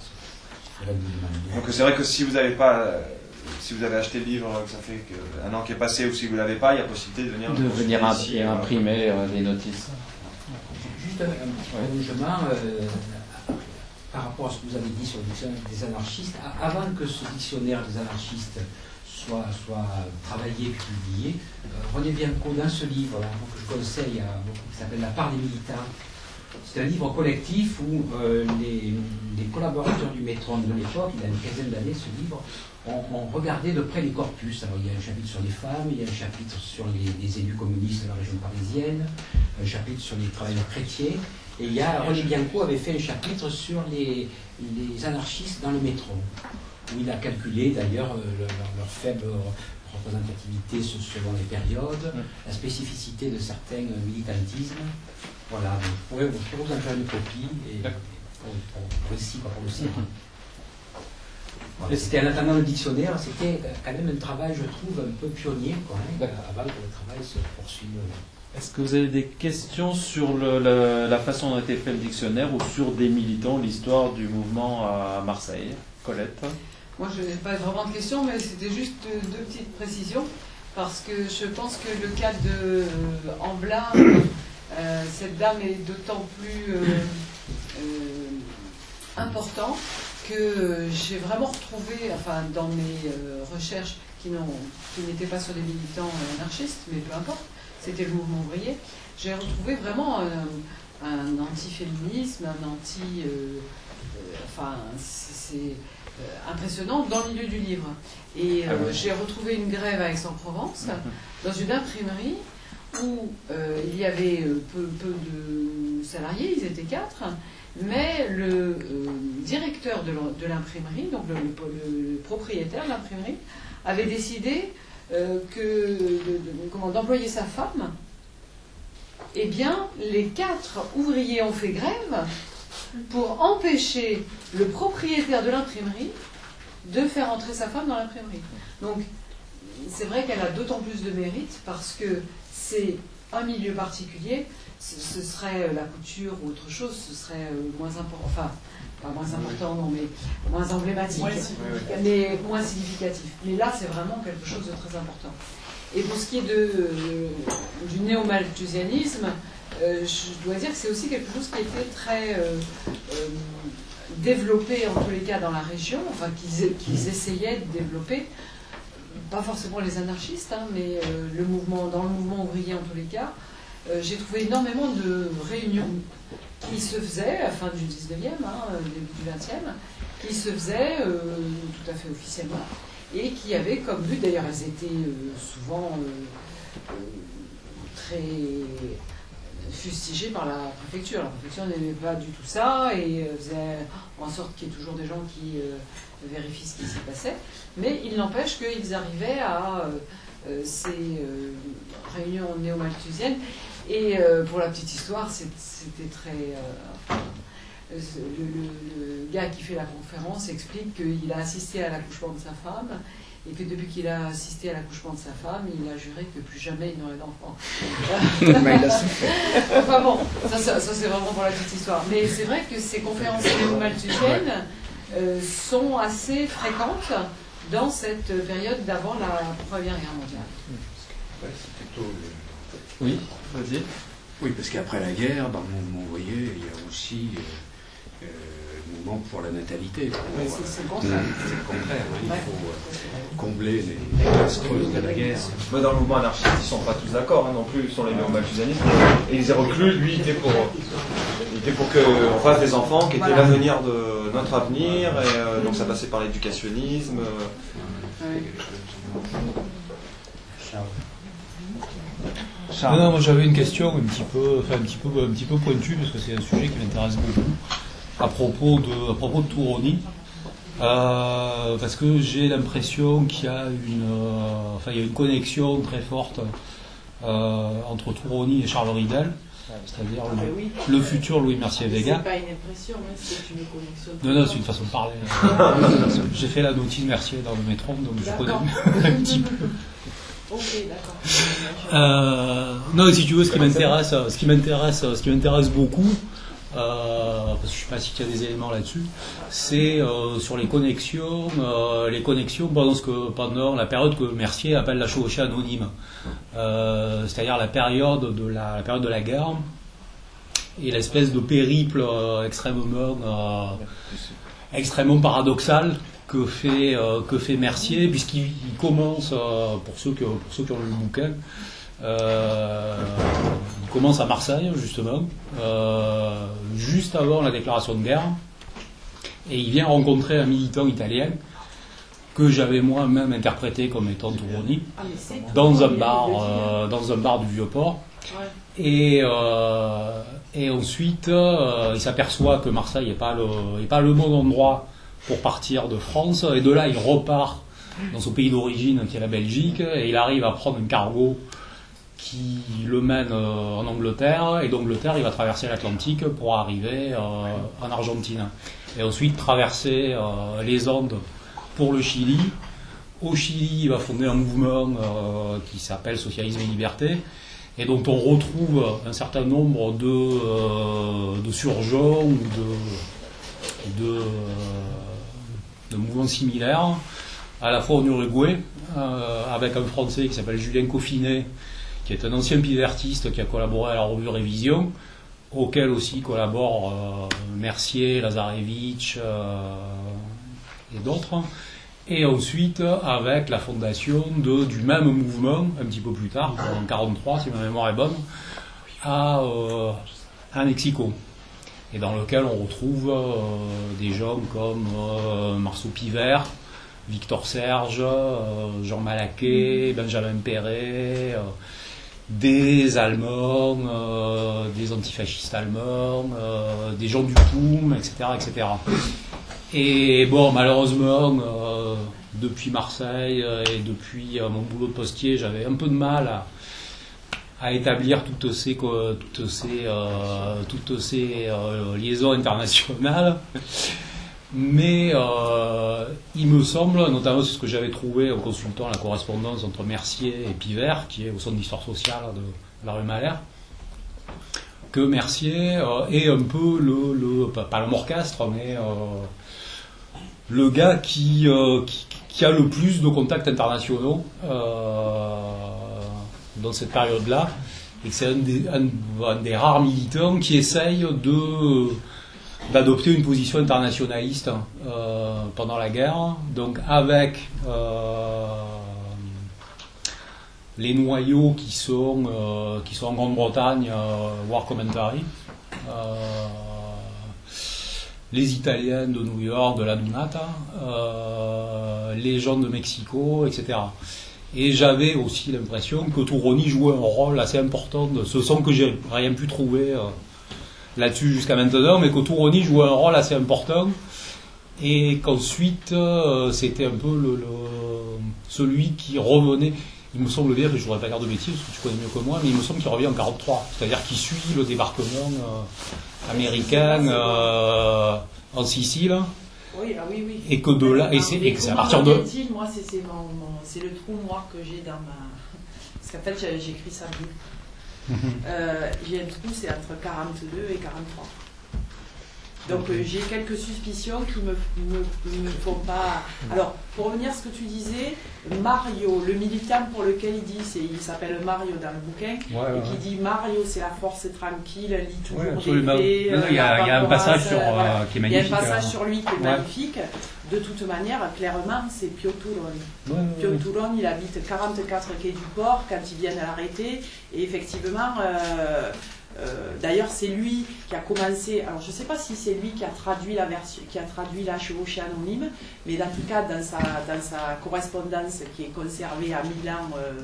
Donc, c'est vrai que si vous n'avez pas, si vous avez acheté le livre, que ça fait un an qui est passé, ou si vous ne l'avez pas, il y a possibilité de venir, de venir ici, et imprimer euh, les notices. Juste un petit changement. Euh, par rapport à ce que vous avez dit sur le dictionnaire des anarchistes, avant que ce dictionnaire des anarchistes soit, soit travaillé et publié, euh, René Bianco, dans ce livre là, que je conseille à beaucoup, qui s'appelle La part des militants, c'est un livre collectif où euh, les, les collaborateurs du Métron de l'époque, il y a une quinzaine d'années, ce livre, ont, ont regardé de près les corpus. Alors il y a un chapitre sur les femmes, il y a un chapitre sur les, les élus communistes de la région parisienne, un chapitre sur les travailleurs chrétiens. Et il y a, René Bianco avait fait un chapitre sur les, les anarchistes dans le Métron, où il a calculé d'ailleurs euh, leur, leur faible représentativité selon les périodes, la spécificité de certains militantismes. Voilà, donc je pourrais, je pourrais vous en faire une copie et, pour, pour, pour ici, pas pour le C I R A. Voilà. C'était en attendant le dictionnaire, c'était quand même un travail, je trouve, un peu pionnier, quoi, hein, avant que le travail se poursuive. Est-ce que vous avez des questions sur le, la, la façon dont a été fait le dictionnaire ou sur des militants, l'histoire du mouvement à Marseille? Colette? Moi, je n'ai pas vraiment de questions, mais c'était juste deux, deux petites précisions, parce que je pense que le cas de euh, Amblin, euh, cette dame est d'autant plus euh, euh, important que euh, j'ai vraiment retrouvé, enfin, dans mes euh, recherches qui n'étaient pas sur des militants anarchistes, mais peu importe, c'était le mouvement ouvrier, j'ai retrouvé vraiment un, un anti-féminisme, un anti... Euh, euh, enfin, c'est euh, impressionnant dans le milieu du livre. Et euh, ah oui. J'ai retrouvé une grève à Aix-en-Provence, dans une imprimerie où euh, il y avait peu, peu de salariés, ils étaient quatre, mais le euh, directeur de l'imprimerie, donc le, le, le propriétaire de l'imprimerie, avait décidé euh, que de, de, comment, d'employer sa femme. Eh bien, les quatre ouvriers ont fait grève pour empêcher le propriétaire de l'imprimerie de faire entrer sa femme dans l'imprimerie. Donc, c'est vrai qu'elle a d'autant plus de mérite parce que c'est un milieu particulier. Ce, ce serait la couture ou autre chose, ce serait moins important, enfin, pas moins important, non, mais moins emblématique, moins mais moins significatif. Mais là, c'est vraiment quelque chose de très important. Et pour ce qui est de, euh, du néo-malthusianisme, euh, je dois dire que c'est aussi quelque chose qui était très euh, euh, développé, en tous les cas, dans la région, enfin, qu'ils qu'ils essayaient de développer, pas forcément les anarchistes, hein, mais euh, le mouvement, dans le mouvement ouvrier, en tous les cas. Euh, j'ai trouvé énormément de réunions qui se faisaient à la fin du dix-neuvième, hein, début du vingtième, qui se faisaient euh, tout à fait officiellement, et qui avaient comme but, d'ailleurs elles étaient euh, souvent euh, euh, très fustigées par la préfecture. La préfecture n'aimait pas du tout ça, et euh, faisait en sorte qu'il y ait toujours des gens qui euh, vérifient ce qui s'y passait, mais il n'empêche qu'ils arrivaient à euh, ces euh, réunions néo-malthusiennes. Et euh, pour la petite histoire, c'était très... Euh, le, le, le gars qui fait la conférence explique qu'il a assisté à l'accouchement de sa femme, et que depuis qu'il a assisté à l'accouchement de sa femme, il a juré que plus jamais il n'aurait d'enfant. Mais il a souffert. Enfin bon, ça, ça, ça c'est vraiment pour la petite histoire. Mais c'est vrai que ces conférences néo-malthusiennes euh, sont assez fréquentes dans cette période d'avant la Première Guerre mondiale. Ouais, c'est plutôt... Oui, vas-y. Oui, parce qu'après la guerre, dans le mouvement ouvrier, il y a aussi euh, le mouvement pour la natalité. Oui, c'est le contraire. C'est le contraire. Hein, il faut euh, combler les, les classes creuses de la guerre. Mais dans le mouvement anarchiste, ils ne sont pas tous d'accord hein, non plus sur les néo-malthusianistes. Et les reclus, lui, il était pour, il était pour qu'on fasse des enfants qui étaient voilà. L'avenir de notre avenir. Et euh, donc ça passait par l'éducationnisme. Euh, oui. Non, non, moi j'avais une question un petit peu, enfin, un petit peu, un petit peu pointue parce que c'est un sujet qui m'intéresse beaucoup à propos de, à propos de Touroni, euh, parce que j'ai l'impression qu'il y a une, euh, enfin, il y a une connexion très forte euh, entre Touroni et Charles Ridel, c'est-à-dire ah, le, oui. le futur Louis Mercier-Vega. C'est pas une impression, hein, c'est une connexion. Non, non, c'est une façon de parler. J'ai fait la notice Mercier dans le métro, donc je connais un petit peu. Ok, d'accord. Euh, non, si tu veux, ce qui m'intéresse, ce qui m'intéresse, ce qui m'intéresse beaucoup, euh, parce que je ne sais pas s'il y a des éléments là-dessus, c'est euh, sur les connexions, euh, les connexions pendant ce que pendant la période que Mercier appelle la chevauchée anonyme, euh, c'est-à-dire la période de la, la période de la guerre et l'espèce de périple euh, extrêmement, euh, extrêmement paradoxal. Que fait, euh, que fait Mercier, puisqu'il commence, euh, pour, ceux que, pour ceux qui ont lu le bouquin, euh, il commence à Marseille, justement, euh, juste avant la déclaration de guerre, et il vient rencontrer un militant italien que j'avais moi-même interprété comme étant Touroni, dans un bar, euh, dans un bar du Vieux-Port. Et, euh, et ensuite, euh, il s'aperçoit que Marseille n'est pas, pas le bon endroit pour partir de France, et de là il repart dans son pays d'origine qui est la Belgique, et il arrive à prendre un cargo qui le mène euh, en Angleterre, et d'Angleterre il va traverser l'Atlantique pour arriver euh, en Argentine, et ensuite traverser euh, les Andes pour le Chili. Au Chili il va fonder un mouvement euh, qui s'appelle Socialisme et Liberté, et dont on retrouve un certain nombre de, euh, de surgeons ou de, de, euh, de mouvements similaires, à la fois en Uruguay, euh, avec un Français qui s'appelle Julien Coffinet, qui est un ancien pivertiste qui a collaboré à la revue Révision, auquel aussi collaborent euh, Mercier, Lazarevitch euh, et d'autres. Et ensuite avec la fondation de, du même mouvement, un petit peu plus tard, en mille neuf cent quarante-trois, si ma mémoire est bonne, à, euh, à Mexico. Et dans lequel on retrouve euh, des gens comme euh, Marceau Pivert, Victor Serge, euh, Jean Malaquet, Benjamin Perret, euh, des Allemands, euh, des antifascistes allemands, euh, des gens du P O U M, et cetera, et cetera. Et bon, malheureusement, euh, depuis Marseille euh, et depuis euh, mon boulot de postier, j'avais un peu de mal à, à établir toutes ces, quoi, toutes ces, euh, toutes ces euh, liaisons internationales. Mais euh, il me semble, notamment c'est ce que j'avais trouvé en consultant la correspondance entre Mercier et Pivert, qui est au centre d'histoire sociale de la rue Malher, que Mercier euh, est un peu le, le pas, pas le morcastre, mais euh, le gars qui, euh, qui, qui a le plus de contacts internationaux euh, dans cette période-là, et que c'est un des, un, un des rares militants qui essaye de d'adopter une position internationaliste euh, pendant la guerre, donc avec euh, les noyaux qui sont, euh, qui sont en Grande-Bretagne, euh, War Commentary, euh, les Italiens de New York, de la Dunata, euh, les gens de Mexico, et cetera. Et j'avais aussi l'impression que Touroni jouait un rôle assez important, de ce son que j'ai rien pu trouver euh, là-dessus jusqu'à maintenant, mais que Touroni jouait un rôle assez important, et qu'ensuite euh, c'était un peu le, le, celui qui revenait, il me semble bien, que je ne voudrais pas dire de bêtises, parce que tu connais mieux que moi, mais il me semble qu'il revient en quarante-trois, c'est-à-dire qu'il suit le débarquement euh, américain euh, en Sicile. Oui, ah oui, oui. Et que de là, et c'est, et que c'est à partir de... Moi, c'est, c'est, mon, mon, c'est le trou noir que j'ai dans ma... Parce qu'en fait, j'ai, j'écris ça bleu. Euh, j'ai un trou, c'est entre quarante-deux et quarante-trois. Donc euh, j'ai quelques suspicions qui me, me, me font pas... Alors, pour revenir à ce que tu disais, Mario, le militant pour lequel il dit, c'est, il s'appelle Mario dans le bouquin, ouais, ouais, et qui dit Mario c'est la force tranquille, lit toujours ouais, des faits. Euh, il y a, il y a un passage sur, euh, voilà. qui est magnifique. Il y a un passage euh, sur lui qui est ouais. magnifique. De toute manière, clairement, c'est Pio Toulon. Ouais, ouais, Pio ouais. Toulon, il habite quarante-quatre quai du Port quand ils viennent à l'arrêter. Et effectivement... Euh, Euh, d'ailleurs, c'est lui qui a commencé. Alors, je ne sais pas si c'est lui qui a traduit la version, qui a traduit la chevauchée anonyme, mais dans tout cas, dans sa, dans sa correspondance qui est conservée à Milan, euh,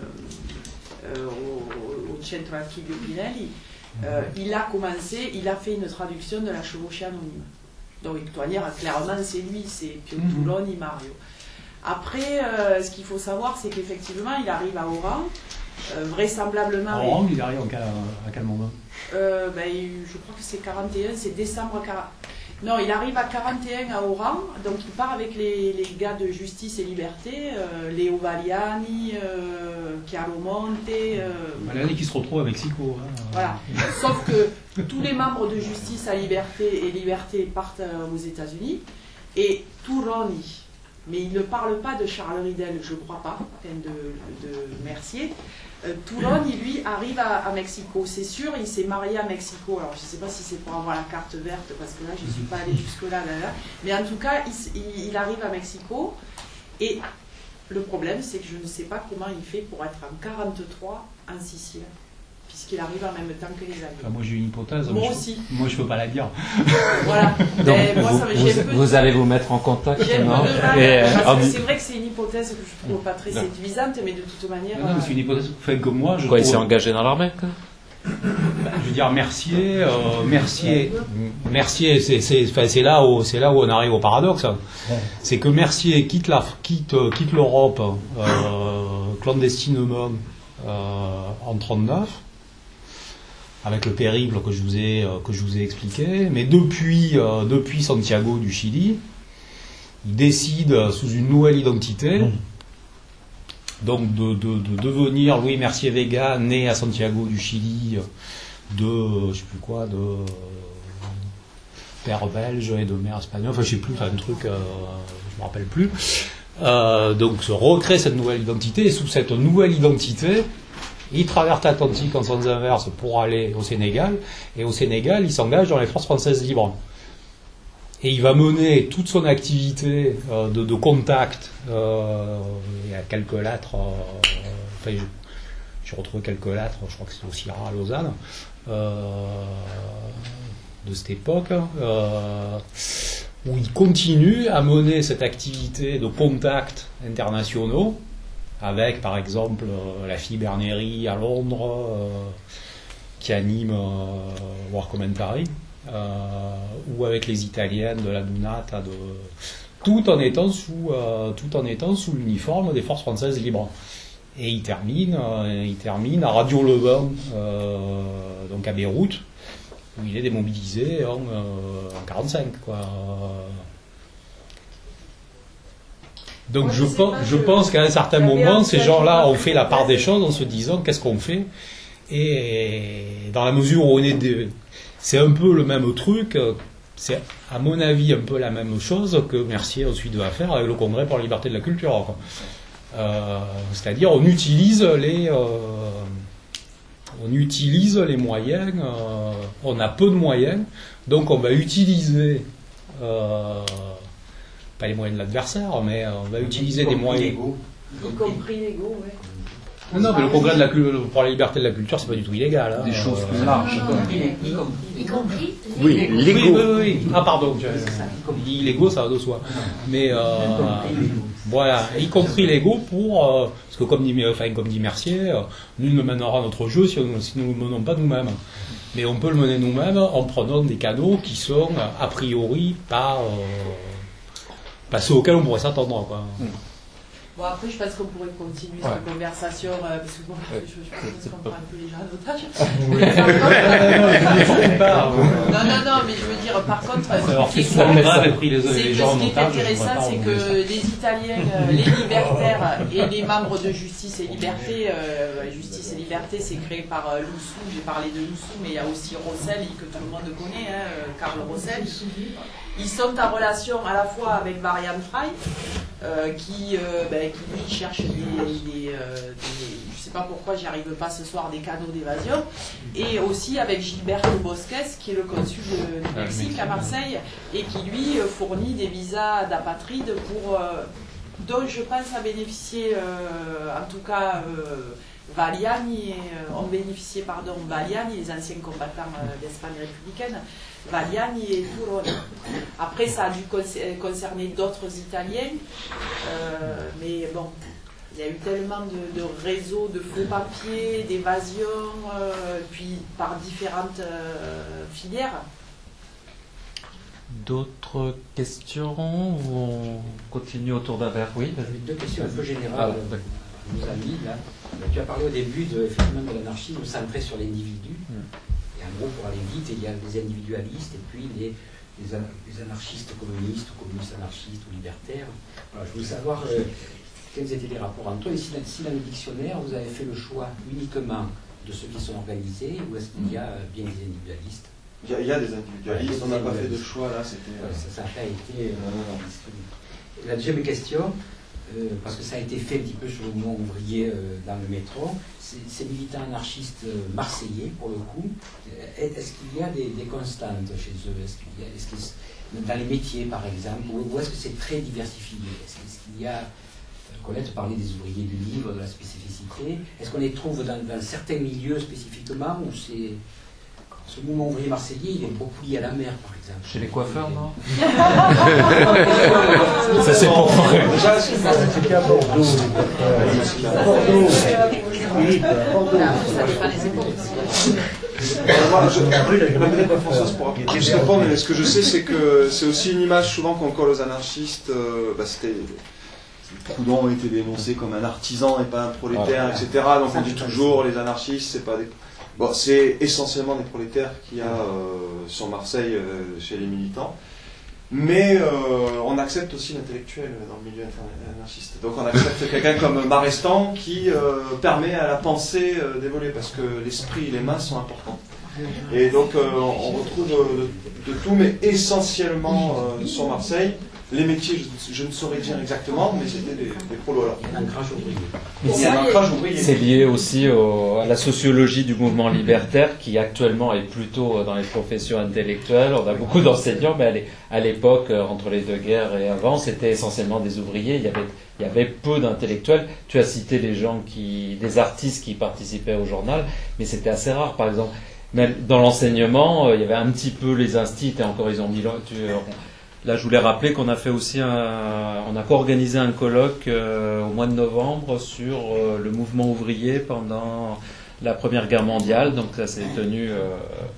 euh, au, au Centro Archivio Pinelli, euh, il a commencé, il a fait une traduction de la chevauchée anonyme. Donc, de toute manière, clairement, c'est lui, c'est Pio Toulon et Mario. Après, euh, ce qu'il faut savoir, c'est qu'effectivement, il arrive à Oran. Euh, vraisemblablement. À Oran, il arrive à, à quel moment euh, ben, je crois que c'est quarante et un, c'est décembre quarante. Non, il arrive à quarante et un à Oran, donc il part avec les, les gars de Justice et Liberté, euh, Léo Valiani, euh, Chiaro Monte. Euh, Valiani qui se retrouve à Mexico. Hein. Voilà. Sauf que tous les membres de Justice à Liberté et Liberté partent aux États-Unis, et Touroni. Mais il ne parle pas de Charles Ridel, je ne crois pas, de, de Mercier. Euh, Toulon, il, lui, arrive à, à Mexico, c'est sûr, il s'est marié à Mexico. Alors, je ne sais pas si c'est pour avoir la carte verte, parce que là, je ne suis pas allée jusque-là, là, là. Mais en tout cas, il, il, il arrive à Mexico. Et le problème, c'est que je ne sais pas comment il fait pour être en quarante-trois en Sicile, puisqu'il arrive en même temps que les Alliés. Enfin, moi, j'ai une hypothèse. Moi je, aussi. Moi, je ne peux pas la dire. Voilà. Donc, moi, vous, ça, vous, peu vous allez vous mettre en contact, non et, parce que c'est vrai que c'est une hypothèse que je ne trouve pas très séduisante, mais de toute manière... Non, non, c'est une hypothèse fait que moi... Je Quoi, trouve... il s'est engagé dans l'armée, quoi? Bah, je veux dire, Mercier, euh, Mercier, Mercier, c'est, c'est, c'est là où, c'est là où on arrive au paradoxe. C'est que Mercier quitte la, quitte, quitte l'Europe euh, clandestinement euh, en trente-neuf, avec le périple que je vous ai, que je vous ai expliqué, mais depuis, euh, depuis Santiago du Chili, il décide sous une nouvelle identité donc de, de, de devenir Louis Mercier Vega, né à Santiago du Chili, de, je sais plus quoi, de père belge et de mère espagnole, enfin je sais plus, enfin un truc, euh, je me rappelle plus. Euh, donc se recrée cette nouvelle identité, et sous cette nouvelle identité, il traverse l'Atlantique en sens inverse pour aller au Sénégal, et au Sénégal, il s'engage dans les forces françaises libres. Et il va mener toute son activité euh, de, de contact, euh, il y a quelques lettres, euh, enfin, j'ai retrouvé quelques lettres, je crois que c'est aussi rare à Lausanne, euh, de cette époque, euh, où il continue à mener cette activité de contacts internationaux, avec par exemple euh, la fille Bernéry à Londres, euh, qui anime euh, War Commentary, euh, ou avec les Italiennes de la Dunata, de... tout en étant sous, euh, tout en étant sous l'uniforme des forces françaises libres. Et il termine, euh, il termine à Radio Le Bain, euh, donc à Beyrouth, où il est démobilisé en, euh, en quarante-cinq, quoi. Donc Moi, je, je, pense, je pense qu'à un certain moment, ces gens-là ont fait la part des choses en se disant qu'est-ce qu'on fait. Et dans la mesure où on est des... c'est un peu le même truc, c'est à mon avis un peu la même chose que Mercier ensuite va faire avec le Congrès pour la liberté de la culture, quoi. Euh, c'est-à-dire on utilise les euh, on utilise les moyens, euh, on a peu de moyens, donc on va utiliser euh, pas les moyens de l'adversaire, mais on va utiliser des moyens légaux. Y compris légaux, ouais. Non, non, mais le Congrès de la culture, pour la liberté de la culture, c'est pas du tout illégal. Hein. Des choses plus larges. Y compris Oui, illégaux. Oui, oui, oui. Ah, pardon. Illégaux, ça va de soi. Mais euh, voilà, y compris légaux pour. Euh, parce que comme dit, enfin, comme dit Mercier, euh, nul ne mènera notre jeu si, on, si nous ne le menons pas nous-mêmes. Mais on peut le mener nous-mêmes en prenant des canaux qui sont, a priori, pas, euh, pas ceux auxquels on pourrait s'attendre, quoi. Mm. Bon, après, je pense qu'on pourrait continuer ouais. cette conversation, euh, parce que bon, ouais. je, je pense qu'on prend un peu les gens en otage. Oui. non, non, non, mais je veux dire, par contre, ce qui est intéressant, c'est que les Italiens, euh, les libertaires et les membres de Justice et Liberté, euh, Justice et Liberté, c'est créé par euh, Loussou, j'ai parlé de Loussou, mais il y a aussi Rosselli, que tout le monde connaît, hein, Karl Rosselli. Ils sont en relation à la fois avec Marianne Frey, euh, qui, euh, ben, qui lui cherche des, des, euh, des je ne sais pas pourquoi j'y arrive pas ce soir, des canaux d'évasion, et aussi avec Gilberto Bosques, qui est le consul de, du Mexique à Marseille, et qui lui fournit des visas d'apatride pour, euh, dont je pense à bénéficier, euh, en tout cas, euh, Valiani, euh, ont bénéficié, pardon, Valiani, les anciens combattants euh, d'Espagne républicaine, Valiani et Turone. Après, ça a dû concerner d'autres Italiens, euh, mais bon, il y a eu tellement de, de réseaux de faux papiers, d'évasion, euh, puis par différentes euh, filières. D'autres questions ou on continue autour d'un verre? Oui, deux questions un peu générales. Ah, nos amis, là. Tu as parlé au début de, effectivement, de l'anarchisme centré sur l'individu. Mm. Et en gros, pour aller vite, il y a les individualistes et puis les, les, les anarchistes communistes, ou communistes anarchistes ou libertaires. Voilà, je voulais savoir euh, quels étaient les rapports entre eux. Et si, si dans le dictionnaire, vous avez fait le choix uniquement de ceux qui sont organisés, ou est-ce qu'il y a bien des individualistes? Il y, a, il y a des individualistes, on n'a pas fait de choix là, c'était... Euh, ça n'a pas été... Euh, la deuxième question, euh, parce que ça a été fait un petit peu sur le mouvement ouvrier euh, dans le métro, ces militants anarchistes marseillais, pour le coup, est-ce qu'il y a des, des constantes chez eux? Est-ce qu'il y a, est-ce que dans les métiers, par exemple, ou est-ce que c'est très diversifié? Est-ce, est-ce qu'il y a... Colette parlait des ouvriers du livre, de la spécificité. Est-ce qu'on les trouve dans, dans certains milieux spécifiquement, ou c'est... Ce mouvement ouvrier marseillais, il est beaucoup lié à la mer, par exemple. Chez les coiffeurs, non? Ça, c'est pour vrai. C'était à Bordeaux. Bordeaux. Oui, Bordeaux. Ça dépend des époques. Je réponds, mais ce que je sais, c'est que c'est aussi une image souvent qu'on colle aux anarchistes. Euh, bah, c'était... Proudhon a été dénoncé comme un artisan et pas un prolétaire, et cetera. Donc on dit toujours les anarchistes, c'est pas des... Bon, c'est essentiellement des prolétaires qu'il y a euh, sur Marseille euh, chez les militants. mais euh, on accepte aussi l'intellectuel dans le milieu anarchiste. Donc on accepte quelqu'un comme Marestan qui euh, permet à la pensée euh, d'évoluer, parce que l'esprit et les mains sont importants. Et donc euh, on retrouve euh, de, de tout, mais essentiellement euh, sur Marseille. Les métiers, je, je ne saurais dire exactement, mais c'était des, des prolos. Il y a un ancrage ouvrier. Il y a un ancrage ouvrier. C'est lié aussi au, à la sociologie du mouvement libertaire, qui actuellement est plutôt dans les professions intellectuelles. On a beaucoup d'enseignants, mais à l'époque, entre les deux guerres et avant, c'était essentiellement des ouvriers. Il y avait, il y avait peu d'intellectuels. Tu as cité les gens qui, des artistes qui participaient au journal, mais c'était assez rare. Par exemple, même dans l'enseignement, il y avait un petit peu les instituts, et encore ils ont mis... Tu, Là, je voulais rappeler qu'on a fait aussi un, on a co-organisé un colloque euh, au mois de novembre sur euh, le mouvement ouvrier pendant la Première Guerre mondiale. Donc ça s'est tenu euh,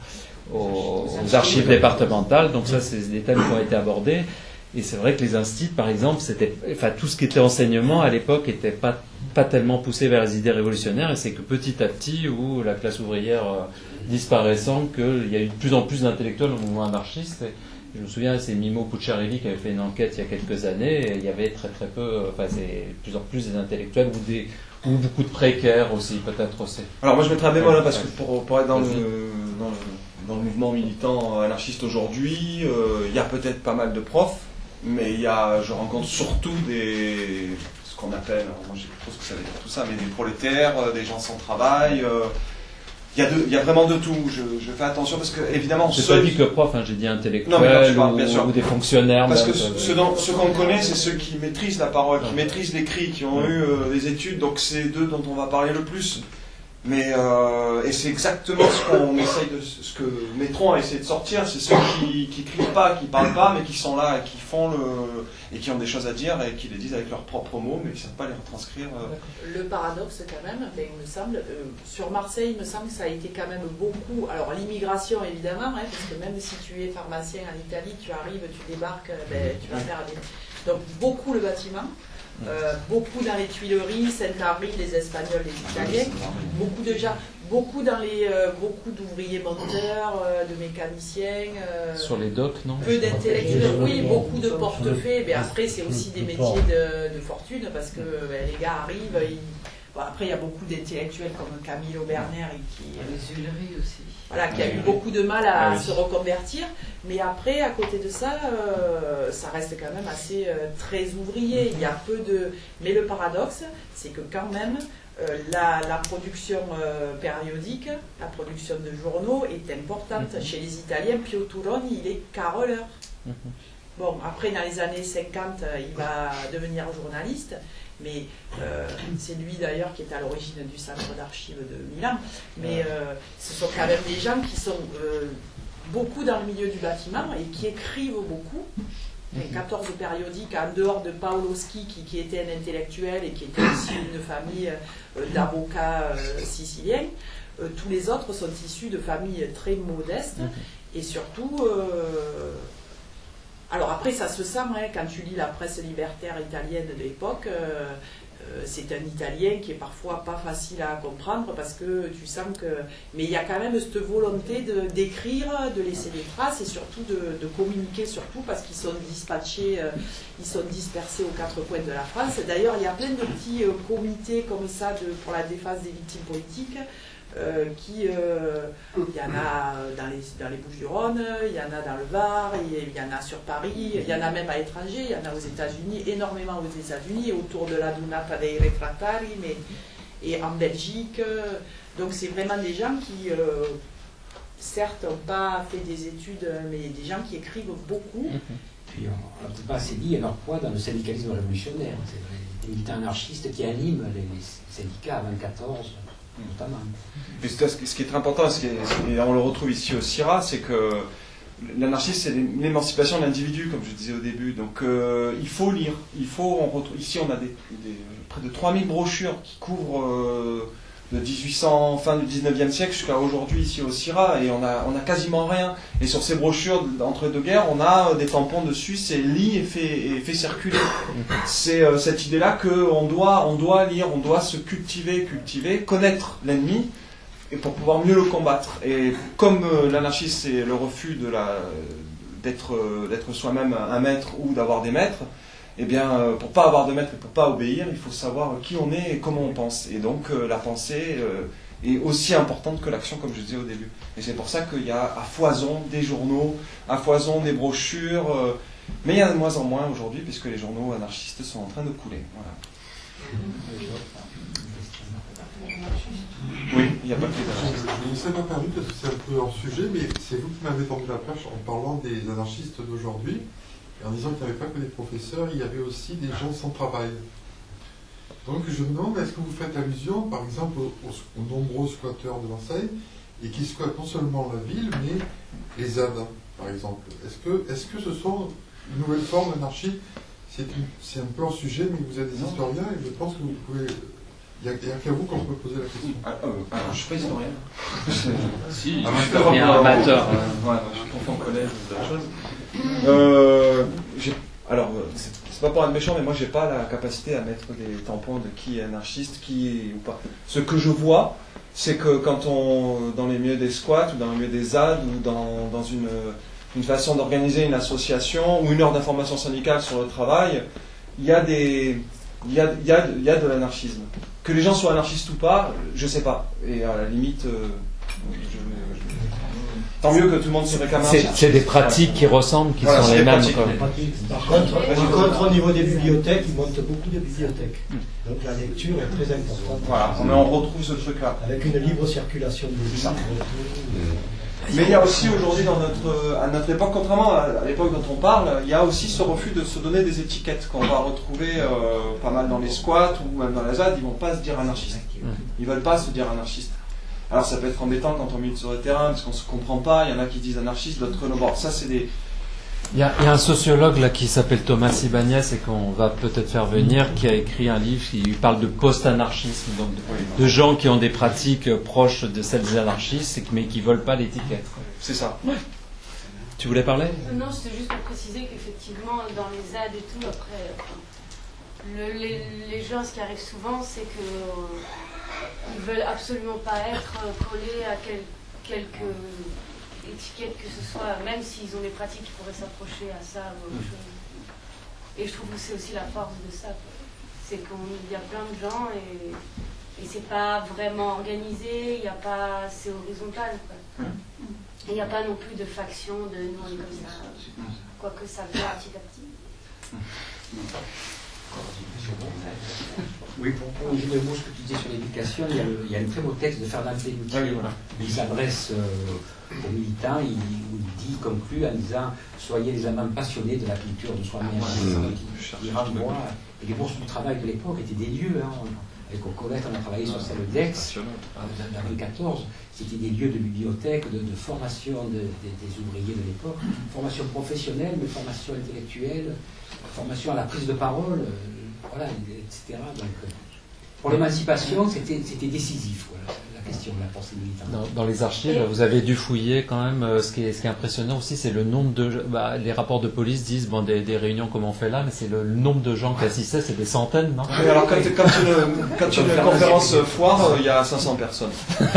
aux, aux archives départementales. Donc ça, c'est des thèmes qui ont été abordés. Et c'est vrai que les instituts, par exemple, c'était, enfin tout ce qui était enseignement à l'époque n'était pas pas tellement poussé vers les idées révolutionnaires. Et c'est que petit à petit, où la classe ouvrière euh, disparaissant, qu'il y a eu de plus en plus d'intellectuels au mouvement anarchiste. Et, je me souviens, c'est Mimo Pucciarelli qui avait fait une enquête il y a quelques années, et il y avait très très peu, enfin c'est de plus en plus des intellectuels ou, des, ou beaucoup de précaires aussi, peut-être aussi. Alors moi je mettrais un bémol là, parce que pour, pour être dans le, dans, le, dans le mouvement militant anarchiste aujourd'hui, euh, il y a peut-être pas mal de profs, mais il y a, je rencontre surtout des, ce qu'on appelle, alors moi je sais pas trop ce que ça veut dire tout ça, mais des prolétaires, des gens sans travail. Euh, Il y, a de, il y a vraiment de tout, je, je fais attention parce que évidemment... J'ai pas dit que prof, hein, j'ai dit intellectuel, non, mais non, parle, bien sûr. Ou des fonctionnaires. Parce même, que euh, ceux, dont, ceux qu'on connaît, c'est ceux qui maîtrisent la parole, qui ouais. maîtrisent l'écrit, qui ont ouais. eu euh, des études, donc c'est d'eux dont on va parler le plus. Mais, euh, et c'est exactement ce qu'on essaye de... Ce que Métron a essayé de sortir, c'est ceux qui qui crient pas, qui parlent pas, mais qui sont là et qui font le... et qui ont des choses à dire et qui les disent avec leurs propres mots, mais qui ne savent pas les retranscrire. Euh. Le paradoxe quand même, ben, il me semble, euh, sur Marseille, il me semble que ça a été quand même beaucoup... Alors l'immigration évidemment, hein, parce que même si tu es pharmacien en Italie, tu arrives, tu débarques, ben, tu vas faire des... Donc beaucoup le bâtiment. Euh, beaucoup dans les Tuileries, Saint-Henri, les Espagnols, les Italiens, beaucoup de gens, beaucoup dans les, euh, beaucoup d'ouvriers monteurs, euh, de mécaniciens. Euh, Sur les docks, non? Peu d'intellectuels, oui, beaucoup de portefaix. Mais après, c'est aussi des métiers de, de fortune parce que ben, les gars arrivent. Ils... Bon, après, il y a beaucoup d'intellectuels comme Camilo Berner qui, les Huileries aussi. Voilà, qui a eu beaucoup de mal à se reconvertir. Mais après, à côté de ça, euh, ça reste quand même assez euh, très ouvrier. Il y a peu de... Mais le paradoxe, c'est que quand même, euh, la, la production euh, périodique, la production de journaux est importante. Mm-hmm. Chez les Italiens, Pio Turoni, il est caroleur. Mm-hmm. Bon, après, dans les années cinquante, il va devenir journaliste. Mais euh, c'est lui d'ailleurs qui est à l'origine du centre d'archives de Milan. Mais euh, ce sont quand même des gens qui sont euh, beaucoup dans le milieu du bâtiment et qui écrivent beaucoup. Et quatorze périodiques en dehors de Paoloschi qui, qui était un intellectuel et qui était aussi une famille euh, d'avocats euh, siciliens. Euh, tous les autres sont issus de familles très modestes et surtout... Euh, Alors après, ça se sent, hein, quand tu lis la presse libertaire italienne de l'époque, euh, euh, c'est un Italien qui est parfois pas facile à comprendre parce que tu sens que... Mais il y a quand même cette volonté de, d'écrire, de laisser des traces et surtout de, de communiquer, surtout parce qu'ils sont dispatchés, euh, ils sont dispersés aux quatre coins de la France. D'ailleurs, il y a plein de petits euh, comités comme ça de, pour la défense des victimes politiques. Euh, qui, euh, il y en a dans les, dans les Bouches-du-Rhône, il y en a dans le Var, il y en a sur Paris, il y en a même à l'étranger, il y en a aux États-Unis, énormément aux États-Unis, autour de la Dunata dei Refrattari, mais et en Belgique. Donc c'est vraiment des gens qui, euh, certes, n'ont pas fait des études, mais des gens qui écrivent beaucoup. Puis on n'a peut-être pas assez dit leur poids dans le syndicalisme révolutionnaire. C'est les militants anarchistes qui animent les, les syndicats avant quatorze. Notamment. Et ce qui est très important, et on le retrouve ici au C I R A, c'est que l'anarchisme, c'est l'émancipation de l'individu, comme je disais au début. Donc euh, il faut lire. Il faut, on retrouve, ici, on a des, des, près de trois mille brochures qui couvrent euh, de dix-huit cents, fin du dix-neuvième siècle jusqu'à aujourd'hui ici au C I R A, et on a, on a quasiment rien. Et sur ces brochures d'entre deux guerres, on a des tampons dessus, c'est lit et fait, et fait circuler. C'est euh, cette idée-là qu'on doit, on doit lire, on doit se cultiver, cultiver, connaître l'ennemi, et pour pouvoir mieux le combattre. Et comme euh, l'anarchisme, c'est le refus de la, d'être euh, d'être soi-même un maître ou d'avoir des maîtres, eh bien, euh, pour pas avoir de maître et pour pas obéir, il faut savoir qui on est et comment on pense. Et donc, euh, la pensée euh, est aussi importante que l'action, comme je disais au début. Et c'est pour ça qu'il y a à foison des journaux, à foison des brochures, euh, mais il y en a de moins en moins aujourd'hui, puisque les journaux anarchistes sont en train de couler. Voilà. Oui, il n'y a pas que les anarchistes. Je ne serais pas perdu parce que c'est un peu hors sujet, mais c'est vous qui m'avez tendu la perche en parlant des anarchistes d'aujourd'hui, et en disant qu'il n'y avait pas que des professeurs, il y avait aussi des gens sans travail. Donc je me demande, est-ce que vous faites allusion, par exemple, aux, aux nombreux squatteurs de Marseille, et qui squattent non seulement la ville, mais les Z A D, par exemple. Est-ce que, est-ce que ce sont une nouvelle forme d'anarchie? C'est un peu hors sujet, mais vous êtes des historiens, et je pense que vous pouvez... Il n'y a, a qu'à vous qu'on peut poser la question. Ah, euh, alors, je ne suis pas historien. Si, ah, je suis un amateur. Euh, ouais, je suis enfant collège ou d'autres choses. Euh, alors, c'est pas pour être méchant, mais moi, j'ai pas la capacité à mettre des tampons de qui est anarchiste, qui est ou pas. Ce que je vois, c'est que quand on, dans les milieux des squats, ou dans les milieux des Z A D, ou dans, dans une, une façon d'organiser une association, ou une heure d'information syndicale sur le travail, il y a des... Il y a, il y a, il y a de l'anarchisme. Que les gens soient anarchistes ou pas, je sais pas. Et à la limite, euh, je, je... tant mieux que tout le monde se réclame anarchiste. C'est des pratiques qui ressemblent, qui voilà, sont les mêmes. Par contre, par contre, au niveau des bibliothèques, ils montent beaucoup de bibliothèques. Donc la lecture est très importante. Voilà, mais on retrouve ce truc-là. Avec une libre circulation de livres. Mais il y a aussi aujourd'hui, dans notre, à notre époque, contrairement à l'époque dont on parle, il y a aussi ce refus de se donner des étiquettes qu'on va retrouver euh, pas mal dans les squats ou même dans la Z A D. Ils ne vont pas se dire anarchistes. Ils ne veulent pas se dire anarchistes. Alors ça peut être embêtant quand on milite sur le terrain parce qu'on ne se comprend pas. Il y en a qui disent anarchistes, d'autres non. Bon, ça c'est des... Il y, a, il y a un sociologue là qui s'appelle Thomas Ibanez et qu'on va peut-être faire venir, qui a écrit un livre qui parle de post-anarchisme, donc de, de gens qui ont des pratiques proches de celles des anarchistes, mais qui ne veulent pas l'étiquette. C'est ça. Ouais. Tu voulais parler? Non, c'était juste pour préciser qu'effectivement, dans les Z A D et tout, après, le, les, les gens, ce qui arrive souvent, c'est que euh, ils veulent absolument pas être collés à quel, quelques étiquettes que ce soit, même s'ils ont des pratiques qui pourraient s'approcher à ça ou autre chose. Et je trouve que c'est aussi la force de ça. C'est qu'il y a plein de gens et, et c'est pas vraiment organisé, il y a pas, c'est horizontal, quoi. Il n'y a pas non plus de faction de nous on est comme ça, quoique ça vient petit à petit. Oui, pour continuer le mot ce que tu disais sur l'éducation, il, il y a un très beau texte de Fernand Pelloutier. Ah oui, voilà. Il s'adresse euh, aux militants, il, il dit, conclut en disant soyez des amants passionnés de la culture de soi-même. Mmh. Il, il renvoie, et les bourses du travail de l'époque étaient des lieux. Hein. Avec Colette, on a travaillé sur celle d'Aix, en deux mille quatorze. C'était des lieux de bibliothèque, de, de formation de, de, des ouvriers de l'époque, formation professionnelle, mais formation intellectuelle, formation à la prise de parole, euh, voilà, et cetera. Donc, euh, pour l'émancipation, c'était décisif, voilà, la question de la pensée militante. Dans, dans les archives, vous avez dû fouiller quand même. Euh, ce, qui est, ce qui est impressionnant aussi, c'est le nombre de. Bah, les rapports de police disent bon, des, des réunions comme on fait là, mais c'est le, le nombre de gens qui assistaient, c'est des centaines, non? Oui, alors quand, quand une, quand une conférence foire, il euh, y a cinq cents personnes.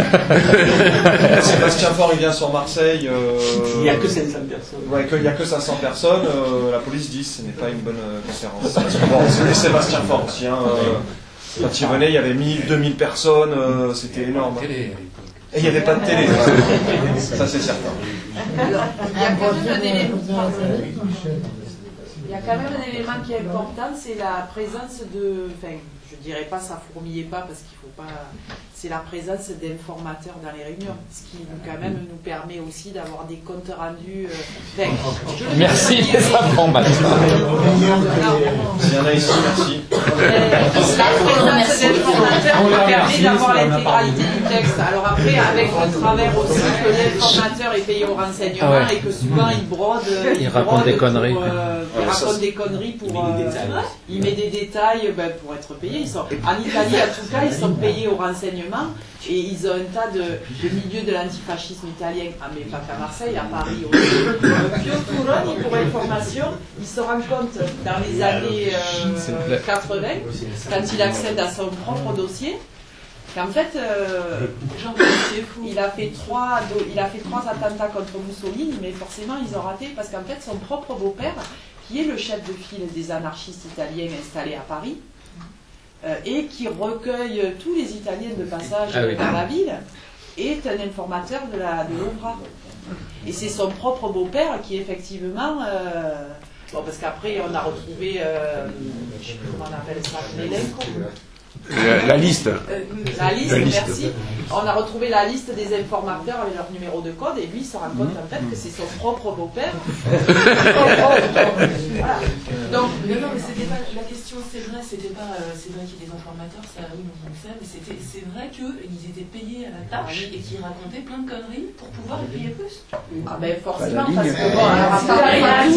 Sébastien Faure, il vient sur Marseille. Euh, il n'y a que cinq cents personnes. Ouais, il n'y a que cinq cents personnes. Euh, la police dit ce n'est pas une bonne euh, conférence. Bon, c'était Sébastien Faure aussi. Hein, euh, Quand il venait, il y avait mille, deux mille personnes, euh, c'était énorme. Et il n'y avait pas de télé, ça c'est certain. Alors, il y a quand même un élément, il y a quand même un élément qui est important, c'est la présence de, enfin, je dirais pas ça fourmillait pas parce qu'il faut pas, c'est la présence d'informateurs dans les réunions, ce qui nous, quand même nous permet aussi d'avoir des comptes rendus. Euh, enfin, merci les informateurs. Il y en a ici, merci. La présence d'informateurs nous permet d'avoir l'intégralité du texte. Alors après, avec le travers aussi que l'informateur est payé au renseignement ah ouais. et que souvent il brode, il, il raconte des conneries. Pour, euh, il raconte des conneries pour. Il met des détails, euh, il met des détails ben, pour être payé. Ils sont, en Italie, en tout cas, ils sont payés au renseignement et ils ont un tas de, de milieux de l'antifascisme italien, mais pas qu'à Marseille, à Paris aussi. Pio Turoni, pour information, il se rend compte dans les années euh, quatre-vingts, quand il accède à son propre dossier, qu'en fait, euh, il a fait trois, il a fait trois attentats contre Mussolini, mais forcément ils ont raté parce qu'en fait son propre beau-père, qui est le chef de file des anarchistes italiens installés à Paris, euh, et qui recueille tous les Italiens de passage ah oui. dans la ville, est un informateur de la de l'Opéra. Et c'est son propre beau-père qui effectivement, euh, bon parce qu'après on a retrouvé, euh, je sais plus comment on appelle ça, l'élenco. La, la liste. Euh, la liste, la liste. merci. On a retrouvé la liste des informateurs avec leur numéro de code et lui il se rend compte en fait que c'est son propre beau-père. Voilà. Donc, non, non, mais c'était pas la question, c'est vrai, c'était pas, euh, c'est vrai qu'il y a des informateurs, ça oui, on le sait, mais c'était, c'est vrai qu'ils étaient payés à la tâche et qu'ils racontaient plein de conneries pour pouvoir les payer plus. Ah ben forcément, parce que bon, alors à part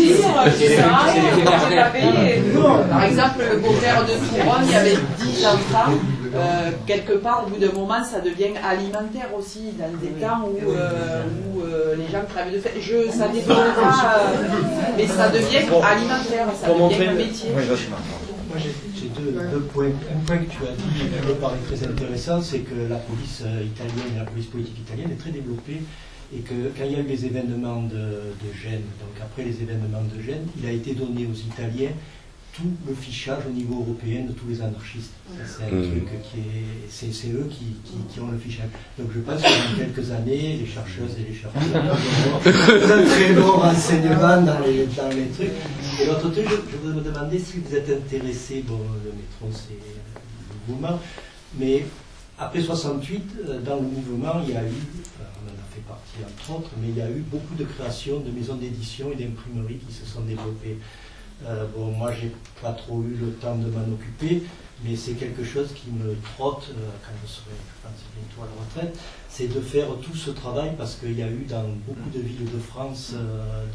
par exemple, le beau-père de Touron, il y avait dix enfants. Euh, quelque part, au bout d'un moment, ça devient alimentaire aussi, dans des temps où, euh, où euh, les gens crèvent de faim. Je, ça dépend pas, euh, mais ça devient alimentaire, ça devient un métier. Moi, j'ai deux, deux points. Un point que tu as dit, qui me paraît très intéressant, c'est que la police italienne et la police politique italienne est très développée et que quand il y a eu les événements de, de Gênes, donc après les événements de Gênes, il a été donné aux Italiens tout le fichage au niveau européen de tous les anarchistes. C'est un mmh. truc qui est... C'est, c'est eux qui, qui, qui ont le fichage. Donc je pense que dans quelques années, les chercheuses et les chercheurs ont un très bon renseignement dans les, dans les trucs. Et l'autre truc, je, je voudrais me demander si vous êtes intéressé, bon, le métro c'est le mouvement, mais après soixante-huit, dans le mouvement, il y a eu, on en a fait partie entre autres, mais il y a eu beaucoup de créations de maisons d'édition et d'imprimeries qui se sont développées. Euh, bon, moi, j'ai pas trop eu le temps de m'en occuper, mais c'est quelque chose qui me trotte euh, quand je serai, je pense, bientôt à la retraite, c'est de faire tout ce travail parce qu'il y a eu dans beaucoup de villes de France euh,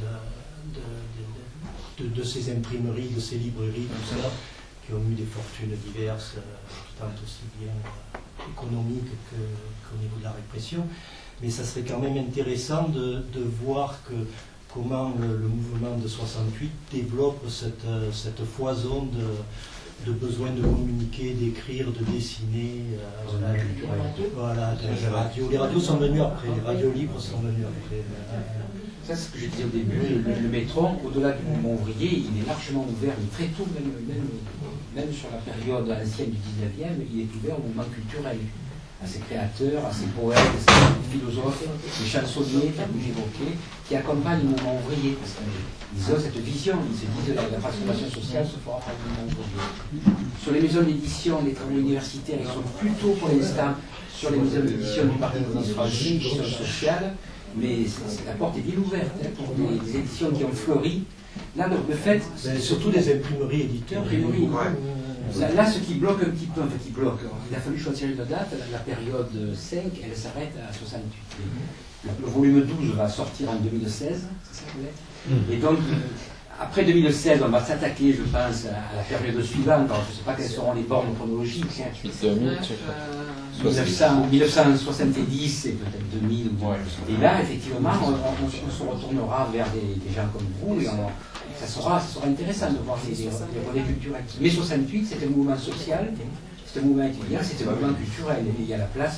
de, de, de, de, de ces imprimeries, de ces librairies, tout ça, qui ont eu des fortunes diverses, euh, tant aussi bien euh, économiques que, qu'au niveau de la répression. Mais ça serait quand même intéressant de, de voir que comment le, le mouvement de soixante-huit développe cette, cette foison de, de besoin de communiquer, d'écrire, de dessiner. Euh, voilà, voilà, les radios. Les radios sont venues après, les radios libres sont venues après. Ça, c'est ce que je disais au début, le, le métro, au-delà du mouvement ouvrier, il est largement ouvert, mais très tôt, même, même, même sur la période ancienne du dix-neuvième, il est ouvert au mouvement culturel, à ses créateurs, à ses poètes, à ses philosophes, les chansonniers, tu as pu évoquer, qui accompagnent le mouvement ouvrier, parce qu'ils ont cette vision, ils se disent que la transformation sociale se fera par le mouvement ouvrier. Sur les maisons d'édition, les travaux universitaires, ils sont plutôt pour l'instant sur les maisons d'édition du Parti communiste français, qui sont sociales, mais la porte est bien ouverte hein, pour des, des éditions qui ont fleuri. Là, donc, le fait, c'est surtout des imprimeries éditeurs. Imprimeries, ouais. Là, ce qui bloque un petit peu, enfin, qui bloque, il a fallu choisir une date, la, la période cinq, elle s'arrête à soixante-huit. Le volume douze va sortir en deux mille seize, c'est ça que vous êtes ? Et donc, après deux mille seize, on va s'attaquer, je pense, à la période suivante. Alors, je ne sais pas quelles seront les bornes chronologiques. mille neuf cent soixante-dix et peut-être deux mille. Ouais. Et là, effectivement, on, on, on se retournera vers des, des gens comme vous et on, ça, sera, ça sera intéressant de voir les, les, les relais culturels. Mais soixante-huit, c'était un mouvement social, c'était un mouvement étudiant, c'était un mouvement culturel. Et il y a la place,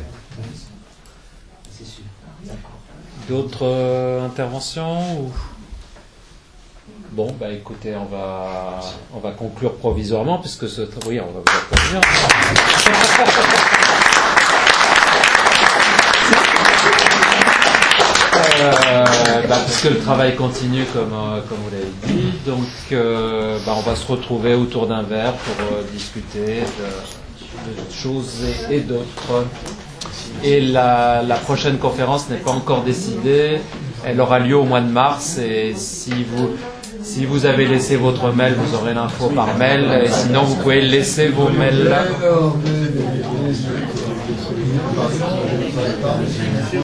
c'est sûr. D'autres euh, interventions ou... Bon, bah écoutez, on va, on va conclure provisoirement, puisque ce... Oui, on va vous applaudir. euh, bah, puisque le travail continue, comme, euh, comme vous l'avez dit, donc euh, bah, on va se retrouver autour d'un verre pour euh, discuter de, de choses et, et d'autres. Et la, la prochaine conférence n'est pas encore décidée. Elle aura lieu au mois de mars, et si vous... Si vous avez laissé votre mail, vous aurez l'info par mail. Et sinon, vous pouvez laisser vos mails là.